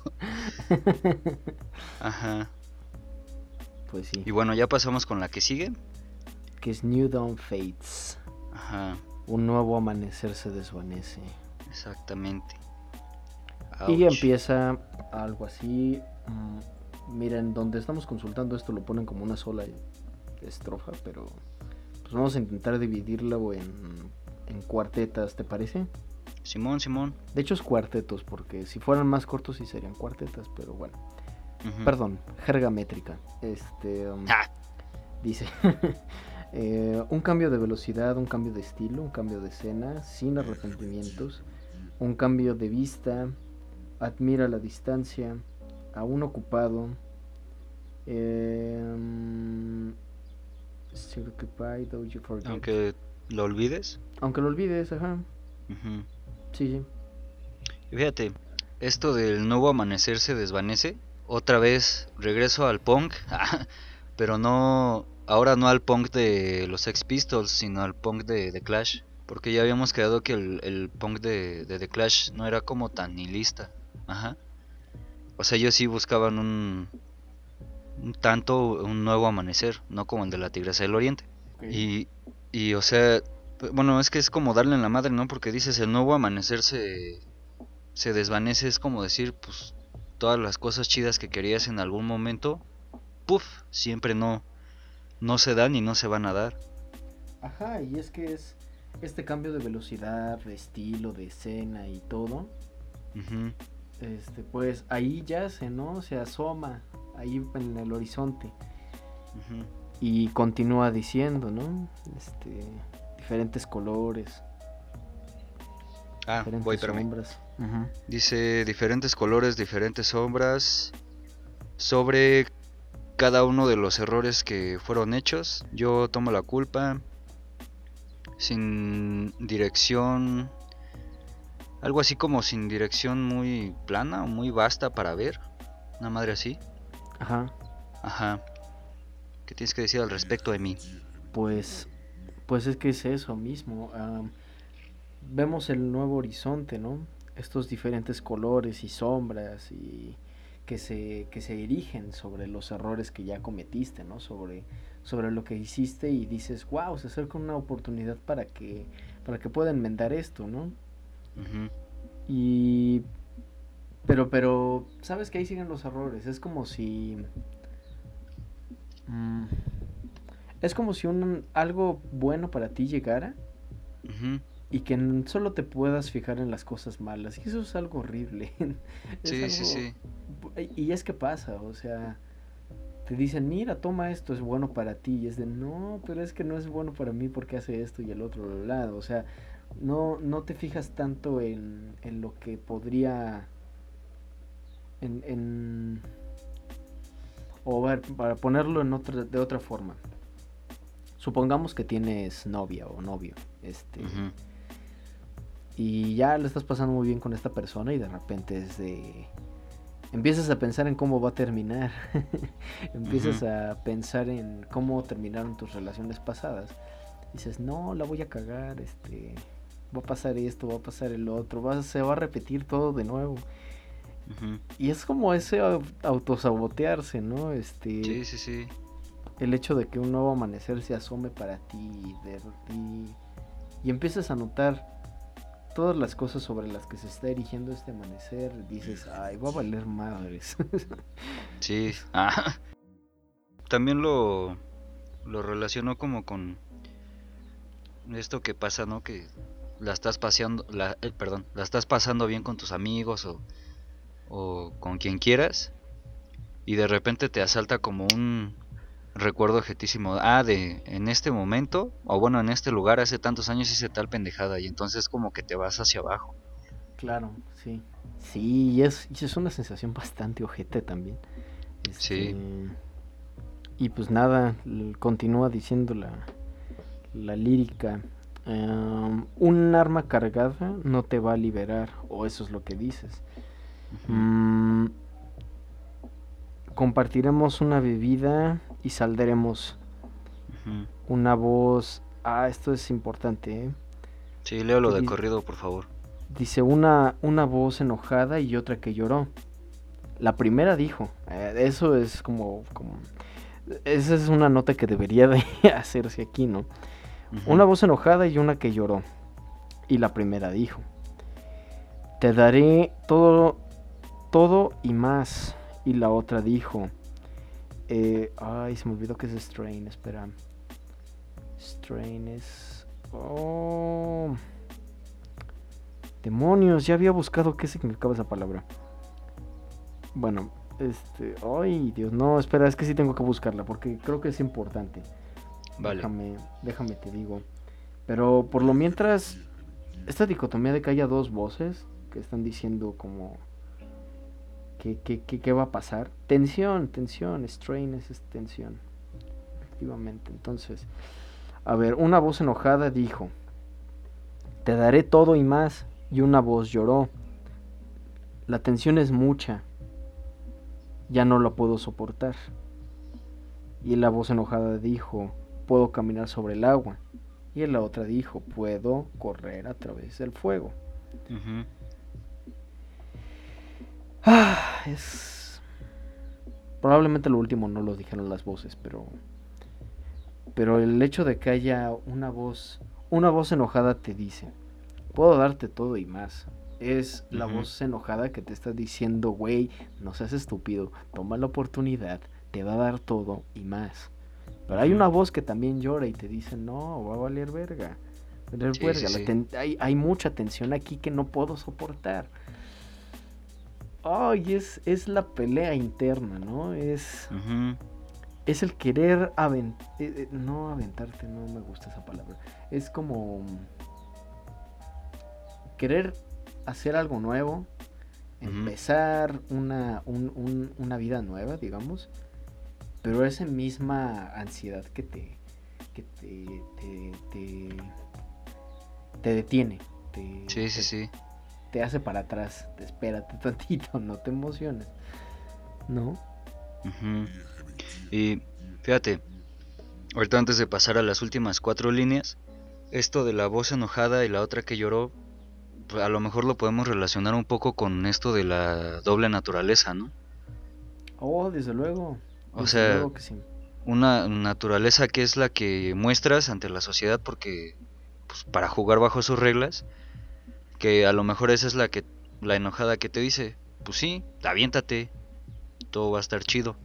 Ajá. Pues sí. Y bueno, ya pasamos con la que sigue. Que es New Dawn Fates. Ajá, Un nuevo amanecer se desvanece. exactamente. Y Ouch. empieza algo así. Miren, donde estamos consultando esto lo ponen como una sola estrofa, pero pues vamos a intentar dividirlo en cuartetas, ¿te parece? Simón. De hecho es cuartetos, porque si fueran más cortos sí serían cuartetas, pero bueno. Ujú. Perdón, jerga métrica. Ah, Dice, un cambio de velocidad, un cambio de estilo, un cambio de escena, sin arrepentimientos, un cambio de vista, admira la distancia, aún ocupado, still occupied, though you forget. aunque lo olvides. Aunque lo olvides, ajá, Ujú. sí, sí. Y fíjate, esto del nuevo amanecer se desvanece. Otra vez regreso al punk, pero no ahora no al punk de los Sex Pistols, sino al punk de The Clash. Porque ya habíamos quedado que el punk de The Clash no era como tan nihilista. Ajá. O sea, ellos sí buscaban un nuevo amanecer, no como el de la Tigresa del Oriente. Ok. Y o sea, bueno, es que es como darle en la madre, ¿no? Porque dices, el nuevo amanecer se desvanece, es como decir, pues, todas las cosas chidas que querías en algún momento, puff, siempre no se dan y no se van a dar. Ajá, y es que es este cambio de velocidad, de estilo, de escena y todo. Ujú. Pues ahí yace, ¿no? Se asoma ahí en el horizonte Ujú. y continúa diciendo, ¿no? Diferentes colores, Ah, diferentes voy, espérame. sombras. Ujú. Dice diferentes colores, diferentes sombras sobre cada uno de los errores que fueron hechos. Yo tomo la culpa. Sin dirección. Algo así como sin dirección muy plana o muy vasta para ver. Una madre así. Ajá, Ajá. ¿Qué tienes que decir al respecto de mí? pues es que es eso mismo. Vemos el nuevo horizonte, ¿no? Estos diferentes colores y sombras y que se erigen sobre los errores que ya cometiste, ¿no? Sobre lo que hiciste y dices, wow, se acerca una oportunidad para que pueda enmendar esto, ¿no? Ujú. Y pero sabes que ahí siguen los errores. Es como si mm, es como si algo bueno para ti llegara Ujú. y que solo te puedas fijar en las cosas malas. Y eso es algo horrible. Es Sí, sí, algo... sí. Y es que pasa, o sea, te dicen, mira, toma esto, es bueno para ti. Y es de, no, pero es que no es bueno para mí porque hace esto y el otro lado. O sea, no te fijas tanto en lo que podría... En... O ver, para ponerlo de otra forma. Supongamos que tienes novia o novio. Ujú. Y ya lo estás pasando muy bien con esta persona y de repente empiezas a pensar en cómo va a terminar. Empiezas Ujú. a pensar en cómo terminaron tus relaciones pasadas. Dices, no, la voy a cagar, va a pasar esto, va a pasar el otro, se va a repetir todo de nuevo. Ujú. Y es como ese autosabotearse, ¿no? Sí, sí, sí. El hecho de que un nuevo amanecer se asome para ti y empiezas a notar todas las cosas sobre las que se está erigiendo este amanecer, dices, ay, va a valer madres. Sí. Ah, también lo relaciono como con esto que pasa, ¿no? Que la estás paseando, perdón, la estás pasando bien con tus amigos o con quien quieras y de repente te asalta como un recuerdo objetísimo. Ah, de en este momento, o bueno, en este lugar hace tantos años hice tal pendejada y entonces como que te vas hacia abajo. Claro, sí. Sí, y es una sensación bastante ojete también. Sí. Y pues nada, continúa diciendo la lírica. Un arma cargada no te va a liberar, o eso es lo que dices. Ujú. Mm, compartiremos una bebida y saldremos. Ujú. Una voz. Ah, esto es importante, ¿eh? Sí, leo lo Que de corrido, por favor. dice una voz enojada y otra que lloró. La primera dijo. Eso es como. Esa es una nota que debería de hacerse aquí, ¿no? Una Ujú. voz enojada y una que lloró. Y la primera dijo. Te daré todo, todo y más. Y la otra dijo. Ay, se me olvidó que es strain. Espera. Strain es... Oh... Demonios, ya había buscado qué significaba esa palabra. Bueno, ay, Dios, no, espera, es que sí tengo que buscarla porque creo que es importante. Vale. Déjame te digo. Pero por lo mientras, esta dicotomía de que haya dos voces que están diciendo como qué va a pasar. Tensión, strain es tensión. Efectivamente, entonces, a ver, una voz enojada dijo, te daré todo y más. Y una voz lloró, la tensión es mucha, ya no la puedo soportar. Y la voz enojada dijo, puedo caminar sobre el agua. Y la otra dijo, puedo correr a través del fuego. Ujú. Es... Probablemente lo último no lo dijeron las voces, pero el hecho de que haya una voz enojada te dice, puedo darte todo y más. Es la Ujú. voz enojada que te está diciendo, güey, no seas estúpido, toma la oportunidad, te va a dar todo y más. Pero hay Ujú. una voz que también llora y te dice, no, va a valer verga. Valer Sí, verga. sí, sí. Hay mucha tensión aquí que no puedo soportar. Ay, es la pelea interna, ¿no? Ujú. Es el querer no aventarte, no me gusta esa palabra. Es como querer hacer algo nuevo, Ujú. empezar una vida nueva, digamos, pero esa misma ansiedad que te detiene, Sí, sí, sí. te hace para atrás, te espérate tantito, no te emociones, ¿no? Ujú. Y fíjate, ahorita antes de pasar a las últimas 4 líneas, esto de la voz enojada y la otra que lloró, pues, a lo mejor lo podemos relacionar un poco con esto de la doble naturaleza, ¿no? Oh, O desde sea, luego que sí. una naturaleza que es la que muestras ante la sociedad porque, pues, para jugar bajo sus reglas, que a lo mejor esa es la enojada que te dice, pues sí, aviéntate, todo va a estar chido.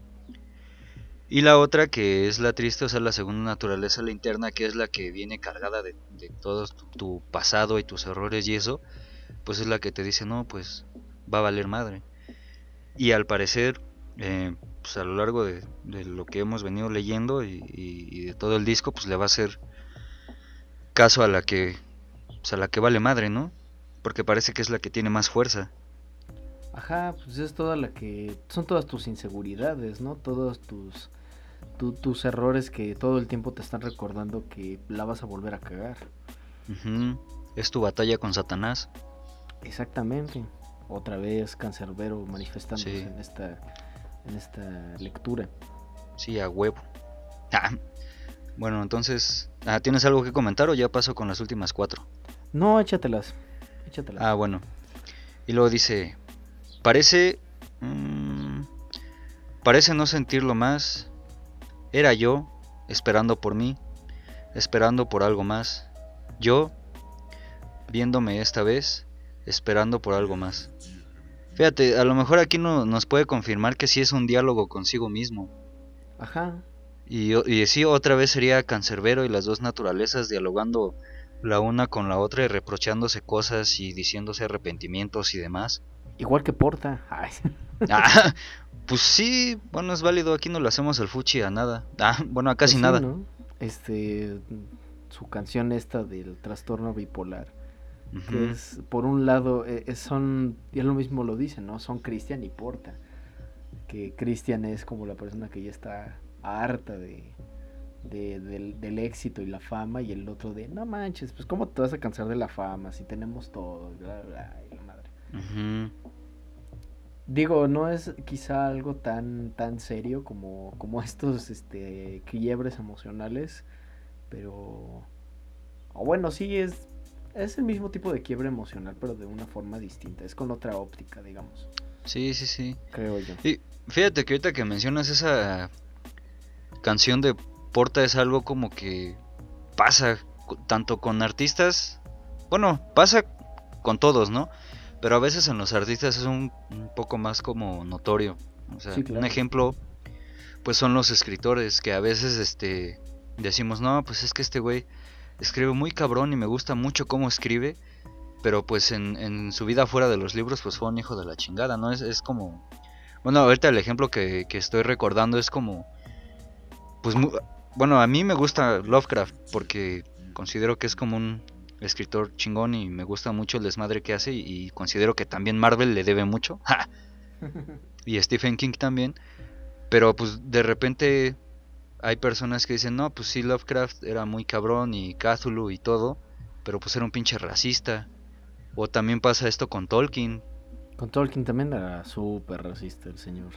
Y la otra que es la triste, o sea, la segunda naturaleza, la interna, que es la que viene cargada de todo tu pasado y tus errores y eso, pues es la que te dice, no, pues va a valer madre. Y al parecer, pues a lo largo de lo que hemos venido leyendo y de todo el disco, pues le va a hacer caso a la que, pues a la que vale madre, ¿no? Porque parece que es la que tiene más fuerza. Ajá, pues es toda son todas tus inseguridades, ¿no? Todos tus errores que todo el tiempo te están recordando que la vas a volver a cagar. Ujú. Es tu batalla con Satanás. Exactamente. Otra vez Cancerbero manifestándose Sí, en esta lectura. sí, a huevo. Ah, bueno, entonces, ¿tienes algo que comentar o ya paso con las últimas 4? No, échatelas. Échatelas. Bueno. Y luego dice, parece... mm, parece no sentirlo más. Era yo, esperando por mí, esperando por algo más. Yo, viéndome esta vez, esperando por algo más. Fíjate, a lo mejor aquí no, nos puede confirmar que sí es un diálogo consigo mismo. Ajá. Y sí, otra vez sería Cancerbero y las dos naturalezas dialogando la una con la otra y reprochándose cosas y diciéndose arrepentimientos y demás. Igual que Porta. Ay. Ah, pues sí, bueno, es válido, aquí no le hacemos el fuchi a nada. Bueno, a Pues casi sí, nada. ¿no? Su canción esta del trastorno bipolar, que Ujú. es, por un lado, y él lo mismo lo dice, ¿no? Son Cristian y Porta. Que Cristian es como la persona que ya está harta del éxito y la fama, y el otro de, no manches, pues cómo te vas a cansar de la fama si tenemos todo, bla, bla, y la madre. Ujú. Digo, no es quizá algo tan serio como estos quiebres emocionales, pero o bueno, sí es el mismo tipo de quiebre emocional, pero de una forma distinta, es con otra óptica, digamos, Sí, sí, sí. creo yo. Y fíjate que ahorita que mencionas esa canción de Porta es algo como que pasa tanto con artistas, bueno, pasa con todos, ¿no? Pero a veces en los artistas es un poco más como notorio. O sea, Sí, un claro. ejemplo, pues son los escritores que a veces decimos, no, pues es que este güey escribe muy cabrón y me gusta mucho cómo escribe, pero pues en su vida fuera de los libros pues fue un hijo de la chingada, ¿no? Es como, bueno, ahorita el ejemplo que estoy recordando es como, pues, bueno, a mí me gusta Lovecraft porque considero que es como un escritor chingón y me gusta mucho el desmadre que hace y considero que también Marvel le debe mucho, y Stephen King también, pero pues de repente hay personas que dicen, no, pues sí, Lovecraft era muy cabrón y Cthulhu y todo, pero pues era un pinche racista. O también pasa esto con Tolkien. Con Tolkien también era súper racista el señor.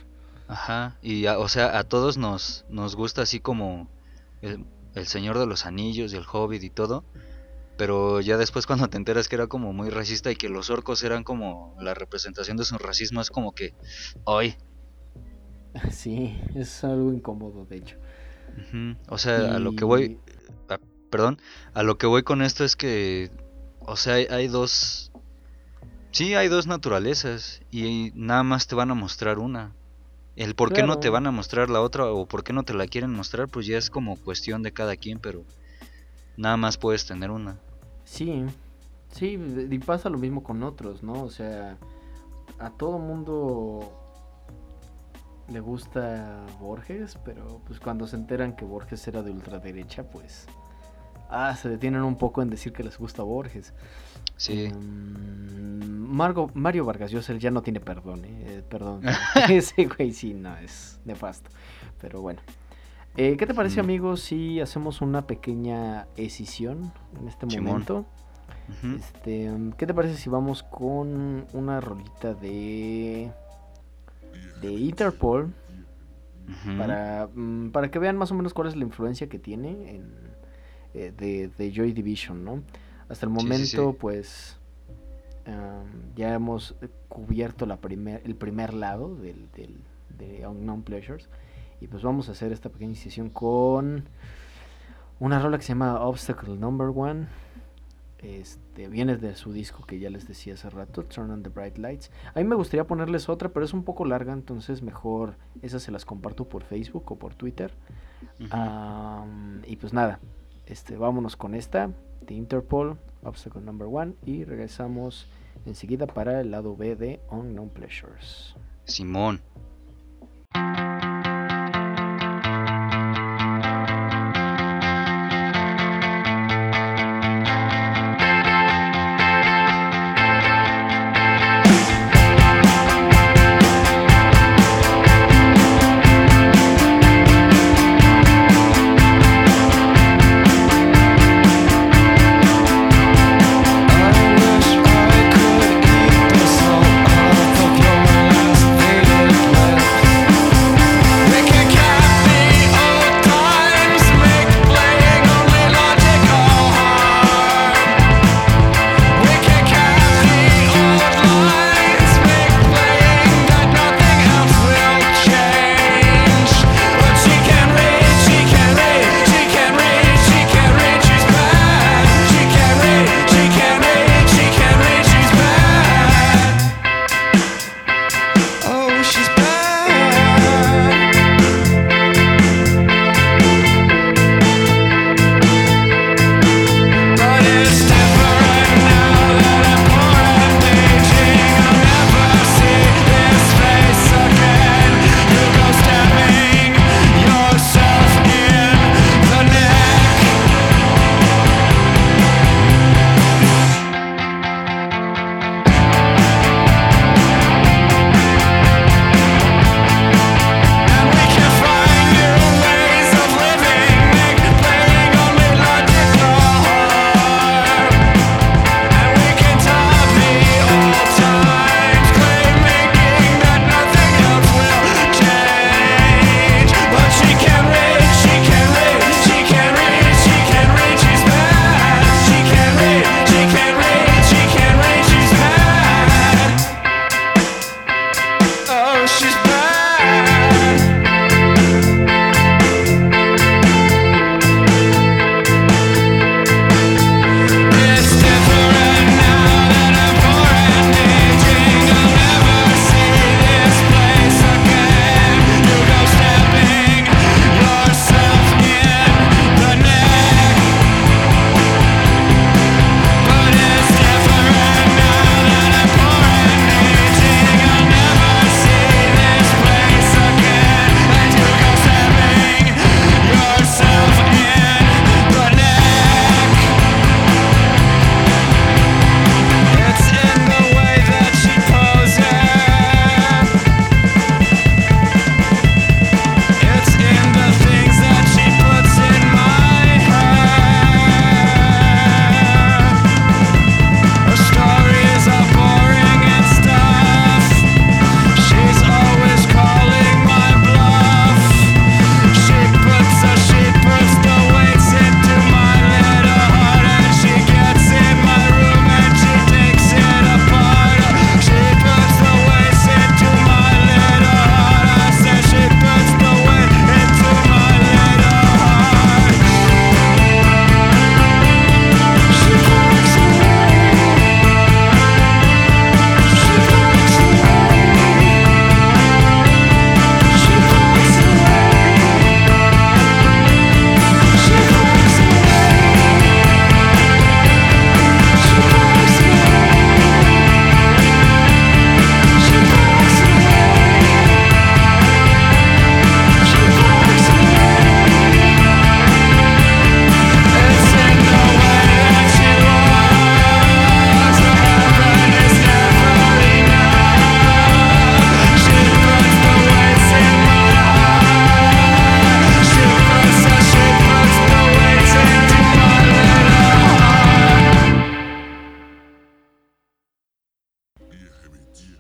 Ajá, y o sea, a todos nos gusta así como el Señor de los Anillos y el Hobbit y todo, pero ya después cuando te enteras que era como muy racista y que los orcos eran como la representación de su racismo, es como que, ¡ay! Sí, es algo incómodo, de hecho. Ujú. O sea, a lo que voy, Y ah, perdón, a lo que voy con esto es que, o sea, hay dos, sí, hay dos naturalezas y nada más te van a mostrar una. El por qué no te claro, van a mostrar la otra o por qué no te la quieren mostrar, pues ya es como cuestión de cada quien, pero nada más puedes tener una. sí, sí, y pasa lo mismo con otros, ¿no? O sea, a todo mundo le gusta Borges, pero pues cuando se enteran que Borges era de ultraderecha, pues se detienen un poco en decir que les gusta Borges. Sí, Mario Vargas Llosa ya no tiene perdón, perdón. Ese güey sí, no, es nefasto. Pero bueno. ¿Qué te parece, mm, amigos, si hacemos una pequeña escisión en este Simón. momento? Ujú, ¿Qué te parece si vamos con una rolita de Interpol ujú. para que vean más o menos cuál es la influencia que tiene de Joy Division, ¿no? Hasta el Sí, sí, sí. momento, pues ya hemos cubierto el primer lado de Unknown Pleasures. Y pues vamos a hacer esta pequeña sesión con una rola que se llama Obstacle Number One. Viene de su disco que ya les decía hace rato, Turn on the Bright Lights. A mí me gustaría ponerles otra, pero es un poco larga, entonces mejor esas se las comparto por Facebook o por Twitter. Ujú. Y pues nada, vámonos con esta de Interpol, Obstacle Number One, y regresamos enseguida para el lado B de Unknown Pleasures. Simón. I wish I could eat the salt off of your last faded breath.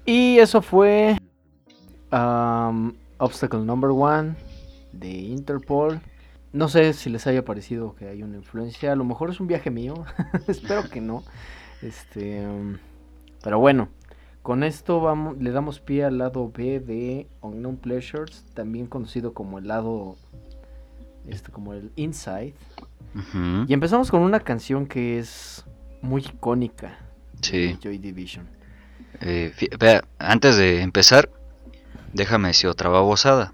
Y eso fue Obstacle Number One de Interpol. No sé si les haya parecido que hay una influencia. A lo mejor es un viaje mío. Espero que no. Pero bueno. Con esto le damos pie al lado B de Unknown Pleasures. También conocido como el lado... como el Inside. Ujú. Y empezamos con una canción que es muy icónica Sí. de Joy Division. Vea, antes de empezar, déjame decir otra babosada.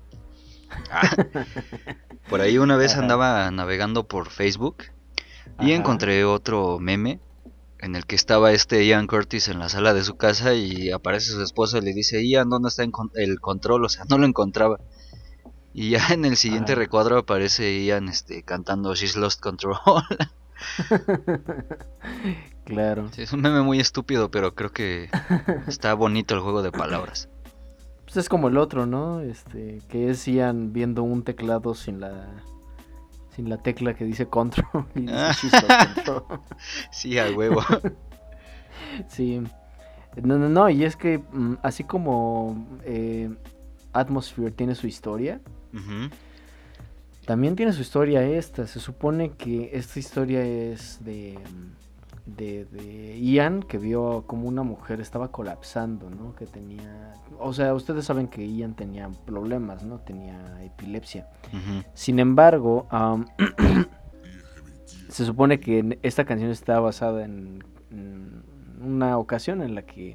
Por ahí una vez Ajá. andaba navegando por Facebook y Ajá. encontré otro meme en el que estaba Ian Curtis en la sala de su casa y aparece su esposa y le dice, Ian, ¿dónde está el control? O sea, no lo encontraba. Y ya en el siguiente Ajá. recuadro aparece Ian cantando She's Lost Control. Claro. Sí, es un meme muy estúpido, pero creo que está bonito el juego de palabras. Pues es como el otro, ¿no? Que es Ian viendo un teclado sin la tecla que dice control y dice she's lost control. Sí, a huevo. Sí. No, y es que así como Atmosphere tiene su historia, Ujú. también tiene su historia esta. Se supone que esta historia es de Ian, que vio como una mujer estaba colapsando, ¿no? Que tenía... O sea, ustedes saben que Ian tenía problemas, ¿no? Tenía epilepsia. Ujú. Sin embargo, se supone que esta canción está basada en una ocasión en la que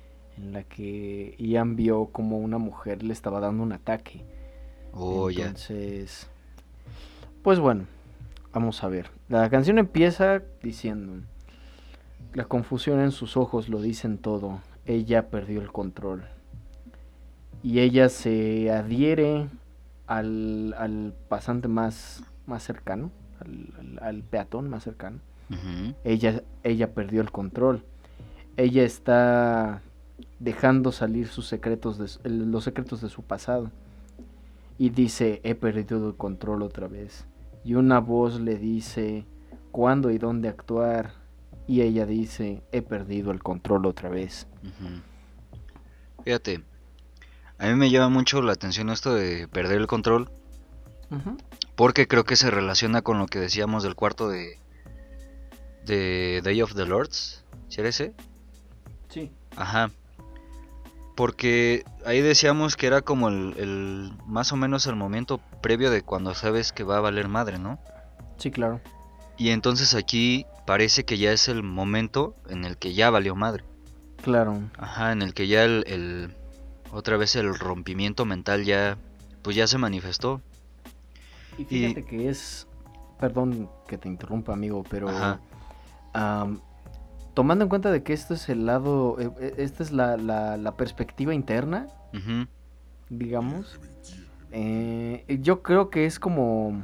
Ian vio como una mujer le estaba dando un ataque. Oh, ya. Entonces, pues bueno, vamos a ver. La canción empieza diciendo: la confusión en sus ojos lo dicen todo. Ella perdió el control. Y ella se adhiere al pasante más cercano, al peatón más cercano. Ujú. Ella perdió el control. Ella está dejando salir sus secretos, los secretos de su pasado. Y dice, he perdido el control otra vez. Y una voz le dice cuándo y dónde actuar. Y ella dice, he perdido el control otra vez. Ujú. Fíjate, a mí me llama mucho la atención esto de perder el control, Uh-huh. porque creo que se relaciona con lo que decíamos del cuarto de Day of the Lords. ¿Sí era ese? Sí. Ajá. Porque ahí decíamos que era como el más o menos el momento previo de cuando sabes que va a valer madre, ¿no? Sí, claro. Y entonces aquí parece que ya es el momento en el que ya valió madre. Claro. Ajá, en el que ya otra vez el rompimiento mental ya, pues ya se manifestó. Y fíjate que es... Perdón que te interrumpa, amigo, pero... Ajá. Tomando en cuenta de que esto es el lado... esta es la perspectiva interna, Ujú. digamos. Yo creo que es como...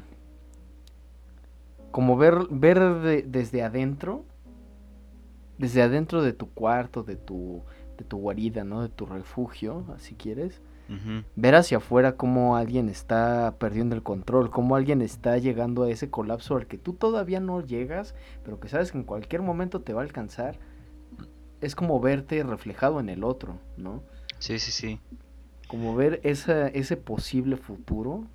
Como ver desde adentro. Desde adentro de tu cuarto, de tu guarida, ¿no? De tu refugio, si quieres. Ujú. Ver hacia afuera cómo alguien está perdiendo el control, cómo alguien está llegando a ese colapso al que tú todavía no llegas, pero que sabes que en cualquier momento te va a alcanzar. Es como verte reflejado en el otro, ¿no? Sí, sí, sí. Como ver ese posible futuro,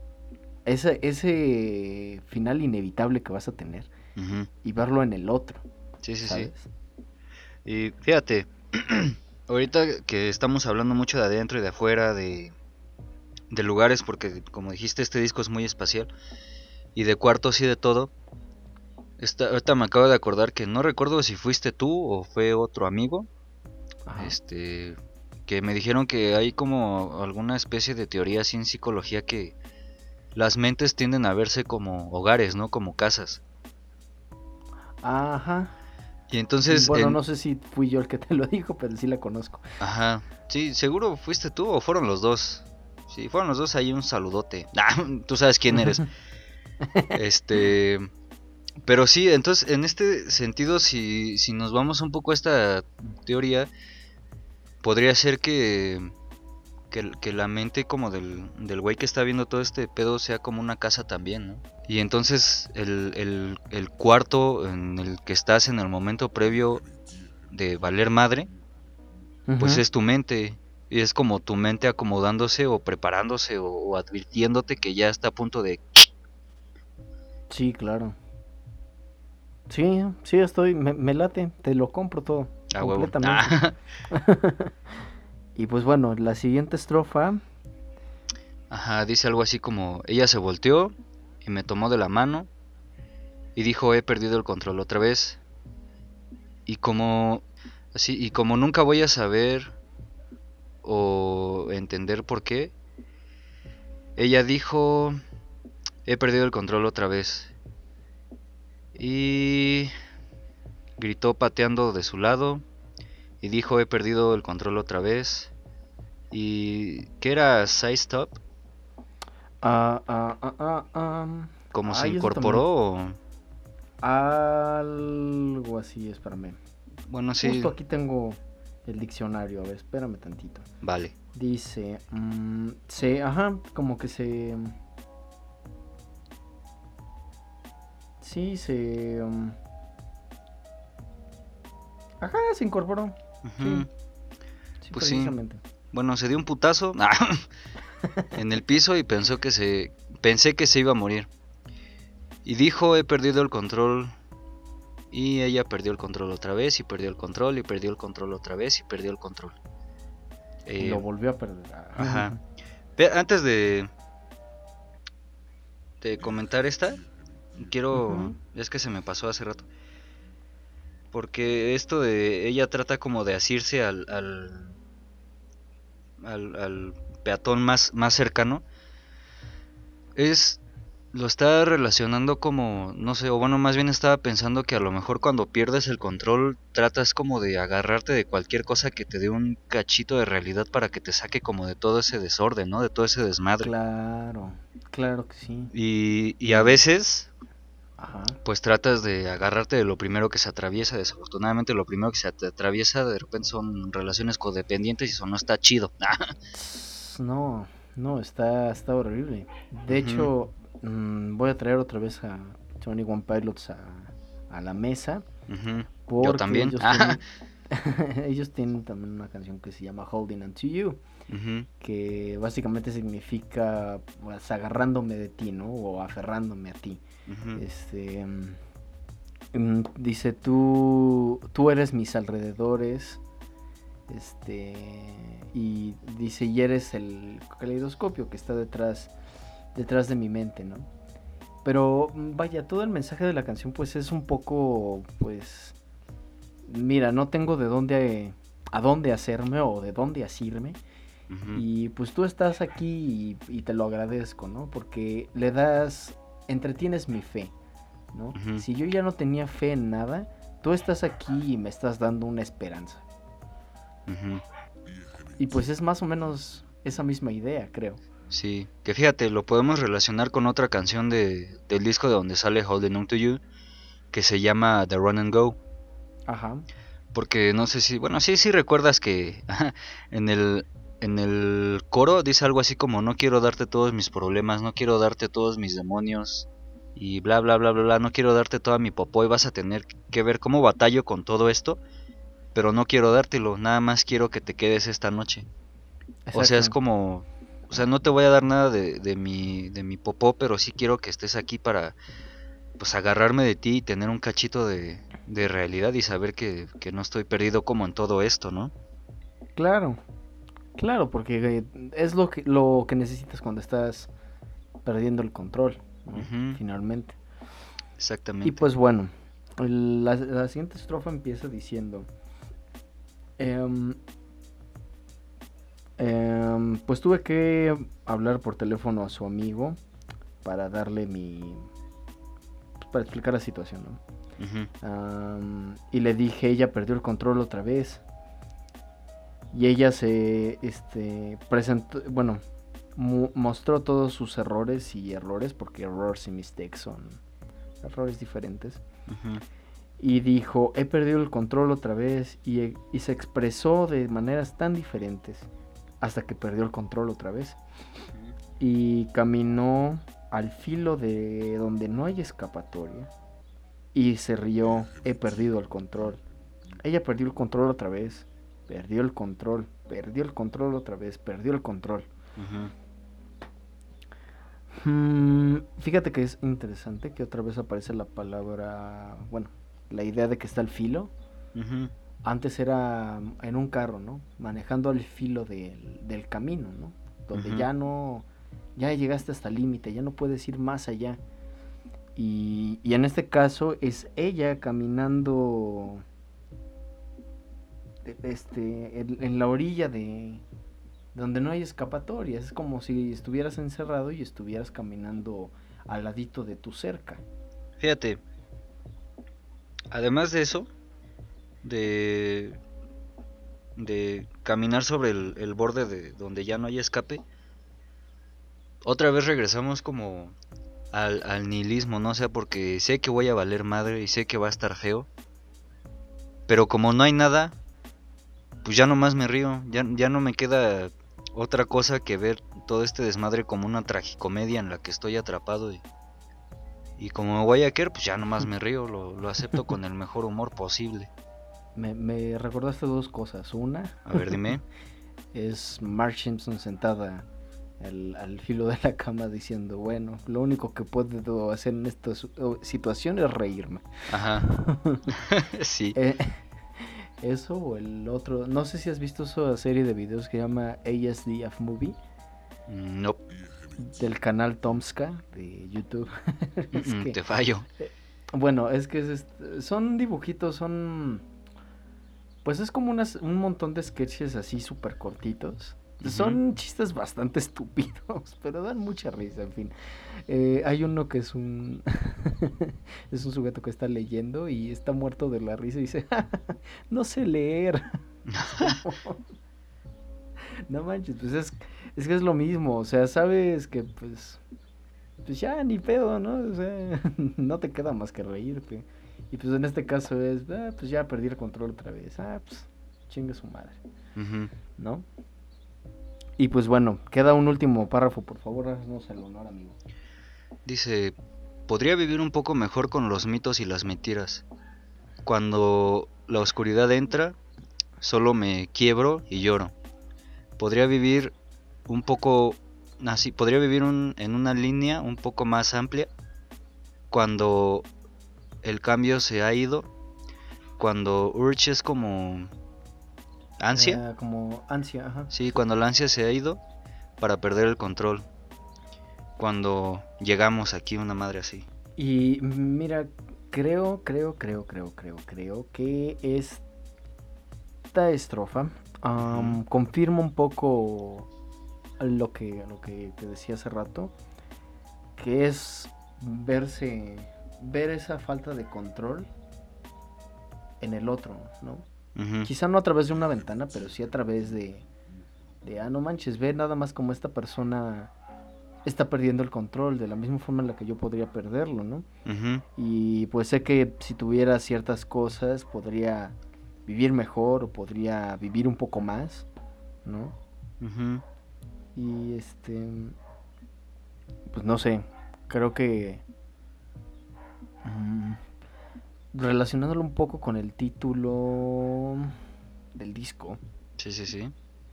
ese final inevitable que vas a tener Ujú. y verlo en el otro, Sí, sí, sí. ¿sabes? Y fíjate, ahorita que estamos hablando mucho de adentro y de afuera, de lugares, porque como dijiste, este disco es muy espacial, y de cuartos y de todo. Ahorita me acabo de acordar que no recuerdo si fuiste tú o fue otro amigo, Ajá. que me dijeron que hay como alguna especie de teoría así en psicología que las mentes tienden a verse como hogares, ¿no? Como casas. Ajá. Y entonces, Bueno, no sé si fui yo el que te lo dijo, pero sí la conozco. ajá, sí, seguro fuiste tú o fueron los dos. Si fueron los dos, ahí un saludote. Ah, tú sabes quién eres. Pero sí, entonces en este sentido, si nos vamos un poco a esta teoría, podría ser que la mente como del güey que está viendo todo este pedo sea como una casa también, ¿no? Y entonces el cuarto en el que estás en el momento previo de valer madre, pues Ujú. es tu mente. Y es como tu mente acomodándose o preparándose o advirtiéndote que ya está a punto de... Sí, claro. Sí, sí estoy, me late, te lo compro todo, A huevo. completamente. Y pues bueno, la siguiente estrofa, Ajá, dice algo así como, ella se volteó y me tomó de la mano y dijo, he perdido el control otra vez. Y como, así, y como nunca voy a saber o entender por qué, ella dijo, he perdido el control otra vez. Y gritó pateando de su lado y dijo, he perdido el control otra vez. ¿Y qué era Side Stop? ah, ah, ah, ah, ¿Cómo se ay, eso también, incorporó? O... algo así, espérame. Bueno, sí, Justo aquí tengo el diccionario, a ver, espérame tantito. vale. Dice, ajá, como que sí, ajá, se incorporó, sí, Ujú, sí, pues sí. precisamente. Bueno, se dio un putazo en el piso y pensé que se iba a morir. Y dijo, he perdido el control. Y ella perdió el control otra vez y perdió el control y perdió el control otra vez y perdió el control. Y lo Eh, volvió a perder. ajá. Antes de comentar esta, quiero... Ujú. Es que se me pasó hace rato. Porque esto de ella trata como de asirse al peatón más cercano. Es lo está relacionando como, no sé, o bueno, más bien estaba pensando que a lo mejor cuando pierdes el control tratas como de agarrarte de cualquier cosa que te dé un cachito de realidad para que te saque como de todo ese desorden, ¿no? De todo ese desmadre. Claro, claro que sí. Y a Y, veces, ajá, pues tratas de agarrarte de lo primero que se atraviesa. Desafortunadamente, lo primero que se te atraviesa de repente son relaciones codependientes y eso no está chido. no, no, está horrible. De Ujú, hecho, voy a traer otra vez a 21 Pilots a la mesa ujú. Yo porque también. ellos tienen, ellos tienen también una canción que se llama Holding On To You, Ujú, que básicamente significa pues, agarrándome de ti, ¿no? O aferrándome a ti. ujú, Este, dice, tú eres mis alrededores, y dice, y eres el caleidoscopio que está detrás de mi mente, ¿no? Pero vaya, todo el mensaje de la canción pues es un poco, pues, mira, no tengo de dónde, a dónde hacerme o de dónde asirme. ujú, Y pues tú estás aquí y te lo agradezco, ¿no? Porque entretienes mi fe, ¿no? ujú. Si yo ya no tenía fe en nada, tú estás aquí y me estás dando una esperanza. Ujú. Y pues es más o menos esa misma idea, creo. Sí, que fíjate, lo podemos relacionar con otra canción del disco de donde sale Holding On To You, que se llama The Run and Go, Ajá. porque no sé si, bueno, sí recuerdas que en en el coro dice algo así como no quiero darte todos mis problemas, no quiero darte todos mis demonios y bla bla bla bla bla, no quiero darte toda mi popó y vas a tener que ver cómo batallo con todo esto, pero no quiero dártelo, nada más quiero que te quedes esta noche. O sea, es Exacto. como, o sea, no te voy a dar nada de mi popó, pero sí quiero que estés aquí para, pues, agarrarme de ti y tener un cachito de realidad y saber que no estoy perdido como en todo esto, ¿no? Claro, claro, porque es lo que necesitas cuando estás perdiendo el control, ¿no? Ujú, Finalmente. Y exactamente. pues bueno, la siguiente estrofa empieza diciendo, em, pues tuve que hablar por teléfono a su amigo para darle para explicar la situación, ¿no? Ujú, Y le dije, ella perdió el control otra vez. Y ella presentó, bueno, mostró todos sus errores y errores, porque errors y mistakes son errores diferentes. ujú, Y dijo, he perdido el control otra vez. Y se expresó de maneras tan diferentes hasta que perdió el control otra vez. Y caminó al filo de donde no hay escapatoria. Y se rió, he perdido el control. Ella perdió el control otra vez. perdió el control otra vez, perdió el control. Ujú. Fíjate que es interesante que otra vez aparece la palabra, bueno, la idea de que está al filo. Ujú. Antes era en un carro, ¿no? Manejando al filo del camino, ¿no? Donde Ujú. ya no, ya llegaste hasta el límite, ya no puedes ir más allá. Y en este caso es ella caminando en la orilla de donde no hay escapatorias. Es como si estuvieras encerrado y estuvieras caminando al ladito de tu cerca. Fíjate, además de eso, de, de caminar sobre el borde de donde ya no hay escape, otra vez regresamos como al nihilismo, ¿no? O sea, porque sé que voy a valer madre y sé que va a estar feo, pero como no hay nada, pues ya nomás me río, ya no me queda otra cosa que ver todo este desmadre como una tragicomedia en la que estoy atrapado y como me voy a querer, pues ya nomás me río, lo acepto con el mejor humor posible. Me recordaste dos cosas. Una A ver, dime. es Marge Simpson sentada al filo de la cama diciendo, bueno, lo único que puedo hacer en esta situación es reírme. Ajá. Sí. Eh, Eso o el otro, no sé si has visto esa serie de videos que se llama ASDF Movie No. del canal Tomska de YouTube. Es que, Te fallo. bueno, es que son dibujitos, pues es como un montón de sketches así súper cortitos. Son chistes bastante estúpidos, pero dan mucha risa, en fin. Hay uno que es un es un sujeto que está leyendo y está muerto de la risa y dice, no sé leer. Como, no manches, pues es que es lo mismo, o sea, sabes que pues ya ni pedo, ¿no? O sea, no te queda más que reírte. Y pues en este caso es, pues ya perdí el control otra vez. Pues chingue su madre, Ujú. ¿no? Y pues bueno, queda un último párrafo, por favor, haznos el honor, amigo. Dice, podría vivir un poco mejor con los mitos y las mentiras. Cuando la oscuridad entra, solo me quiebro y lloro. Podría vivir un poco así, podría vivir en una línea un poco más amplia cuando el cambio se ha ido, cuando urge es como ansia, Como ansia, ajá. sí, cuando la ansia se ha ido para perder el control, cuando llegamos aquí una madre así. Y mira, creo que esta estrofa confirma un poco lo que te decía hace rato, que es ver esa falta de control en el otro, ¿no? Ujú. Quizá no a través de una ventana, pero sí a través de no manches, ve nada más como esta persona está perdiendo el control de la misma forma en la que yo podría perderlo, ¿no? Ujú. Y pues sé que si tuviera ciertas cosas podría vivir mejor o podría vivir un poco más, ¿no? Ujú. Y pues no sé, creo que relacionándolo un poco con el título del disco, Sí, sí, sí.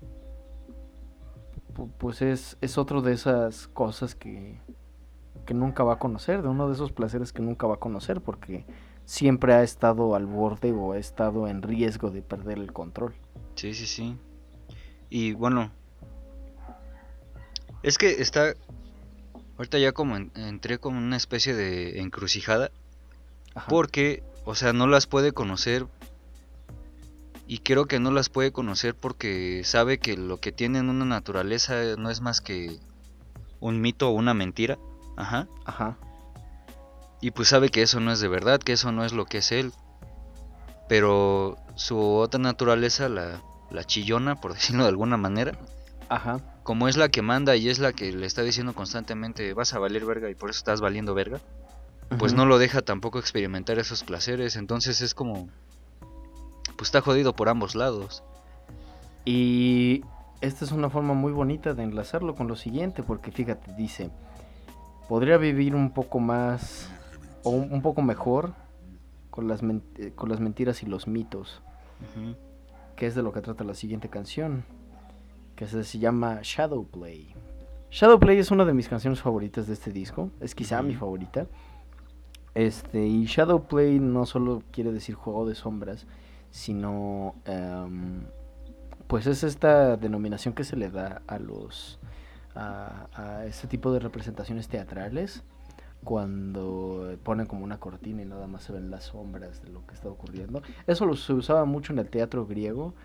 pues es otro de esas cosas que nunca va a conocer, de uno de esos placeres que nunca va a conocer, porque siempre ha estado al borde o ha estado en riesgo de perder el control. Sí, sí, sí. Y bueno, es que está, ahorita ya como entré como en una especie de encrucijada, Ajá. porque, o sea, no las puede conocer y creo que no las puede conocer porque sabe que lo que tiene en una naturaleza no es más que un mito o una mentira. Ajá. Ajá. Y pues sabe que eso no es de verdad, que eso no es lo que es él. Pero su otra naturaleza, la chillona, por decirlo de alguna manera, Ajá. como es la que manda y es la que le está diciendo constantemente vas a valer verga y por eso estás valiendo verga, pues Ujú. no lo deja tampoco experimentar esos placeres. Entonces es como, pues está jodido por ambos lados. Y esta es una forma muy bonita de enlazarlo con lo siguiente, porque fíjate, dice, podría vivir un poco más o un poco mejor con las mentiras y los mitos. Ujú. que es de lo que trata la siguiente canción, que se llama Shadowplay. Shadowplay es una de mis canciones favoritas de este disco, es quizá mi favorita. Y Shadowplay no solo quiere decir juego de sombras, sino pues es esta denominación que se le da a este tipo de representaciones teatrales, cuando ponen como una cortina y nada más se ven las sombras de lo que está ocurriendo. Eso se usaba mucho en el teatro griego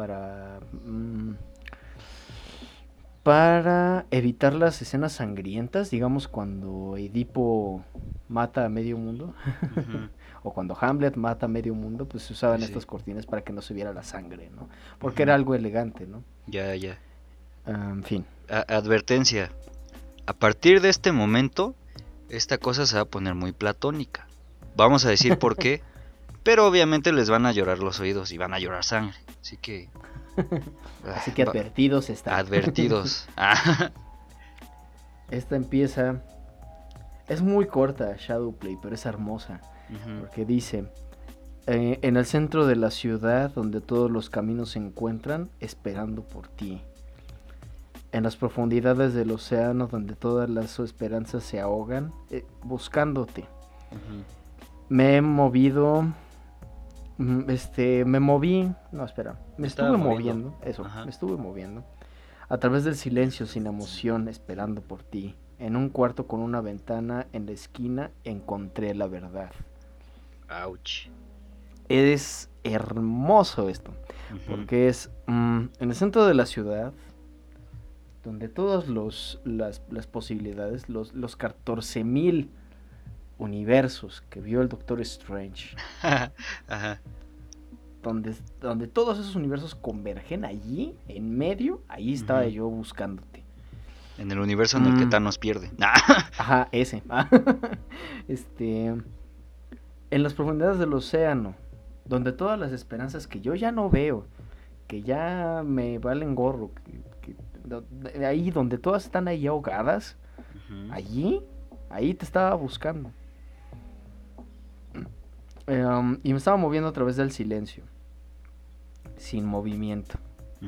para evitar las escenas sangrientas, digamos cuando Edipo mata a medio mundo o cuando Hamlet mata a medio mundo, pues se usaban estas cortinas para que no se viera la sangre, ¿no? Porque era algo elegante, ¿no? Ya. En fin. Advertencia. A partir de este momento, esta cosa se va a poner muy platónica. Vamos a decir por qué, pero obviamente les van a llorar los oídos y van a llorar sangre. Así que... Así que advertidos están. Advertidos. Esta empieza... Es muy corta, Shadowplay, pero es hermosa. Porque dice... en el centro de la ciudad, donde todos los caminos se encuentran, esperando por ti. En las profundidades del océano, donde todas las esperanzas se ahogan, buscándote. Me he movido... me estuve moviendo. Me estuve moviendo. A través del silencio, sin emoción, esperando por ti. En un cuarto con una ventana en la esquina, encontré la verdad. Ouch. Es hermoso esto. Porque es en el centro de la ciudad, donde todas las posibilidades, los 14,000 universos que vio el Doctor Strange, donde todos esos universos convergen allí, en medio, ahí estaba yo buscándote. En el universo en el que Thanos pierde. Ajá, ese. En las profundidades del océano, donde todas las esperanzas que yo ya no veo, que ya me valen gorro, ahí donde todas están ahí ahogadas, ahí te estaba buscando. Y me estaba moviendo a través del silencio, sin movimiento.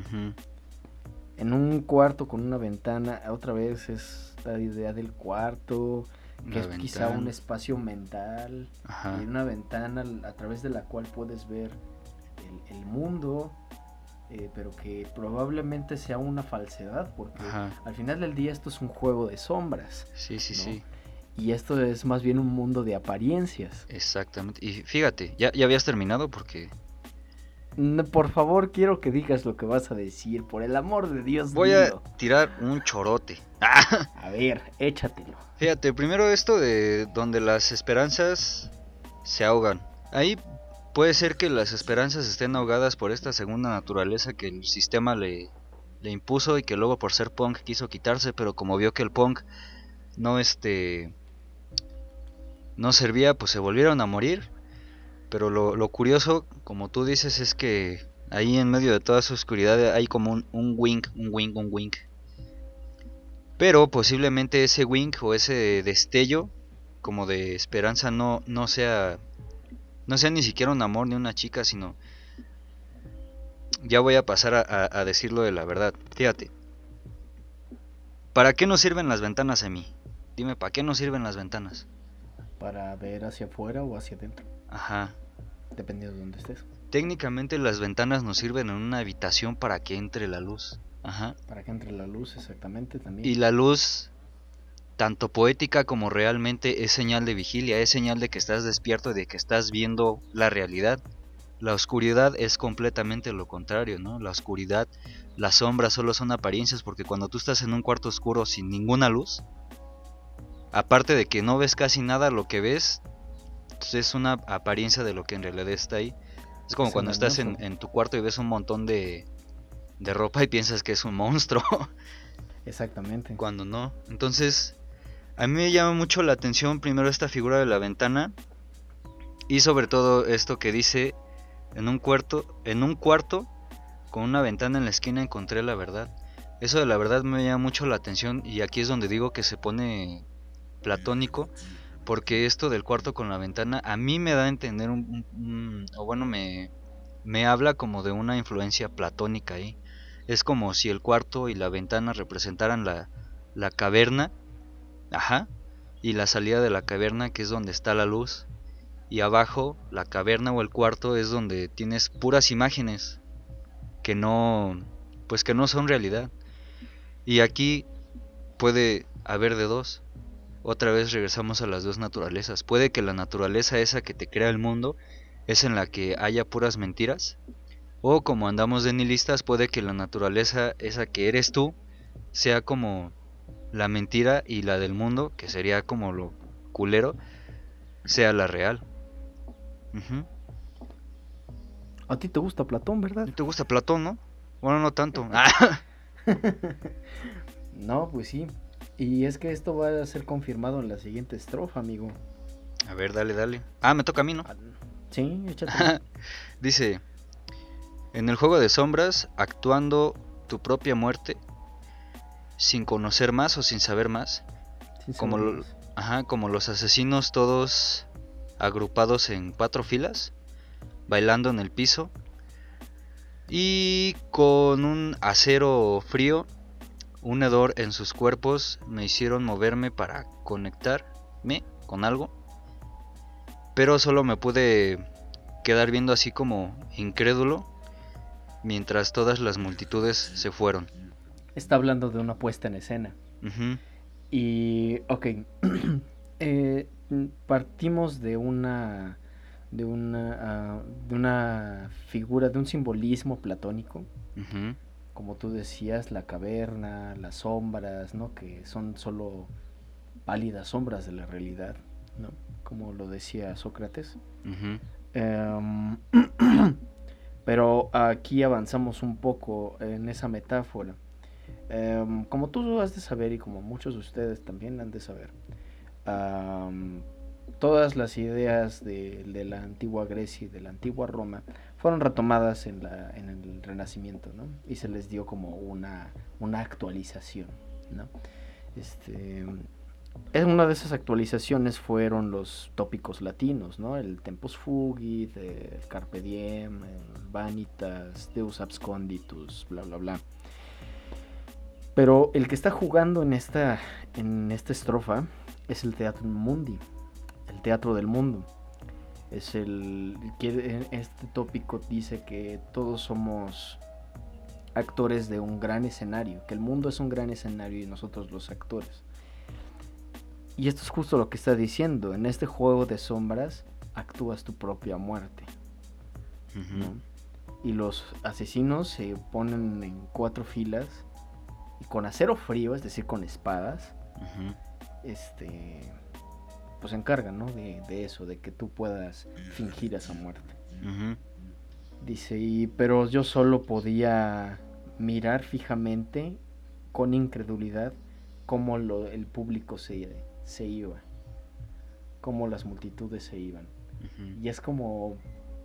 En un cuarto con una ventana, otra vez es la idea del cuarto, que es quizá un espacio mental, y una ventana a través de la cual puedes ver el mundo, pero que probablemente sea una falsedad, porque al final del día esto es un juego de sombras. Sí. Y esto es más bien un mundo de apariencias. Exactamente. Y fíjate, ¿ya habías terminado? Porque... Por favor, quiero que digas lo que vas a decir, por el amor de Dios. Voy a tirar un chorote. A ver, échatelo. Fíjate, primero esto de donde las esperanzas se ahogan. Ahí puede ser que las esperanzas estén ahogadas por esta segunda naturaleza que el sistema le impuso y que luego por ser punk quiso quitarse, pero como vio que el punk no servía, pues se volvieron a morir. Pero lo curioso, como tú dices, es que ahí en medio de toda su oscuridad hay como un wink. Pero posiblemente ese wink o ese destello como de esperanza no sea ni siquiera un amor ni una chica, sino... Ya voy a pasar a decirlo de la verdad. Fíjate. ¿Para qué nos sirven las ventanas a mí? Dime, ¿para qué nos sirven las ventanas? Para ver hacia afuera o hacia adentro. Ajá. Dependiendo de dónde estés. Técnicamente las ventanas nos sirven en una habitación para que entre la luz. Ajá. Para que entre la luz, exactamente, también. Y la luz, tanto poética como realmente, es señal de vigilia, es señal de que estás despierto y de que estás viendo la realidad. La oscuridad es completamente lo contrario, ¿no? La oscuridad, las sombras solo son apariencias, porque cuando tú estás en un cuarto oscuro sin ninguna luz, aparte de que no ves casi nada, lo que ves es una apariencia de lo que en realidad está ahí. Es como cuando estás en tu cuarto y ves un montón de ropa y piensas que es un monstruo. Exactamente. Cuando no. Entonces, a mí me llama mucho la atención primero esta figura de la ventana. Y sobre todo esto que dice: en un cuarto con una ventana en la esquina encontré la verdad. Eso de la verdad me llama mucho la atención. Y aquí es donde digo que se pone platónico, porque esto del cuarto con la ventana a mí me da a entender me me habla como de una influencia platónica ahí. Es como si el cuarto y la ventana representaran la caverna, ajá, y la salida de la caverna, que es donde está la luz, y abajo la caverna o el cuarto es donde tienes puras imágenes que no, pues que no son realidad. Y aquí puede haber de dos. Otra vez regresamos a las dos naturalezas. Puede que la naturaleza esa que te crea el mundo es en la que haya puras mentiras, o como andamos de nihilistas, puede que la naturaleza esa que eres tú sea como la mentira, y la del mundo, que sería como lo culero, sea la real. Ujú. A ti te gusta Platón, ¿verdad? ¿Te gusta Platón, no? Bueno, no tanto. No, pues sí. Y es que esto va a ser confirmado en la siguiente estrofa, amigo. A ver, dale, dale. Ah, me toca a mí, ¿no? Sí, échate. Dice, en el juego de sombras, actuando tu propia muerte, sin conocer más o sin saber más, Sin como, saber más. como los asesinos todos agrupados en 4 filas, bailando en el piso, y con un acero frío, un hedor en sus cuerpos, me hicieron moverme para conectarme con algo, pero solo me pude quedar viendo así como incrédulo, mientras todas las multitudes se fueron. Está hablando de una puesta en escena. Ujú, Y, ok, partimos de una figura, de un simbolismo platónico, ujú, como tú decías, la caverna, las sombras, ¿no? Que son solo pálidas sombras de la realidad, ¿no? Como lo decía Sócrates. ujú, Em, pero aquí avanzamos un poco en esa metáfora. Como tú has de saber y como muchos de ustedes también han de saber, todas las ideas de la antigua Grecia y de la antigua Roma fueron retomadas en el Renacimiento, ¿no? Y se les dio como una actualización, ¿no? Una de esas actualizaciones fueron los tópicos latinos, ¿no? El tempus fugit, el carpe diem, el vanitas, deus absconditus, bla bla bla. Pero el que está jugando en esta estrofa es el teatrum mundi, el teatro del mundo. Es este tópico dice que todos somos actores de un gran escenario, que el mundo es un gran escenario y nosotros los actores. Y esto es justo lo que está diciendo. En este juego de sombras actúas tu propia muerte, ujú. ¿no? Y los asesinos se ponen en 4 filas y con acero frío, es decir, con espadas, Ujú. pues se encargan, ¿no? De eso, de que tú puedas fingir esa muerte. Ujú. Dice, pero yo solo podía mirar fijamente, con incredulidad, cómo el público se iba, cómo las multitudes se iban. Ujú. Y es como,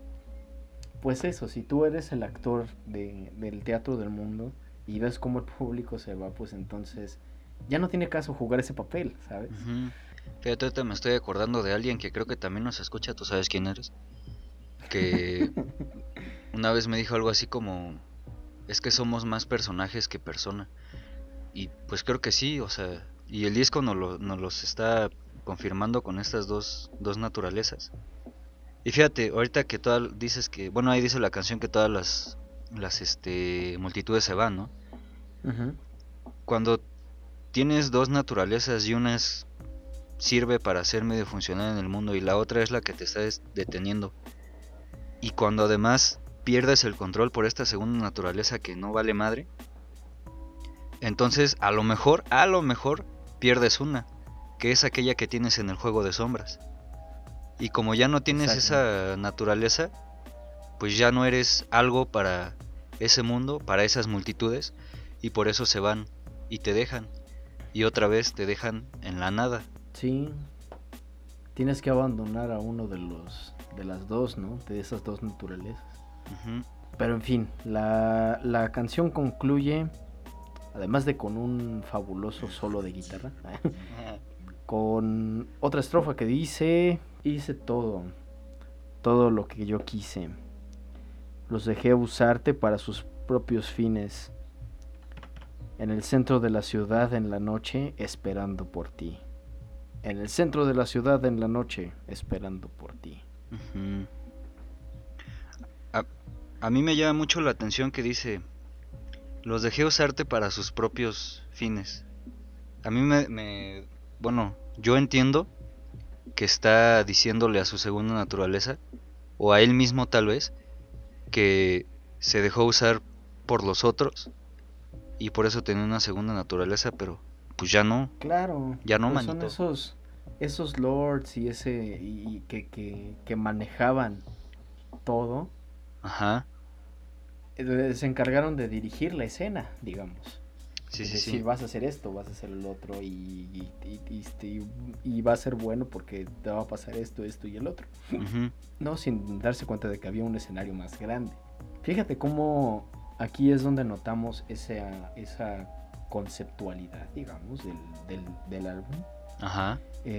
pues eso, si tú eres el actor del teatro del mundo y ves cómo el público se va, pues entonces ya no tiene caso jugar ese papel, ¿sabes? Ujú. Fíjate, ahorita me estoy acordando de alguien que creo que también nos escucha, tú sabes quién eres, que una vez me dijo algo así como, es que somos más personajes que persona. Y pues creo que sí, o sea, y el disco nos los está confirmando con estas dos naturalezas. Y fíjate, ahorita que dices que, bueno, ahí dice la canción que todas las multitudes se van, ¿no? Uh-huh. Cuando tienes dos naturalezas y una sirve para ser medio funcional en el mundo y la otra es la que te está deteniendo, y cuando además pierdes el control por esta segunda naturaleza que no vale madre, entonces a lo mejor pierdes una, que es aquella que tienes en el juego de sombras. Y como ya no tienes esa naturaleza, pues ya no eres algo para ese mundo, para esas multitudes, y por eso se van y te dejan. Y otra vez te dejan en la nada. Sí, tienes que abandonar a uno de las dos, ¿no? De esas dos naturalezas. Ujú. Pero en fin, la canción concluye, además de con un fabuloso solo de guitarra, con otra estrofa que dice: hice todo lo que yo quise, Los dejé usarte para sus propios fines. En el centro de la ciudad en la noche, esperando por ti. En el centro de la ciudad en la noche, esperando por ti. Ujú. A, a mí me llama mucho la atención que dice, los dejé usarte para sus propios fines. A mí bueno, yo entiendo que está diciéndole a su segunda naturaleza, o a él mismo tal vez, que se dejó usar por los otros y por eso tenía una segunda naturaleza, pero pues ya no, Claro, ya no, pues son manito. esos lords y que manejaban todo. Ajá, Se encargaron de dirigir la escena, digamos. sí, Es sí, decir, sí. vas a hacer esto, vas a hacer el otro y va a ser bueno porque te va a pasar esto y el otro. Ujú. No, sin darse cuenta de que había un escenario más grande. Fíjate cómo aquí es donde notamos esa conceptualidad, digamos, del álbum. Ajá,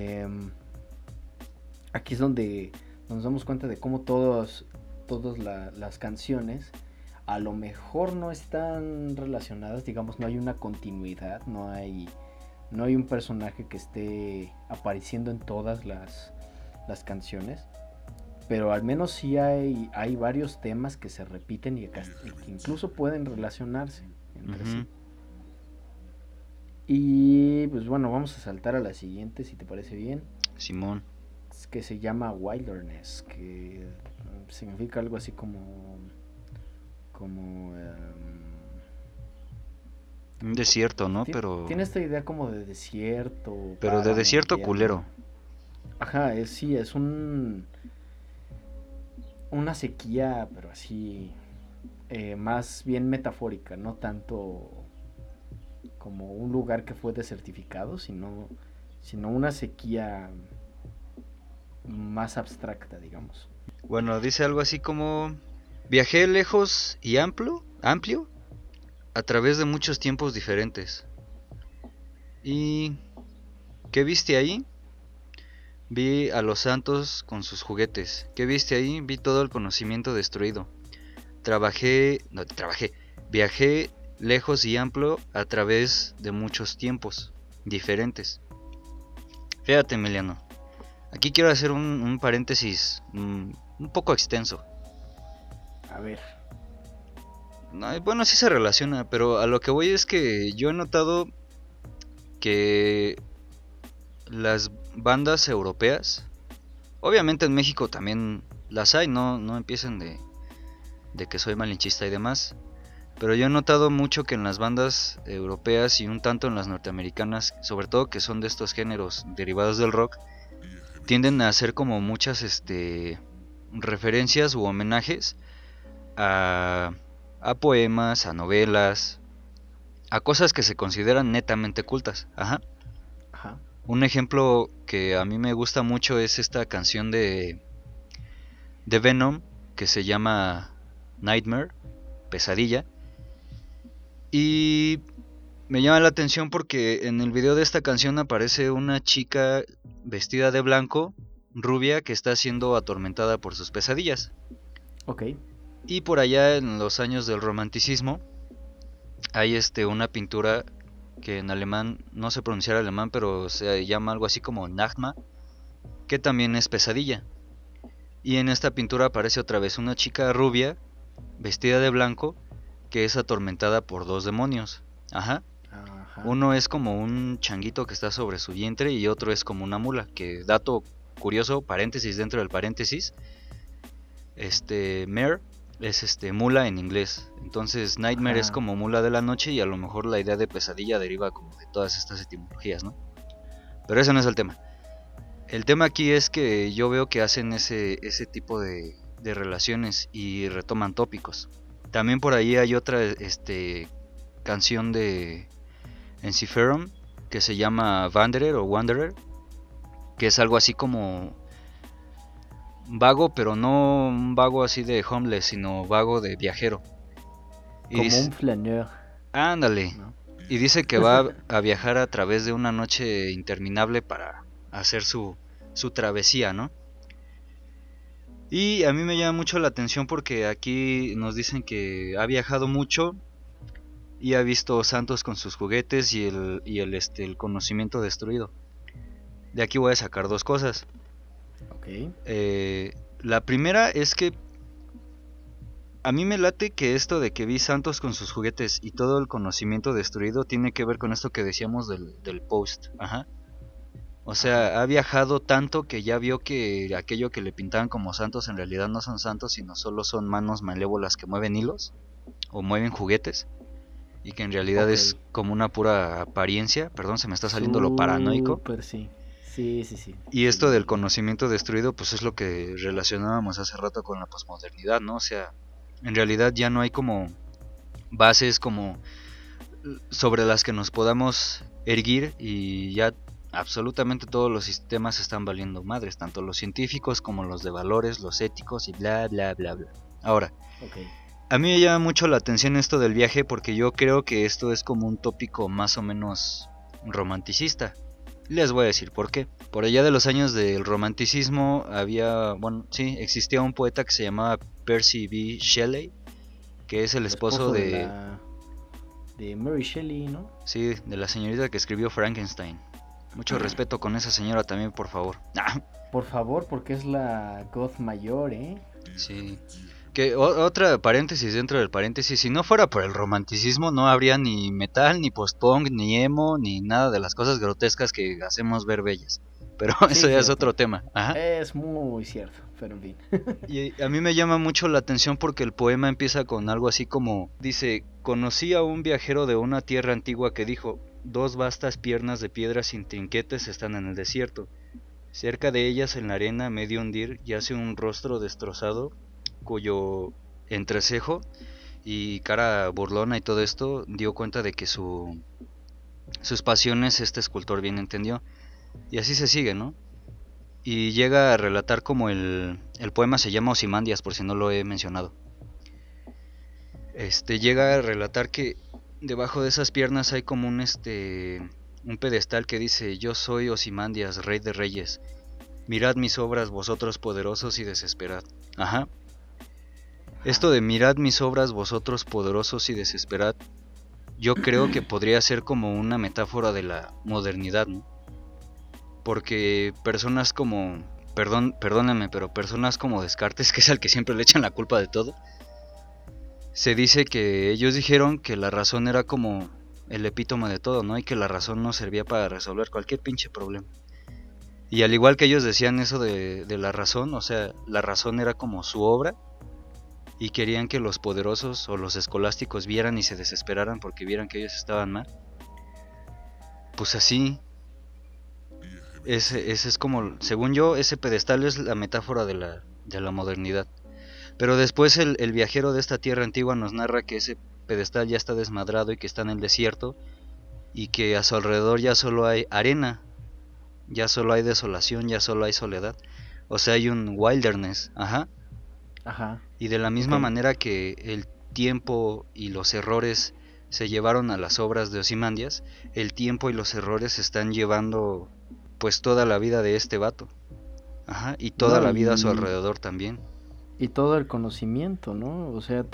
Aquí es donde nos damos cuenta de cómo todas las canciones a lo mejor no están relacionadas, digamos, no hay una continuidad, no hay un personaje que esté apareciendo en todas las canciones, pero al menos sí hay varios temas que se repiten y que incluso pueden relacionarse entre sí. ujú. Y pues bueno, vamos a saltar a la siguiente, si te parece bien, Simón. que se llama Wilderness, que significa algo así como Un desierto, ¿no? tiene esta idea como de desierto, Pero de páramo, desierto invierno. culero. Ajá, sí, es una sequía, pero así más bien metafórica, no tanto como un lugar que fue desertificado, sino una sequía más abstracta, digamos. Bueno, dice algo así como, viajé lejos y amplio, a través de muchos tiempos diferentes. ¿Y qué viste ahí? Vi a los santos con sus juguetes. ¿Qué viste ahí? Vi todo el conocimiento destruido. Viajé lejos y amplio a través de muchos tiempos diferentes. Fíjate, Emiliano. Aquí quiero hacer un paréntesis un poco extenso. A ver. No, bueno, sí se relaciona, pero a lo que voy es que yo he notado que las bandas europeas, obviamente en México también las hay, no empiecen de que soy malinchista y demás, pero yo he notado mucho que en las bandas europeas y un tanto en las norteamericanas, sobre todo que son de estos géneros derivados del rock, tienden a hacer como muchas referencias u homenajes a poemas, a novelas, a cosas que se consideran netamente cultas. Ajá. Ajá. Un ejemplo que a mí me gusta mucho es esta canción de Venom que se llama Nightmare, Pesadilla. Y me llama la atención porque en el video de esta canción aparece una chica vestida de blanco, rubia, que está siendo atormentada por sus pesadillas. Ok. Y por allá en los años del romanticismo hay una pintura que en alemán no sé pronunciar alemán, pero se llama algo así como Nachtma, que también es pesadilla. Y en esta pintura aparece otra vez una chica rubia vestida de blanco que es atormentada por dos demonios. Ajá. Ajá. Uno es como un changuito que está sobre su vientre y otro es como una mula, que dato curioso, paréntesis dentro del paréntesis, mare es mula en inglés. Entonces Nightmare es Ajá. como mula de la noche y a lo mejor la idea de pesadilla deriva como de todas estas etimologías, ¿no? Pero ese no es el tema. El tema aquí es que yo veo que hacen ese tipo de relaciones y retoman tópicos. También por ahí hay otra canción de Ensiferum que se llama Wanderer, que es algo así como vago, pero no un vago así de homeless, sino vago de viajero. Y Como dice, un flaneur, ándale. ¿no? Y dice que va a viajar a través de una noche interminable para hacer su travesía, ¿no? Y a mí me llama mucho la atención porque aquí nos dicen que ha viajado mucho y ha visto santos con sus juguetes y el conocimiento destruido. De aquí voy a sacar dos cosas. Ok. La primera es que a mí me late que esto de que vi santos con sus juguetes y todo el conocimiento destruido tiene que ver con esto que decíamos del post. Ajá. O sea, ha viajado tanto que ya vio que aquello que le pintaban como santos en realidad no son santos, sino solo son manos malévolas que mueven hilos o mueven juguetes. Y que en realidad Ok. es como una pura apariencia. Perdón, se me está saliendo lo paranoico. Súper, sí. Sí, sí, sí. Y esto del Sí. conocimiento destruido, pues es lo que relacionábamos hace rato con la posmodernidad, ¿no? O sea, en realidad ya no hay como bases como sobre las que nos podamos erguir y ya absolutamente todos los sistemas están valiendo madres, tanto los científicos como los de valores, los éticos y bla, bla, bla, bla. Ahora, Ok. a mí me llama mucho la atención esto del viaje porque yo creo que esto es como un tópico más o menos romanticista. Les voy a decir por qué. Por allá de los años del romanticismo había, bueno, sí, existía un poeta que se llamaba Percy B. Shelley, que es el El esposo esposo de Mary Shelley, ¿no? sí, de la señorita que escribió Frankenstein. Mucho respeto con esa señora también, por favor. Por favor, porque es la goth mayor, ¿eh? Sí. Que otra paréntesis dentro del paréntesis, si no fuera por el romanticismo no habría ni metal, ni post-punk, ni emo, ni nada de las cosas grotescas que hacemos ver bellas. Pero eso Sí, ya es cierto. otro tema. Ajá. Es muy cierto, pero en fin. Y a mí me llama mucho la atención porque el poema empieza con algo así como, dice, conocí a un viajero de una tierra antigua que dijo, dos vastas piernas de piedras sin trinquetes están en el desierto. Cerca de ellas en la arena medio hundir yace un rostro destrozado cuyo entrecejo y cara burlona y todo esto dio cuenta de que sus pasiones este escultor bien entendió. Y así se sigue, ¿no? Y llega a relatar como el poema se llama Ozymandias, por si no lo he mencionado. Llega a relatar que debajo de esas piernas hay como un pedestal que dice, yo soy Ozymandias, rey de reyes. Mirad mis obras, vosotros poderosos y desesperad. Ajá. Esto de mirad mis obras, vosotros poderosos y desesperad, yo creo que podría ser como una metáfora de la modernidad, ¿no? Porque personas como, perdónenme, pero personas como Descartes, que es al que siempre le echan la culpa de todo, se dice que ellos dijeron que la razón era como el epítome de todo, ¿no? Y que la razón no servía para resolver cualquier pinche problema. Y al igual que ellos decían eso de la razón, o sea, la razón era como su obra, y querían que los poderosos o los escolásticos vieran y se desesperaran porque vieran que ellos estaban mal. Pues así, ese es como, según yo, ese pedestal es la metáfora de la modernidad. Pero después el viajero de esta tierra antigua nos narra que ese pedestal ya está desmadrado y que está en el desierto y que a su alrededor ya solo hay arena, ya solo hay desolación, ya solo hay soledad. O sea, hay un wilderness, ajá. Ajá. Y de la misma manera que el tiempo y los errores se llevaron a las obras de Ozymandias, el tiempo y los errores se están llevando pues toda la vida de este vato. Ajá, y toda No, la vida a su alrededor también. y todo el conocimiento, ¿no? O sea,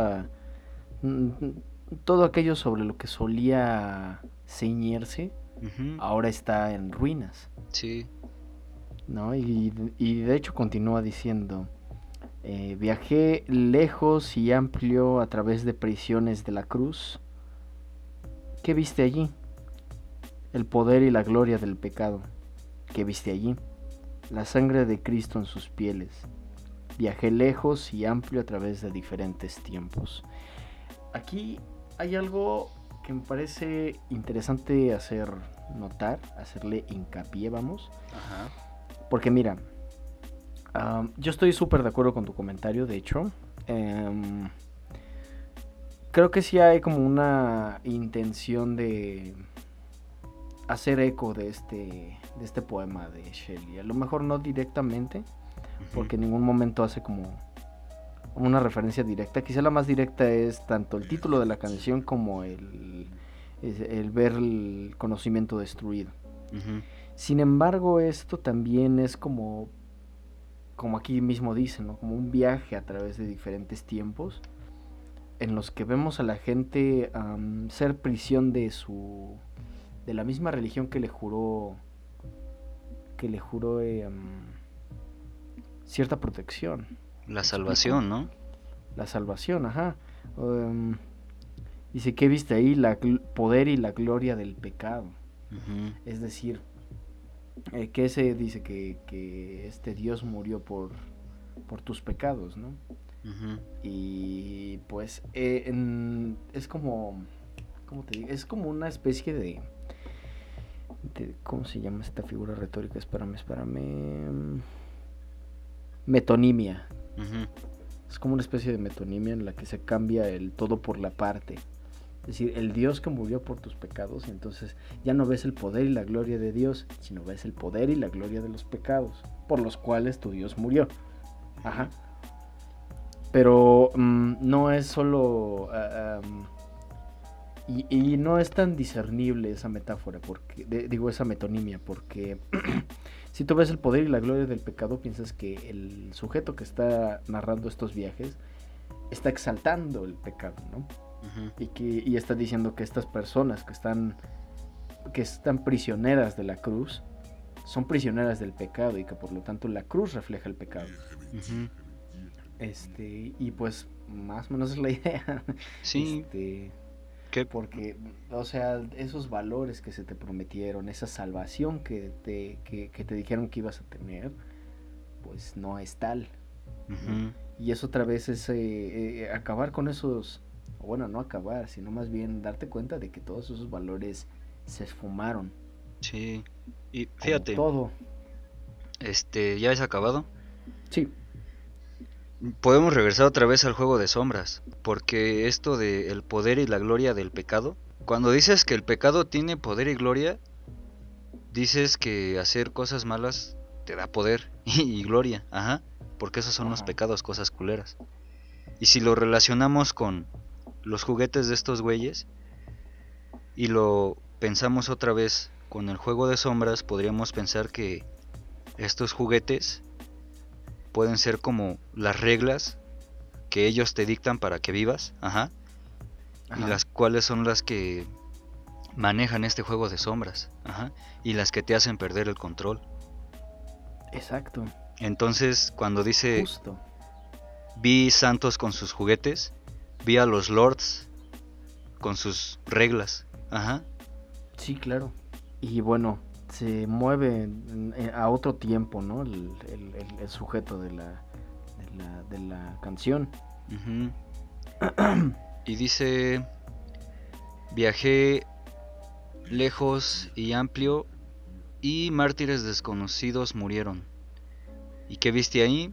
todo aquello sobre lo que solía ceñirse, Ujú, ahora está en ruinas, sí, ¿no? Y de hecho continúa diciendo, viajé lejos y amplio a través de prisiones de la cruz. ¿Qué viste allí? El poder y la gloria del pecado. ¿Qué viste allí? La sangre de Cristo en sus pieles. Viajé lejos y amplio a través de diferentes tiempos. Aquí hay algo que me parece interesante hacer notar, hacerle hincapié, vamos. ajá, Porque mira, yo estoy súper de acuerdo con tu comentario, de hecho. Creo que sí hay como una intención de hacer eco de este poema de Shelley. A lo mejor no directamente, porque en ningún momento hace como una referencia directa. Quizá la más directa es tanto el título de la canción como el ver el conocimiento destruido. ujú, Sin embargo, esto también es como como aquí mismo dicen, ¿no? Como un viaje a través de diferentes tiempos en los que vemos a la gente ser prisión de la misma religión que le juró cierta protección. La ¿Me salvación, explico? ¿no? La salvación, ajá. Em, Dice, ¿qué viste ahí? Poder y la gloria del pecado. Ujú. Es decir, que ese dice que este Dios murió por tus pecados, ¿no? Ujú. Y pues es como, ¿cómo te digo? Es como una especie de ¿cómo se llama esta figura retórica? Espérame. Metonimia. Ujú. Es como una especie de metonimia en la que se cambia el todo por la parte. Es decir, el Dios que murió por tus pecados, y entonces ya no ves el poder y la gloria de Dios, sino ves el poder y la gloria de los pecados, por los cuales tu Dios murió. Ajá. Pero no es solo... y no es tan discernible esa metáfora, digo esa metonimia, porque si tú ves el poder y la gloria del pecado, piensas que el sujeto que está narrando estos viajes está exaltando el pecado, ¿no? Ujú. Y está diciendo que estas personas que están prisioneras de la cruz son prisioneras del pecado y que por lo tanto la cruz refleja el pecado. Ujú. Y pues más o menos es la idea. Sí, que Porque, o sea, esos valores que se te prometieron, esa salvación que te dijeron que ibas a tener, pues no es tal, ¿no? ujú. Y eso otra vez es acabar con esos, o bueno, no acabar, sino más bien darte cuenta de que todos esos valores se esfumaron, Sí. Y como fíjate, todo. ¿ya has acabado? Sí, Podemos regresar otra vez al juego de sombras, porque esto de el poder y la gloria del pecado, cuando dices que el pecado tiene poder y gloria, dices que hacer cosas malas te da poder y gloria, ajá, porque esos son los ajá, pecados, cosas culeras. Y si lo relacionamos con los juguetes de estos güeyes y lo pensamos otra vez con el juego de sombras, podríamos pensar que estos juguetes pueden ser como las reglas que ellos te dictan para que vivas, ajá, y ajá, las cuales son las que manejan este juego de sombras, ajá, y las que te hacen perder el control. exacto, Entonces, cuando dice justo, vi santos con sus juguetes, vi a los lords con sus reglas, ajá, sí, claro. Y bueno, se mueve a otro tiempo, ¿no? El sujeto de la canción. ujú. Y dice viajé lejos y amplio y mártires desconocidos murieron. ¿Y qué viste ahí?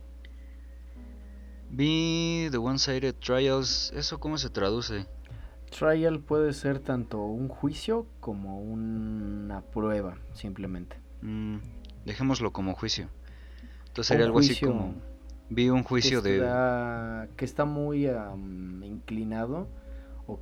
Vi The One-Sided Trials. ¿Eso cómo se traduce? Trial puede ser tanto un juicio como una prueba, simplemente. Mm, Dejémoslo como juicio. Entonces O un sería algo así juicio como vi un que juicio de... está muy inclinado o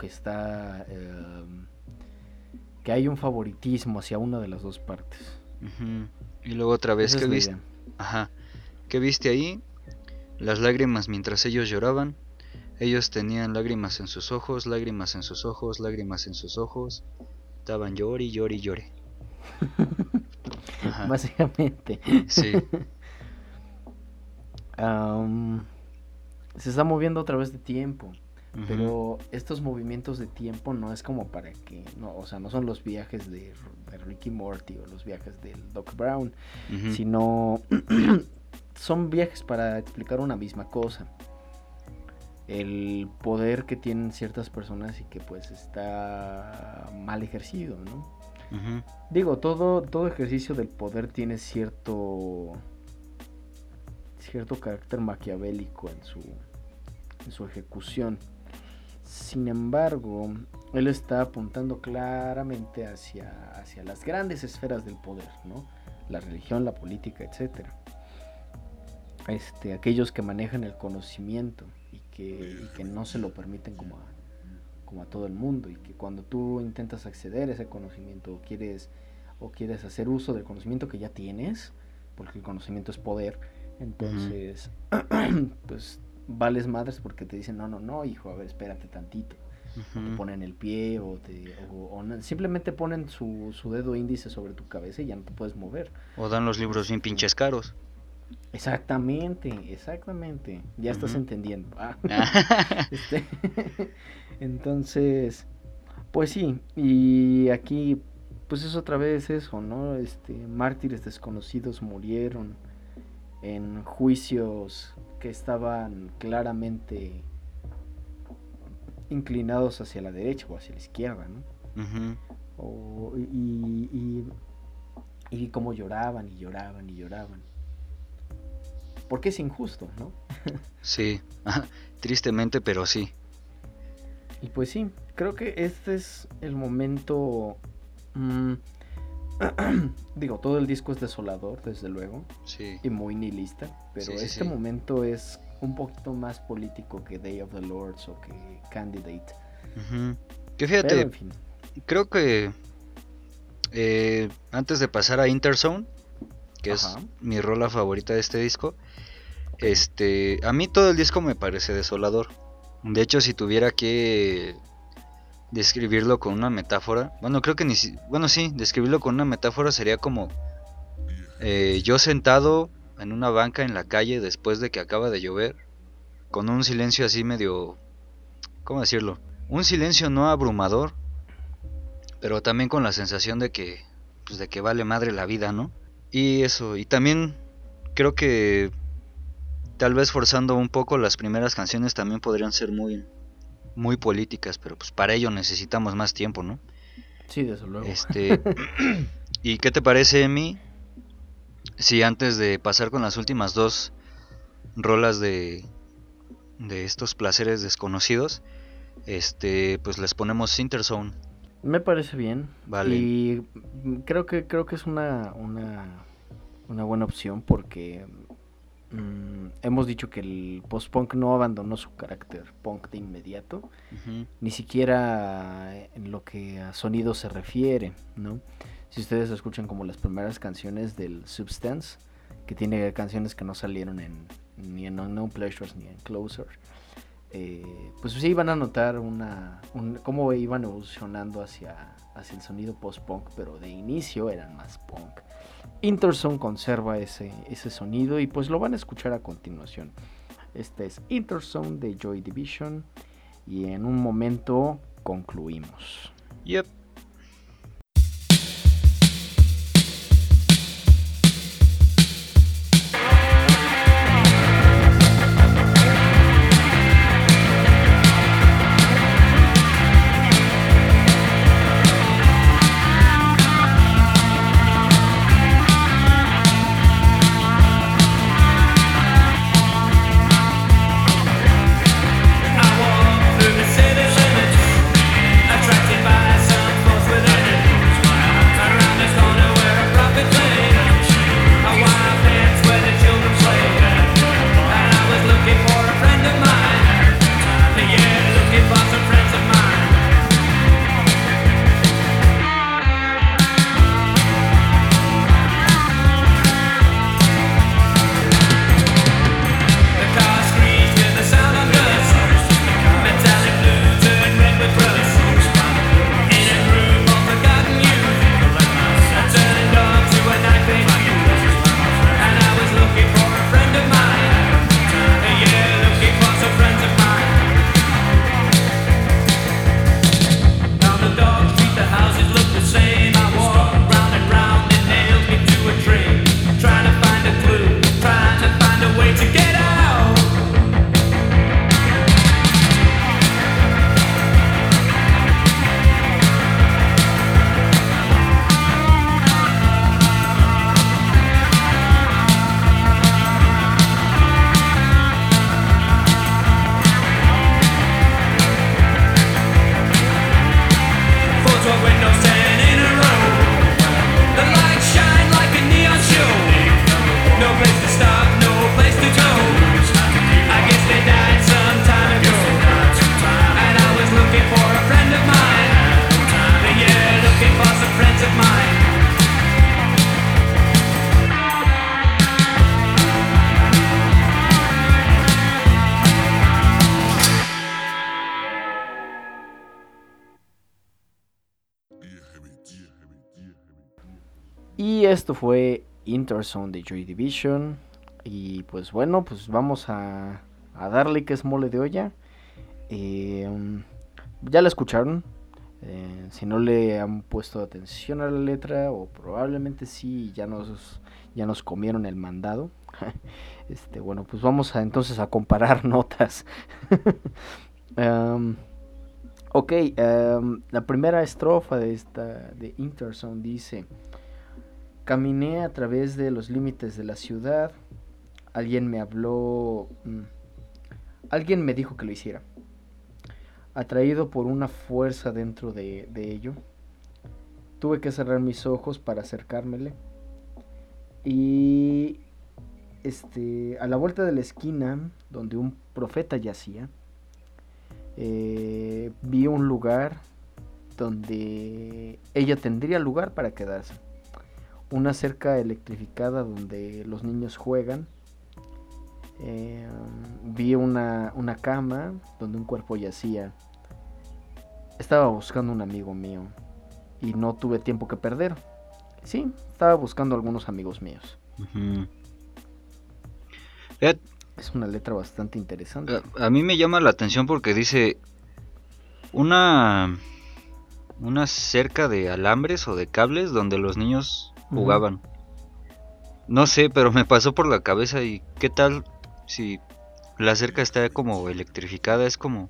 que hay un favoritismo hacia una de las dos partes. Ujú. Y luego otra vez, Esa ¿qué es la viste? idea. Ajá. ¿Qué viste ahí? Las lágrimas mientras ellos lloraban. Ellos tenían lágrimas en sus ojos, lágrimas en sus ojos, lágrimas en sus ojos. Estaban llori, llori, llore. Ajá. Básicamente. Sí. Am, Se está moviendo otra vez de tiempo. Ujú. Pero estos movimientos de tiempo no es como para que, no, o sea, no son los viajes de Ricky Morty o los viajes del Doc Brown, Ujú. sino son viajes para explicar una misma cosa. El poder que tienen ciertas personas y que pues está mal ejercido, ¿no? Ujú. Digo, todo ejercicio del poder tiene cierto carácter maquiavélico en su ejecución. Sin embargo, él está apuntando claramente hacia las grandes esferas del poder, ¿no? La religión, la política, etcétera. Aquellos que manejan el conocimiento y que no se lo permiten como a todo el mundo, y que cuando tú intentas acceder a ese conocimiento o quieres hacer uso del conocimiento que ya tienes, porque el conocimiento es poder, Entonces, pues vales madres porque te dicen, no, no, no, hijo, a ver, espérate tantito. Te Ujú. ponen el pie simplemente ponen su dedo índice sobre tu cabeza y ya no te puedes mover. O dan los libros bien pinches caros. Exactamente, exactamente. Ya estás Ujú. entendiendo. Este, entonces, pues sí, y aquí, pues es otra vez eso, ¿no? Mártires desconocidos murieron en juicios que estaban claramente inclinados hacia la derecha o hacia la izquierda, ¿no? Ujú. Y cómo lloraban y lloraban y lloraban. Porque es injusto, ¿no? Sí, tristemente, pero sí. Y pues sí, creo que este es el momento. mm, Digo, todo el disco es desolador, desde luego, Sí, y muy nihilista, pero sí, sí, este sí. momento es un poquito más político que Day of the Lords o que Candidate. Ujú. Que Pero fíjate, en fin. creo que antes de pasar a Interzone, que es Ajá. mi rola favorita de este disco, Ok. a mí todo el disco me parece desolador. De hecho, si tuviera que describirlo con una metáfora, bueno, creo que bueno, sí, describirlo con una metáfora sería como yo sentado en una banca en la calle después de que acaba de llover, con un silencio así medio, ¿cómo decirlo? Un silencio no abrumador, pero también con la sensación de que, pues de que vale madre la vida, ¿no? Y eso, y también creo que tal vez forzando un poco las primeras canciones también podrían ser muy políticas, pero pues para ello necesitamos más tiempo, ¿no? Sí, desde luego. Este, ¿y qué te parece, Emi? Si antes de pasar con las últimas dos rolas de estos placeres desconocidos, pues les ponemos Interzone, Me parece bien. vale. Y creo que es una buena opción porque hemos dicho que el post-punk no abandonó su carácter punk de inmediato, Ujú, ni siquiera en lo que a sonido se refiere, ¿no? Si ustedes escuchan como las primeras canciones del Substance, que tiene canciones que no salieron ni en Unknown Pleasures ni en Closer, pues sí van a notar cómo iban evolucionando hacia el sonido post-punk, pero de inicio eran más punk. Interzone conserva ese sonido y pues lo van a escuchar a continuación. Este es Interzone de Joy Division y en un momento concluimos. yep. I walk through the city limits, attracted by some Y esto fue Interzone de Joy Division. Y pues bueno, pues vamos a darle que es mole de olla. Ya la escucharon. Si no le han puesto atención a la letra, o probablemente sí, ya nos comieron el mandado. Bueno, pues vamos entonces a comparar notas. Um, ok, la primera estrofa de Interzone dice: caminé a través de los límites de la ciudad. Alguien me habló. Alguien me dijo que lo hiciera. Atraído por una fuerza dentro de ello, tuve que cerrar mis ojos para acercármele. Y a la vuelta de la esquina, donde un profeta yacía, vi un lugar donde ella tendría lugar para quedarse. Una cerca electrificada donde los niños juegan. Vi una cama donde un cuerpo yacía. Estaba buscando un amigo mío y no tuve tiempo que perder. Sí, estaba buscando algunos amigos míos. Ujú. Es una letra bastante interesante. A mí me llama la atención porque dice una cerca de alambres o de cables donde los niños jugaban. No sé, pero me pasó por la cabeza. ¿Y qué tal si la cerca está como electrificada? Es como,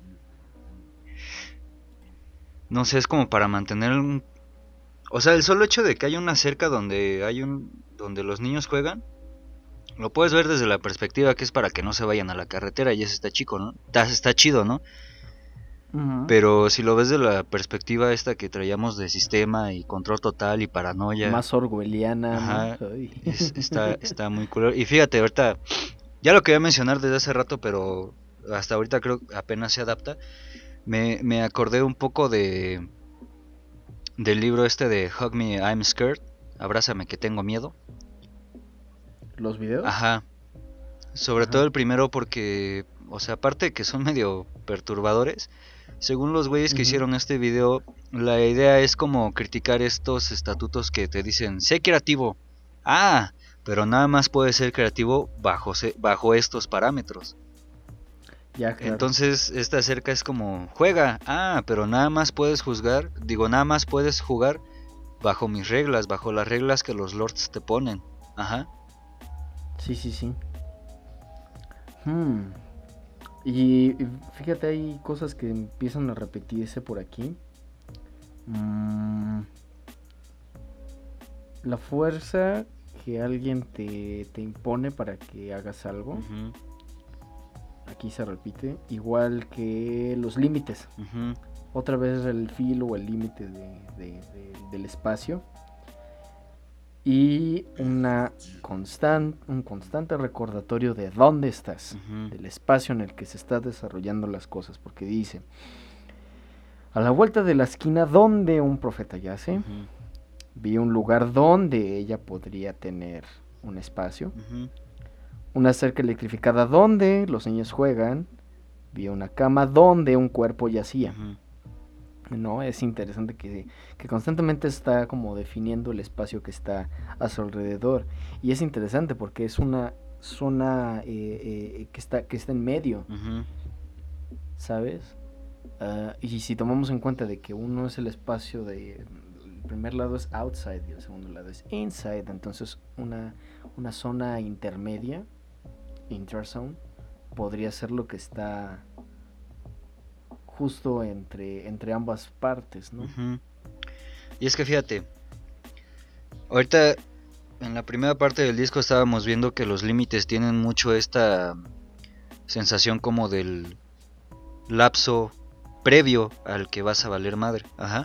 no sé, es como para mantener o sea, el solo hecho de que haya una cerca donde donde los niños juegan, lo puedes ver desde la perspectiva que es para que no se vayan a la carretera, y eso está chico, ¿no? Está chido, ¿no? Pero si lo ves de la perspectiva esta que traíamos de sistema y control total y paranoia, más orwelliana, ajá, ¿no? está muy cool. Y fíjate, ahorita, ya lo quería mencionar desde hace rato, pero hasta ahorita creo que apenas se adapta. Me acordé un poco del libro este de Hug Me, I'm Scared, Abrázame que tengo miedo. ¿Los videos? Ajá. Sobre todo el primero porque, o sea, aparte de que son medio perturbadores, según los güeyes que hicieron este video, la idea es como criticar estos estatutos que te dicen, sé creativo. Ah, pero nada más puedes ser creativo bajo estos parámetros. Ya, claro. Entonces, esta cerca es como, juega. Ah, pero nada más puedes nada más puedes jugar bajo mis reglas, bajo las reglas que los lords te ponen. Ajá. Sí. Y fíjate, hay cosas que empiezan a repetirse por aquí. La fuerza que alguien te impone para que hagas algo. Uh-huh. Aquí se repite. Igual que los límites. Uh-huh. Otra vez el filo o el límite del espacio. Y un constante recordatorio de dónde estás, del espacio en el que se están desarrollando las cosas, porque dice, a la vuelta de la esquina donde un profeta yace, vi un lugar donde ella podría tener un espacio, una cerca electrificada donde los niños juegan, vi una cama donde un cuerpo yacía. No, es interesante que constantemente está como definiendo el espacio que está a su alrededor. Y es interesante porque es una zona que está en medio, ¿sabes? Y si tomamos en cuenta de que uno es el espacio el primer lado es outside y el segundo lado es inside, entonces una zona intermedia, interzone, podría ser lo que está justo entre ambas partes, ¿no? Y es que fíjate, ahorita en la primera parte del disco estábamos viendo que los límites tienen mucho esta sensación como del lapso previo al que vas a valer madre.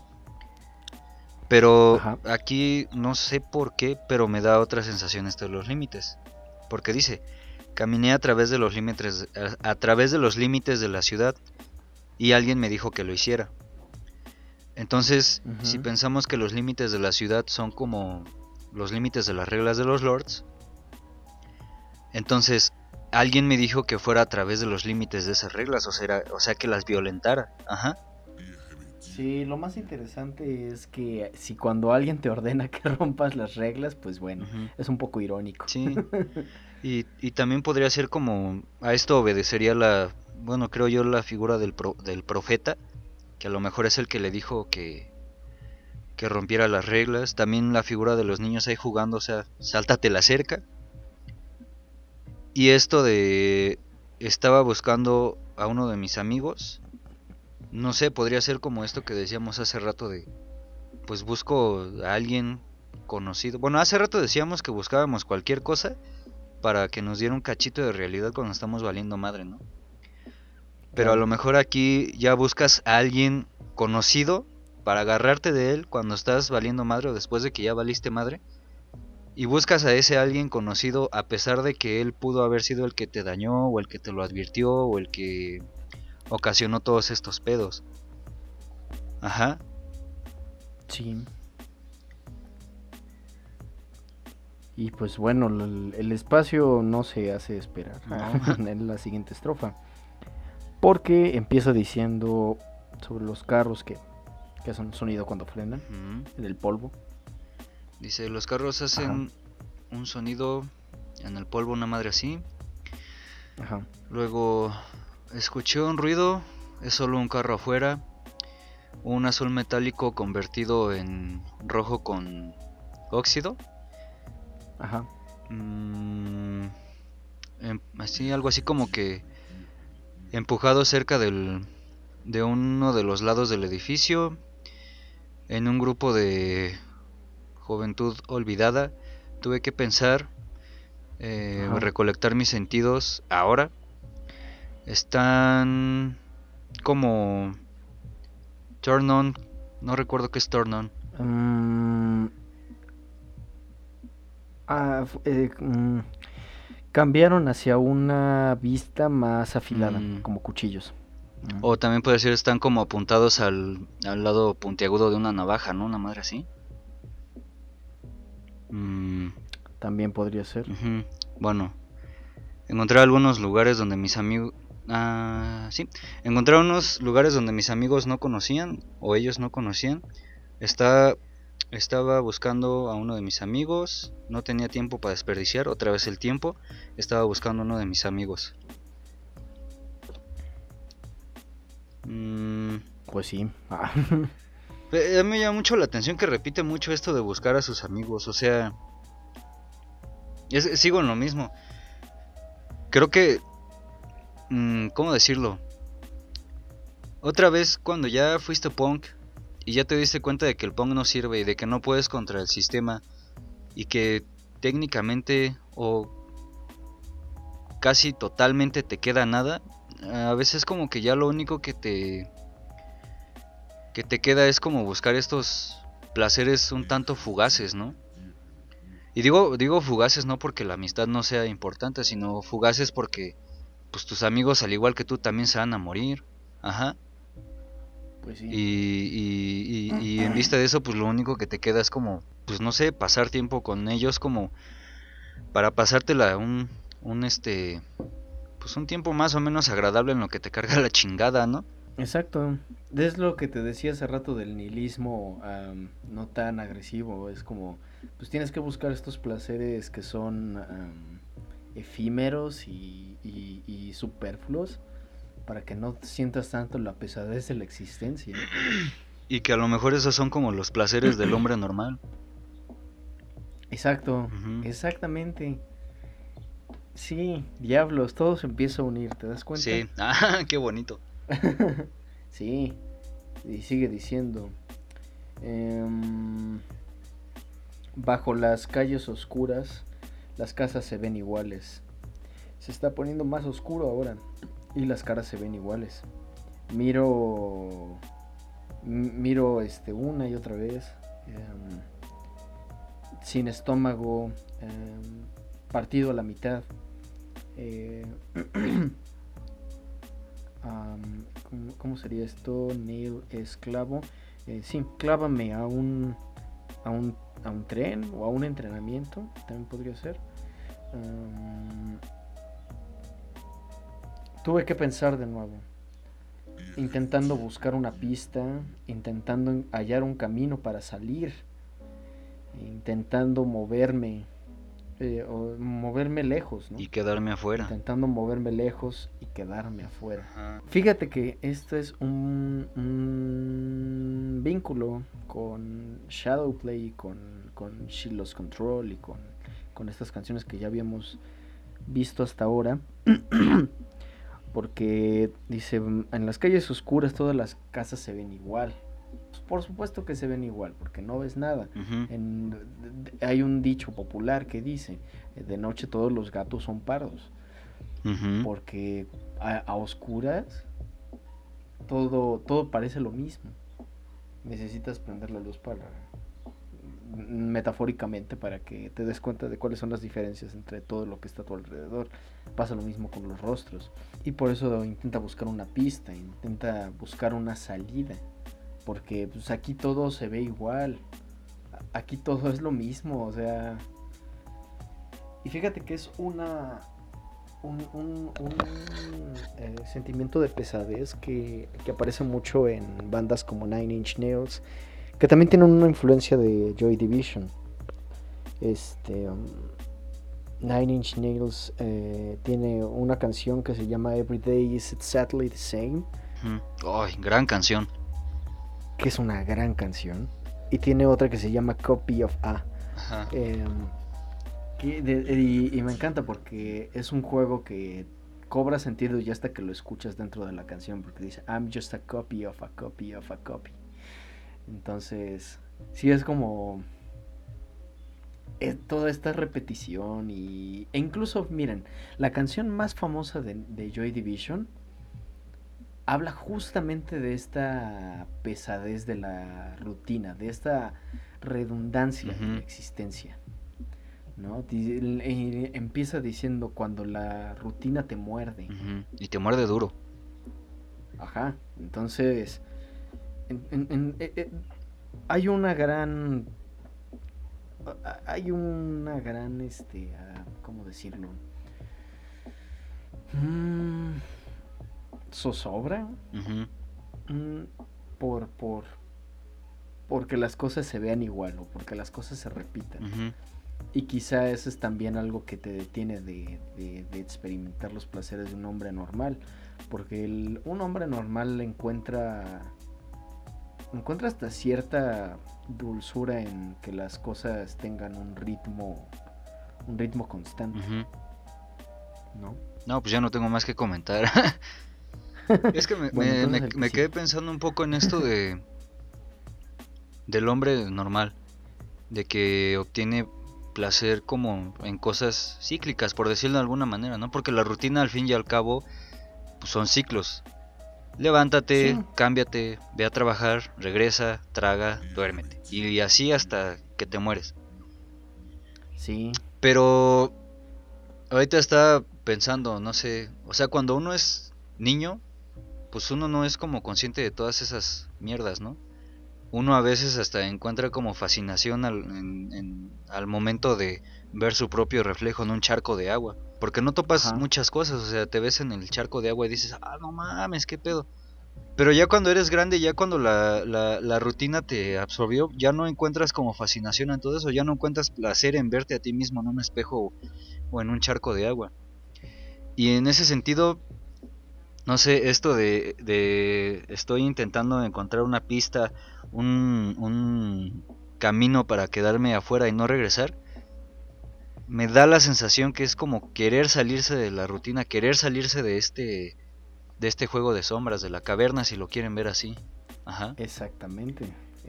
Pero aquí no sé por qué, pero me da otra sensación esto de los límites. Porque dice, caminé a través de los límites de la ciudad y alguien me dijo que lo hiciera. Entonces, si pensamos que los límites de la ciudad son como los límites de las reglas de los lords, entonces alguien me dijo que fuera a través de los límites de esas reglas, o sea que las violentara. Sí, lo más interesante es que si cuando alguien te ordena que rompas las reglas, pues bueno, Ujú. es un poco irónico. Sí. Y también podría ser como, a esto obedecería bueno, creo yo, la figura del profeta, que a lo mejor es el que le dijo que rompiera las reglas. También la figura de los niños ahí jugando, o sea, sáltate la cerca. Y esto de, estaba buscando a uno de mis amigos, no sé, podría ser como esto que decíamos hace rato de, pues busco a alguien conocido. Bueno, hace rato decíamos que buscábamos cualquier cosa para que nos diera un cachito de realidad cuando estamos valiendo madre, ¿no? Pero a Claro. lo mejor aquí ya buscas a alguien conocido para agarrarte de él cuando estás valiendo madre o después de que ya valiste madre. Y buscas a ese alguien conocido a pesar de que él pudo haber sido el que te dañó o el que te lo advirtió o el que ocasionó todos estos pedos. Ajá. Sí. Y pues bueno, el espacio no se hace esperar No. en la siguiente estrofa. Porque empieza diciendo sobre los carros que hacen sonido cuando frenan Ujú. en el polvo. Dice, los carros Ajá, hacen un sonido en el polvo, una madre así. ajá. Luego escuché un ruido, es solo un carro afuera. Un azul metálico convertido en rojo con óxido. Ajá. Mm, así, algo así como que empujado cerca de uno de los lados del edificio. En un grupo de juventud olvidada. Tuve que pensar, Ajá. recolectar mis sentidos ahora. Están como turn on. No recuerdo qué es turn on. Mm, ah, cambiaron hacia una vista más afilada, Mm, como cuchillos. O también puede ser, están como apuntados al lado puntiagudo de una navaja, ¿no? Una madre así. Mm, También podría ser. ujú. Bueno, encontré algunos lugares donde mis amigos... Ah, sí. Encontré unos lugares donde mis amigos no conocían o ellos no conocían. Está, estaba buscando a uno de mis amigos. No tenía tiempo para desperdiciar otra vez el tiempo. Estaba buscando a uno de mis amigos. Mm, Pues sí. Ah, a mí me llama mucho la atención que repite mucho esto de buscar a sus amigos. O sea, sigo en lo mismo. Creo que... ¿cómo decirlo? Otra vez cuando ya fuiste punk y ya te diste cuenta de que el punk no sirve y de que no puedes contra el sistema y que técnicamente o casi totalmente te queda nada, a veces como que ya lo único que te queda es como buscar estos placeres un tanto fugaces, ¿no? Y digo fugaces no porque la amistad no sea importante, sino fugaces porque pues tus amigos al igual que tú también se van a morir. Ajá. pues Y, sí. y en vista de eso, pues lo único que te queda es como, pues no sé, pasar tiempo con ellos como para pasártela pues un tiempo más o menos agradable en lo que te carga la chingada, ¿no? Exacto. Es lo que te decía hace rato del nihilismo no tan agresivo. Es como, pues tienes que buscar estos placeres que son efímeros y superfluos para que no sientas tanto la pesadez de la existencia. Y que a lo mejor esos son como los placeres del hombre normal. Exacto, Ujú. exactamente. Sí, diablos, todo se empieza a unir, ¿te das cuenta? Sí, qué bonito. Sí, y sigue diciendo, em, bajo las calles oscuras, las casas se ven iguales. Se está poniendo más oscuro ahora y las caras se ven iguales. Miro, miro una y otra vez, sin estómago, partido a la mitad. Eh, ¿cómo sería esto? Nail esclavo. Sí, clávame a un tren o a un entrenamiento, también podría ser. Tuve que pensar de nuevo. intentando buscar una pista, intentando hallar un camino para salir, intentando moverme, o moverme lejos, ¿no? Y quedarme afuera. Intentando moverme lejos y quedarme afuera. Ajá. Fíjate que esto es un vínculo con Shadowplay, con She Lost Control y con estas canciones que ya habíamos visto hasta ahora. Porque dice, en las calles oscuras todas las casas se ven igual. Pues por supuesto que se ven igual, porque no ves nada. Ujú. Hay un dicho popular que dice, de noche todos los gatos son pardos. Ujú. Porque a oscuras todo parece lo mismo. Necesitas prender la luz metafóricamente, para que te des cuenta de cuáles son las diferencias entre todo lo que está a tu alrededor. Pasa lo mismo con los rostros. Y por eso intenta buscar una pista, intenta buscar una salida. Porque pues aquí todo se ve igual. Aquí todo es lo mismo, o sea. Y fíjate que es un sentimiento de pesadez que aparece mucho en bandas como Nine Inch Nails, que también tienen una influencia de Joy Division. Nine Inch Nails tiene una canción que se llama Every Day Is Exactly the Same, Ay, gran canción. que es una gran canción, y tiene otra que se llama Copy of A. Ajá. Y me encanta porque es un juego que cobra sentido ya hasta que lo escuchas dentro de la canción, porque dice I'm just a copy of a copy of a copy. Entonces, sí es como toda esta repetición e incluso, miren, la canción más famosa de Joy Division habla justamente de esta pesadez de la rutina, de esta redundancia de la existencia, ¿no? Empieza diciendo cuando la rutina te muerde. Ujú. Y te muerde duro. Ajá, entonces hay una gran ¿cómo decirlo? Zozobra. Ujú. Porque las cosas se vean igual, o porque las cosas se repitan. Ujú. Y quizá eso es también algo que te detiene de experimentar los placeres de un hombre normal. Porque un hombre normal encuentra hasta cierta dulzura en que las cosas tengan un ritmo constante, Ujú. ¿no? No, pues ya no tengo más que comentar. Es que Bueno, entonces el que me sí. quedé pensando un poco en esto del hombre normal, de que obtiene placer como en cosas cíclicas, por decirlo de alguna manera, ¿no? Porque la rutina al fin y al cabo pues son ciclos. Levántate, Sí. cámbiate, ve a trabajar, regresa, traga, duérmete. Y así hasta que te mueres. Sí. Pero ahorita estaba pensando, no sé, o sea, cuando uno es niño, pues uno no es como consciente de todas esas mierdas, ¿no? Uno a veces hasta encuentra como fascinación al momento de ver su propio reflejo en un charco de agua. Porque no topas Ajá. muchas cosas, o sea, te ves en el charco de agua y dices, ah, no mames, qué pedo. Pero ya cuando eres grande, ya cuando la rutina te absorbió, ya no encuentras como fascinación en todo eso, ya no encuentras placer en verte a ti mismo en un espejo o en un charco de agua. Y en ese sentido, no sé, esto de estoy intentando encontrar una pista, un camino para quedarme afuera y no regresar, me da la sensación que es como querer salirse de la rutina, querer salirse de este juego de sombras, de la caverna, si lo quieren ver así. Ajá. Exactamente.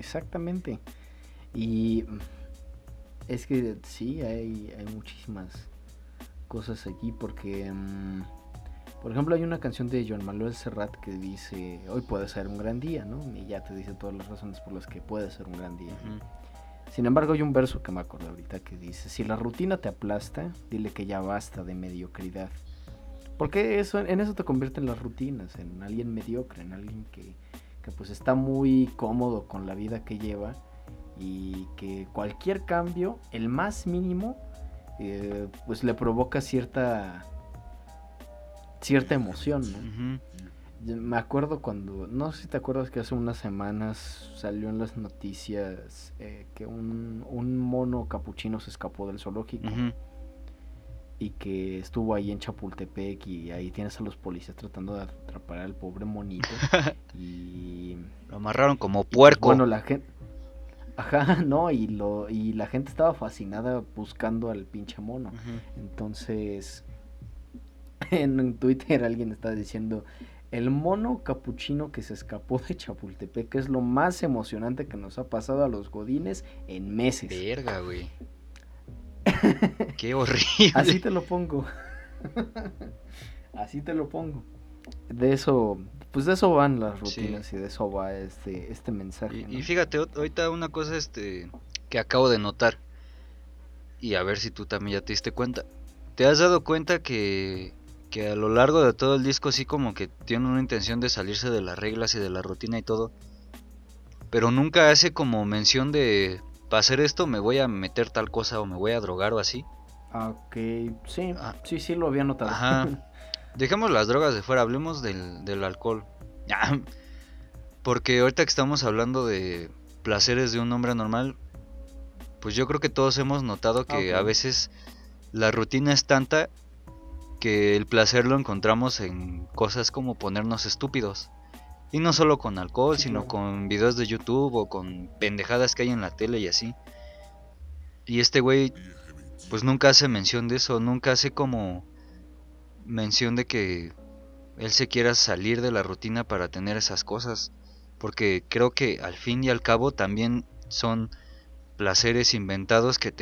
Y es que sí, hay muchísimas cosas aquí, porque por ejemplo hay una canción de Joan Manuel Serrat que dice hoy puede ser un gran día, ¿no? Y ya te dice todas las razones por las que puede ser un gran día. Ujú. Sin embargo hay un verso que me acuerdo ahorita que dice: si la rutina te aplasta, dile que ya basta de mediocridad. Porque en eso te convierten las rutinas, en alguien mediocre, en alguien que pues está muy cómodo con la vida que lleva, y que cualquier cambio, el más mínimo, pues le provoca cierta emoción, ¿no? Ujú. Yo me acuerdo cuando, no sé si te acuerdas que hace unas semanas salió en las noticias que un mono capuchino se escapó del zoológico Ujú. y que estuvo ahí en Chapultepec y ahí tienes a los policías tratando de atrapar al pobre monito y, Lo amarraron como y pues puerco. bueno, la gente, ajá, no, y la gente estaba fascinada buscando al pinche mono. Ujú. Entonces, en Twitter alguien está diciendo, el mono capuchino que se escapó de Chapultepec es lo más emocionante que nos ha pasado a los godines en meses. Verga, güey. Qué Así horrible. te lo pongo. Así te lo pongo. De eso, pues de eso van las Sí. rutinas y de eso va este mensaje, Y ¿no? fíjate, ahorita una cosa que acabo de notar. Y a ver si tú también ya te diste cuenta. ¿Te has dado cuenta que a lo largo de todo el disco sí como que tiene una intención de salirse de las reglas y de la rutina y todo? Pero nunca hace como mención de, para hacer esto me voy a meter tal cosa o me voy a drogar o así. Ok, sí, Ah, sí lo había notado. ajá. Dejemos las drogas de fuera, hablemos del alcohol. Ah, porque ahorita que estamos hablando de placeres de un hombre normal, pues yo creo que todos hemos notado que a Ok. veces la rutina es tanta que el placer lo encontramos en cosas como ponernos estúpidos. Y no solo con alcohol, Sí, sino claro. con videos de YouTube o con pendejadas que hay en la tele y así. Y este güey pues nunca hace mención de eso, nunca hace como mención de que él se quiera salir de la rutina para tener esas cosas. Porque creo que al fin y al cabo también son placeres inventados que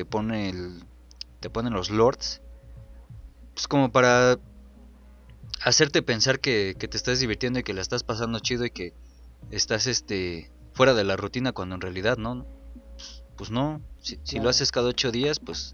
te ponen los lords. Pues como para hacerte pensar que te estás divirtiendo y que la estás pasando chido y que estás fuera de la rutina cuando en realidad no. Pues no, si lo Claro. haces cada 8 días, pues...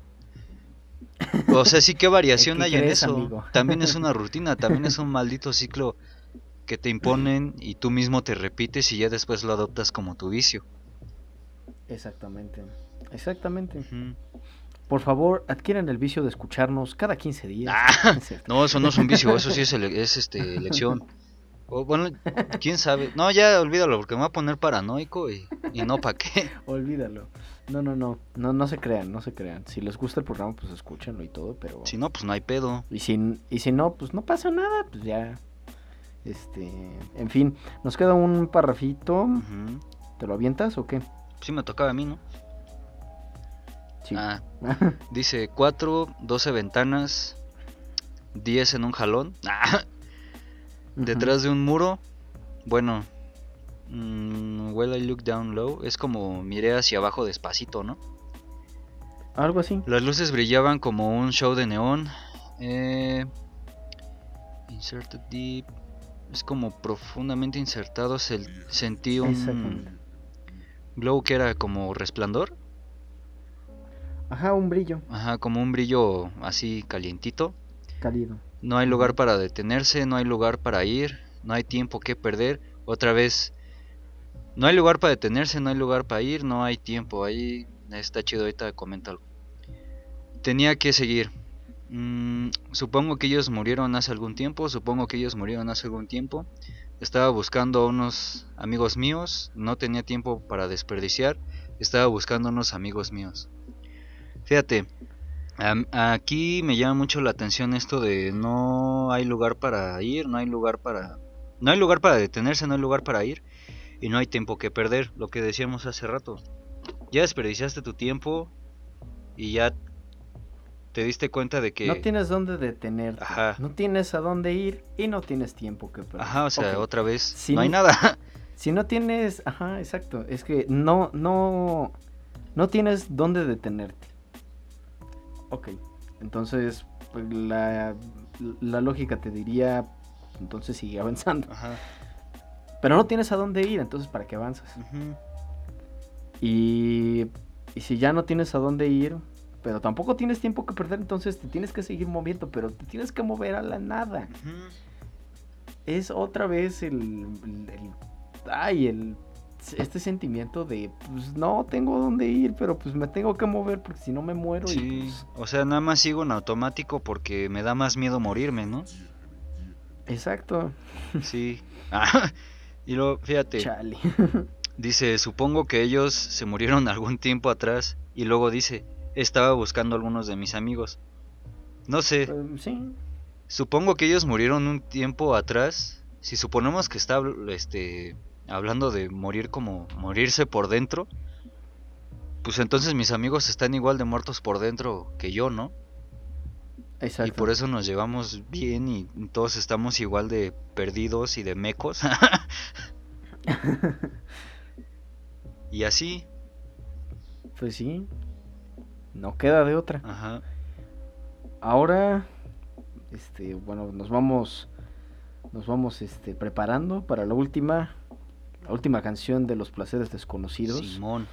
O sea, sí, ¿qué variación ¿Qué hay en crees, eso? amigo? También es una rutina, también es un maldito ciclo que te imponen y tú mismo te repites y ya después lo adoptas como tu vicio. Exactamente. Exactamente. Ujú. Por favor, adquieran el vicio de escucharnos cada 15 días. Ah, Es cierto. no, eso no es un vicio, eso sí es elección. O bueno, quién sabe. No, ya olvídalo porque me voy a poner paranoico y no pa' qué. Olvídalo. No se crean, no se crean. Si les gusta el programa, pues escúchenlo y todo, pero... Si no, pues no hay pedo. Y si no, pues no pasa nada, pues ya... En fin, nos queda un parrafito. Ujú. ¿Te lo avientas o qué? Sí me tocaba a mí, ¿no? Sí. Ah, dice 4, 12 ventanas, 10 en un jalón. Ah, detrás de un muro. Bueno, well I look down low. Es como miré hacia abajo despacito, ¿no? Algo así. Las luces brillaban como un show de neón. Inserted deep. Es como profundamente insertado. Sentí Exactamente. un glow que era como resplandor. Ajá, un brillo Ajá, como un brillo así calientito. cálido. No hay lugar Ujú. para detenerse, no hay lugar para ir, no hay tiempo que perder. Otra vez, no hay lugar para detenerse, no hay lugar para ir, no hay tiempo. Ahí está chido, ahorita comenta algo. Tenía que seguir. Supongo que ellos murieron hace algún tiempo, supongo que ellos murieron hace algún tiempo. Estaba buscando a unos amigos míos, no tenía tiempo para desperdiciar, estaba buscando a unos amigos míos. Fíjate, aquí me llama mucho la atención esto de no hay lugar para ir, no hay lugar para... No hay lugar para detenerse, no hay lugar para ir y no hay tiempo que perder, lo que decíamos hace rato. Ya desperdiciaste tu tiempo y ya te diste cuenta de No que... tienes dónde detenerte, Ajá, no tienes a dónde ir y no tienes tiempo que perder. ajá, o sea, Ok, otra vez, si, no hay nada. si no tienes, ajá, exacto, es que no tienes dónde detenerte. Ok, entonces pues, la lógica te diría, entonces sigue avanzando. Ajá. Pero no tienes a dónde ir, entonces ¿para qué avanzas? Ujú. Y si ya no tienes a dónde ir, pero tampoco tienes tiempo que perder, entonces te tienes que seguir moviendo, pero te tienes que mover a la nada. Ujú. Es otra vez este sentimiento de, pues no tengo dónde ir, pero pues me tengo que mover porque si no me muero. Sí, Y pues, o sea, nada más sigo en automático porque me da más miedo morirme, ¿no? Exacto. Sí. Y luego, fíjate, Chale. dice, supongo que ellos se murieron algún tiempo atrás. Y luego dice, estaba buscando a algunos de mis amigos. No sé, Sí. supongo que ellos murieron un tiempo atrás. Si suponemos que está hablando de morir como morirse por dentro, pues entonces mis amigos están igual de muertos por dentro que yo, ¿no? Y Exacto. por eso nos llevamos bien y todos estamos igual de perdidos y de mecos. Y así, Pues sí. No queda de otra. ajá. Ahora, bueno, nos vamos, preparando para la última canción de Los Placeres Desconocidos. Simón.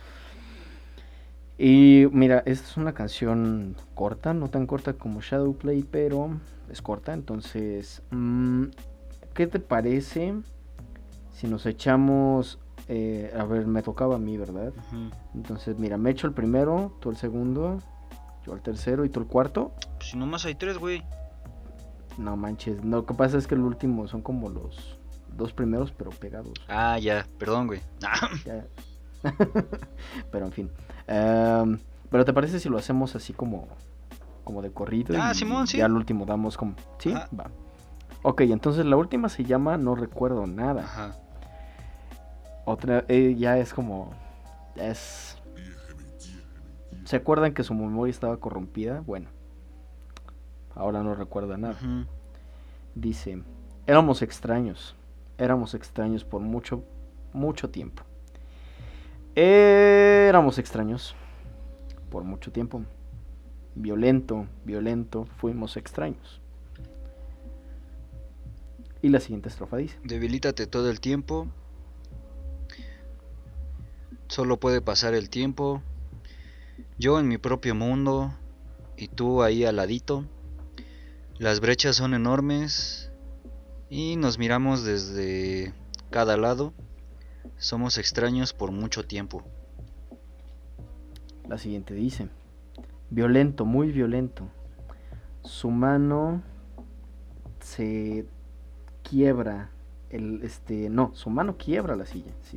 Y mira, esta es una canción corta, no tan corta como Shadowplay, pero es corta. Entonces, ¿qué te parece si nos echamos? A ver, me tocaba a mí, ¿verdad? Ujú. Entonces, mira, me echo el primero, tú el segundo, yo el tercero y tú el cuarto. Pues si nomás hay 3, güey. No manches, no, lo que pasa es que el último son como los dos primeros, pero pegados. Ah, ya, perdón, güey. Ya. Pero en fin. Pero ¿te parece si lo hacemos así como de corrido? Ah, Y Simón, sí. ya al último damos como... ¿Sí? Ajá. Va. Ok, entonces la última se llama No Recuerdo Nada. Ajá. Otra, ya es como... Es... ¿Se acuerdan que su memoria estaba corrompida? Bueno, ahora no recuerda nada. Ujú. Dice, éramos extraños por mucho, mucho tiempo. Éramos extraños por mucho tiempo. Violento, fuimos extraños. Y la siguiente estrofa dice, Debilítate todo el tiempo. Solo puede pasar el tiempo. Yo en mi propio mundo y tú ahí al ladito. Las brechas son enormes y nos miramos desde cada lado. Somos extraños por mucho tiempo. la siguiente dice, violento, muy violento. Su mano se quiebra su mano quiebra la silla. Sí.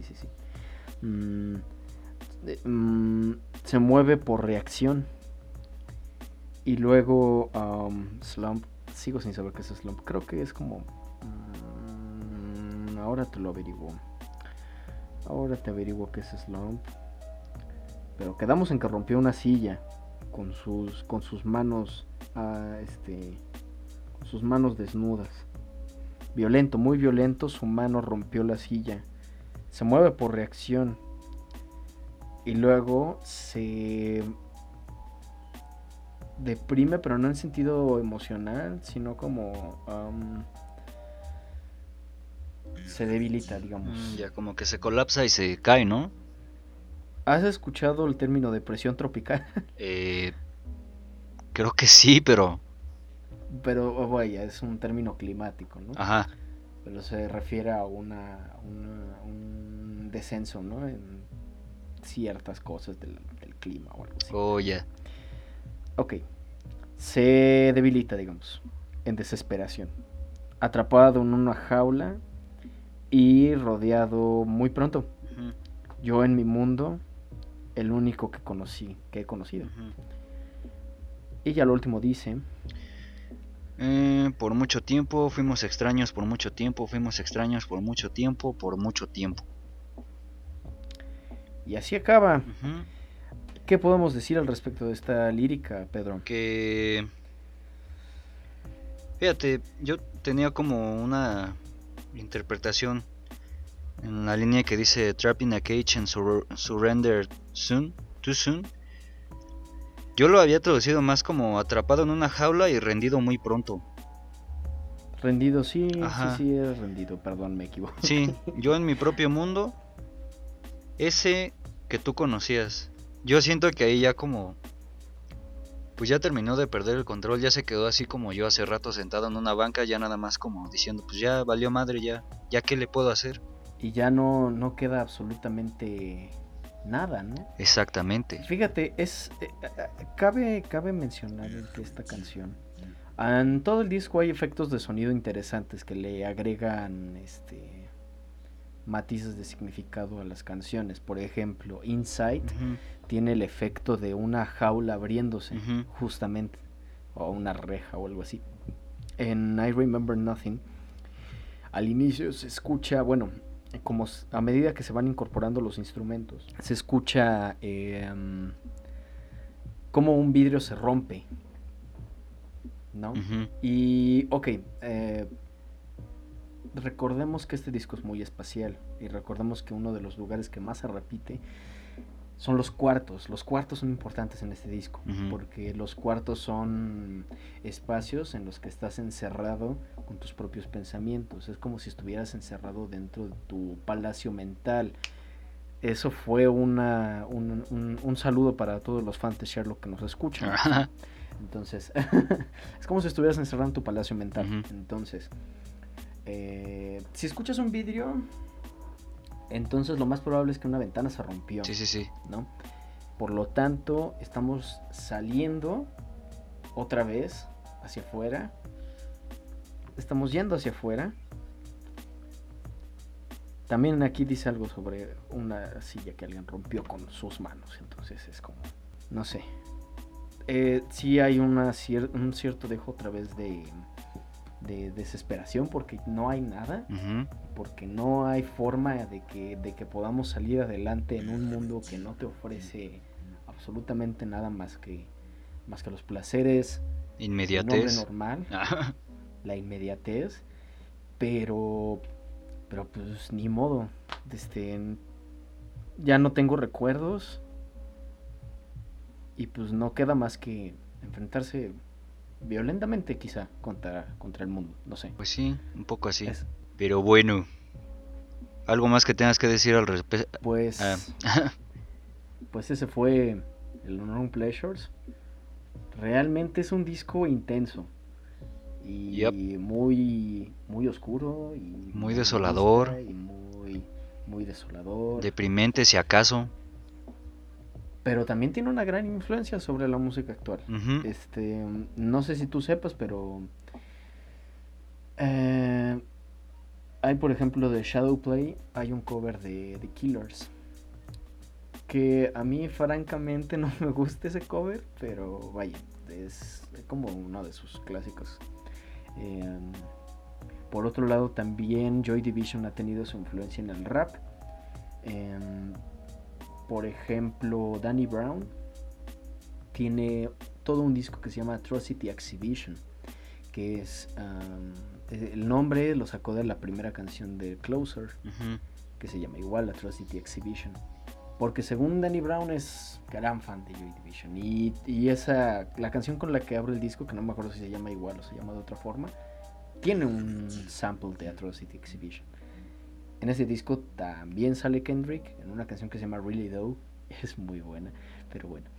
Se mueve por reacción. Y luego slump, sigo sin saber qué es slump. Creo que es como ahora te lo averiguo. Ahora te averiguo qué es slump. Pero quedamos en que rompió una silla con sus manos con sus manos desnudas. Violento, muy violento, su mano rompió la silla. Se mueve por reacción. Y luego se deprime, pero no en sentido emocional, sino como se debilita, digamos. Ya como que se colapsa y se cae, ¿no? ¿Has escuchado el término depresión tropical? Creo que sí, pero... Pero vaya, es un término climático, ¿no? Ajá. Pero se refiere a un descenso, ¿no? En ciertas cosas del clima o algo así. Oh, ya. Ok. Se debilita, digamos, en desesperación. Atrapado en una jaula y rodeado muy pronto. Ujú, Yo en mi mundo, el único que he conocido. ujú. Y ya lo último dice, Por mucho tiempo fuimos extraños, por mucho tiempo fuimos extraños, por mucho tiempo, por mucho tiempo. y así acaba. Ujú. ¿Qué podemos decir al respecto de esta lírica, Pedro? Que... Fíjate, yo tenía como una interpretación en la línea que dice Trap in a cage and surrender soon, too soon. Yo lo había traducido más como atrapado en una jaula y rendido muy pronto. Rendido, sí, Ajá. sí, es rendido, perdón, me equivoco. Sí, yo en mi propio mundo, ese que tú conocías. Yo siento que ahí ya como... Pues ya terminó de perder el control, ya se quedó así como yo hace rato sentado en una banca, ya nada más como diciendo, pues ya valió madre, ya qué le puedo hacer. Y ya no queda absolutamente nada, ¿no? Exactamente. Fíjate, cabe mencionar que esta canción En todo el disco hay efectos de sonido interesantes que le agregan matices de significado a las canciones. Por ejemplo, Inside Ujú, tiene el efecto de una jaula abriéndose, ujú, justamente, o una reja o algo así. En I Remember Nothing, al inicio se escucha, bueno, como a medida que se van incorporando los instrumentos, se escucha como un vidrio se rompe, ¿no? ujú. Y, ok, recordemos que este disco es muy espacial y recordemos que uno de los lugares que más se repite son los cuartos. Los cuartos son importantes en este disco Ujú. porque los cuartos son espacios en los que estás encerrado con tus propios pensamientos. Es como si estuvieras encerrado dentro de tu palacio mental. Eso fue un saludo para todos los fans de Sherlock que nos escuchan. Ajá. Entonces, es como si estuvieras encerrado en tu palacio mental. Ujú. Entonces, si escuchas un vidrio, entonces lo más probable es que una ventana se rompió, Sí, sí, sí. ¿no? Por lo tanto, estamos saliendo otra vez hacia afuera. Estamos yendo hacia afuera. También aquí dice algo sobre una silla que alguien rompió con sus manos. Entonces es como, no sé. Sí hay un cierto dejo otra vez de desesperación porque no hay nada. Ujú. Porque no hay forma de que podamos salir adelante en un mundo que no te ofrece absolutamente nada más que los placeres de un hombre Inmediatez. normal, Ajá. la inmediatez, pero pues ni modo, ya no tengo recuerdos y pues no queda más que enfrentarse violentamente quizá contra el mundo, no sé. Pues sí, un poco así. Es- Pero bueno, algo más que tengas que decir al respecto. pues pues ese fue el Unknown Pleasures. Realmente es un disco intenso y Yep. muy muy oscuro y Muy nihilista desolador, y muy desolador, deprimente si acaso. pero también tiene una gran influencia sobre la música actual. Ujú. No sé si tú sepas, pero eh, hay por ejemplo de Shadowplay, hay un cover de The Killers que a mí francamente no me gusta ese cover, pero vaya, es como uno de sus clásicos. Eh, por otro lado, también Joy Division ha tenido su influencia en el rap. Eh, por ejemplo, Danny Brown tiene todo un disco que se llama Atrocity Exhibition, que es el nombre lo sacó de la primera canción de Closer, Ujú. que se llama igual Atrocity Exhibition. Porque según Danny Brown es gran fan de Joy Division. Y la canción con la que abre el disco, que no me acuerdo si se llama igual o se llama de otra forma, tiene un sample de Atrocity Exhibition. En ese disco también sale Kendrick en una canción que se llama Really Though. Es muy buena, pero bueno.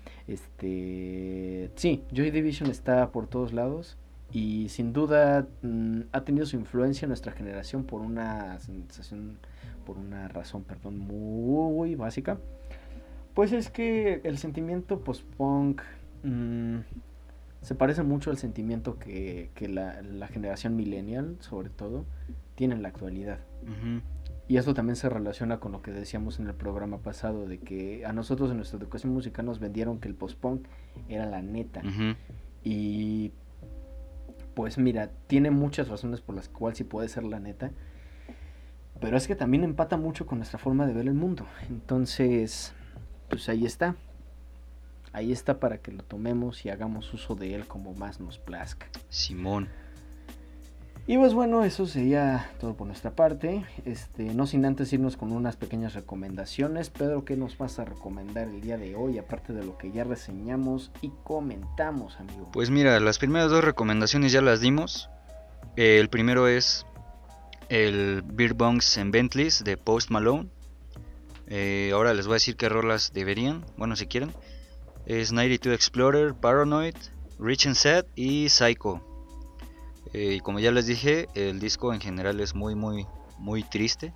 Sí, Joy Division está por todos lados. Y sin duda ha tenido su influencia en nuestra generación por una razón, perdón, muy básica. Pues es que el sentimiento post-punk se parece mucho al sentimiento que la generación millennial, sobre todo, tiene en la actualidad. Ujú. Y eso también se relaciona con lo que decíamos en el programa pasado, de que a nosotros en nuestra educación musical nos vendieron que el post-punk era la neta. Ujú. Y pues mira, tiene muchas razones por las cuales sí puede ser la neta. Pero es que también empata mucho con nuestra forma de ver el mundo. Entonces, pues ahí está. Ahí está para que lo tomemos y hagamos uso de él como más nos plazca. Simón. Y pues bueno, eso sería todo por nuestra parte. No sin antes irnos con unas pequeñas recomendaciones. Pedro, ¿qué nos vas a recomendar el día de hoy? Aparte de lo que ya reseñamos y comentamos, amigo. Pues mira, las primeras dos recomendaciones ya las dimos. El primero es el Beer Bongs and Bentleys de Post Malone. Ahora les voy a decir qué rolas deberían, bueno, si quieren. Es 92 Explorer, Paranoid, Rich and Sad y Psycho. Y como ya les dije, el disco en general es muy triste.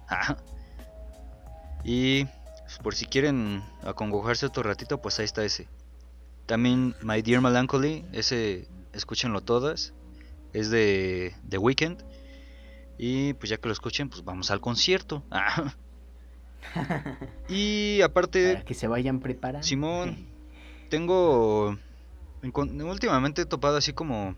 Y pues, por si quieren acongojarse otro ratito, pues ahí está ese. También My Dear Melancholy, ese escúchenlo todas. es de The Weeknd. Y pues ya que lo escuchen, pues vamos al concierto. Y aparte, Para que se vayan preparando. Simón, tengo... Últimamente he topado así como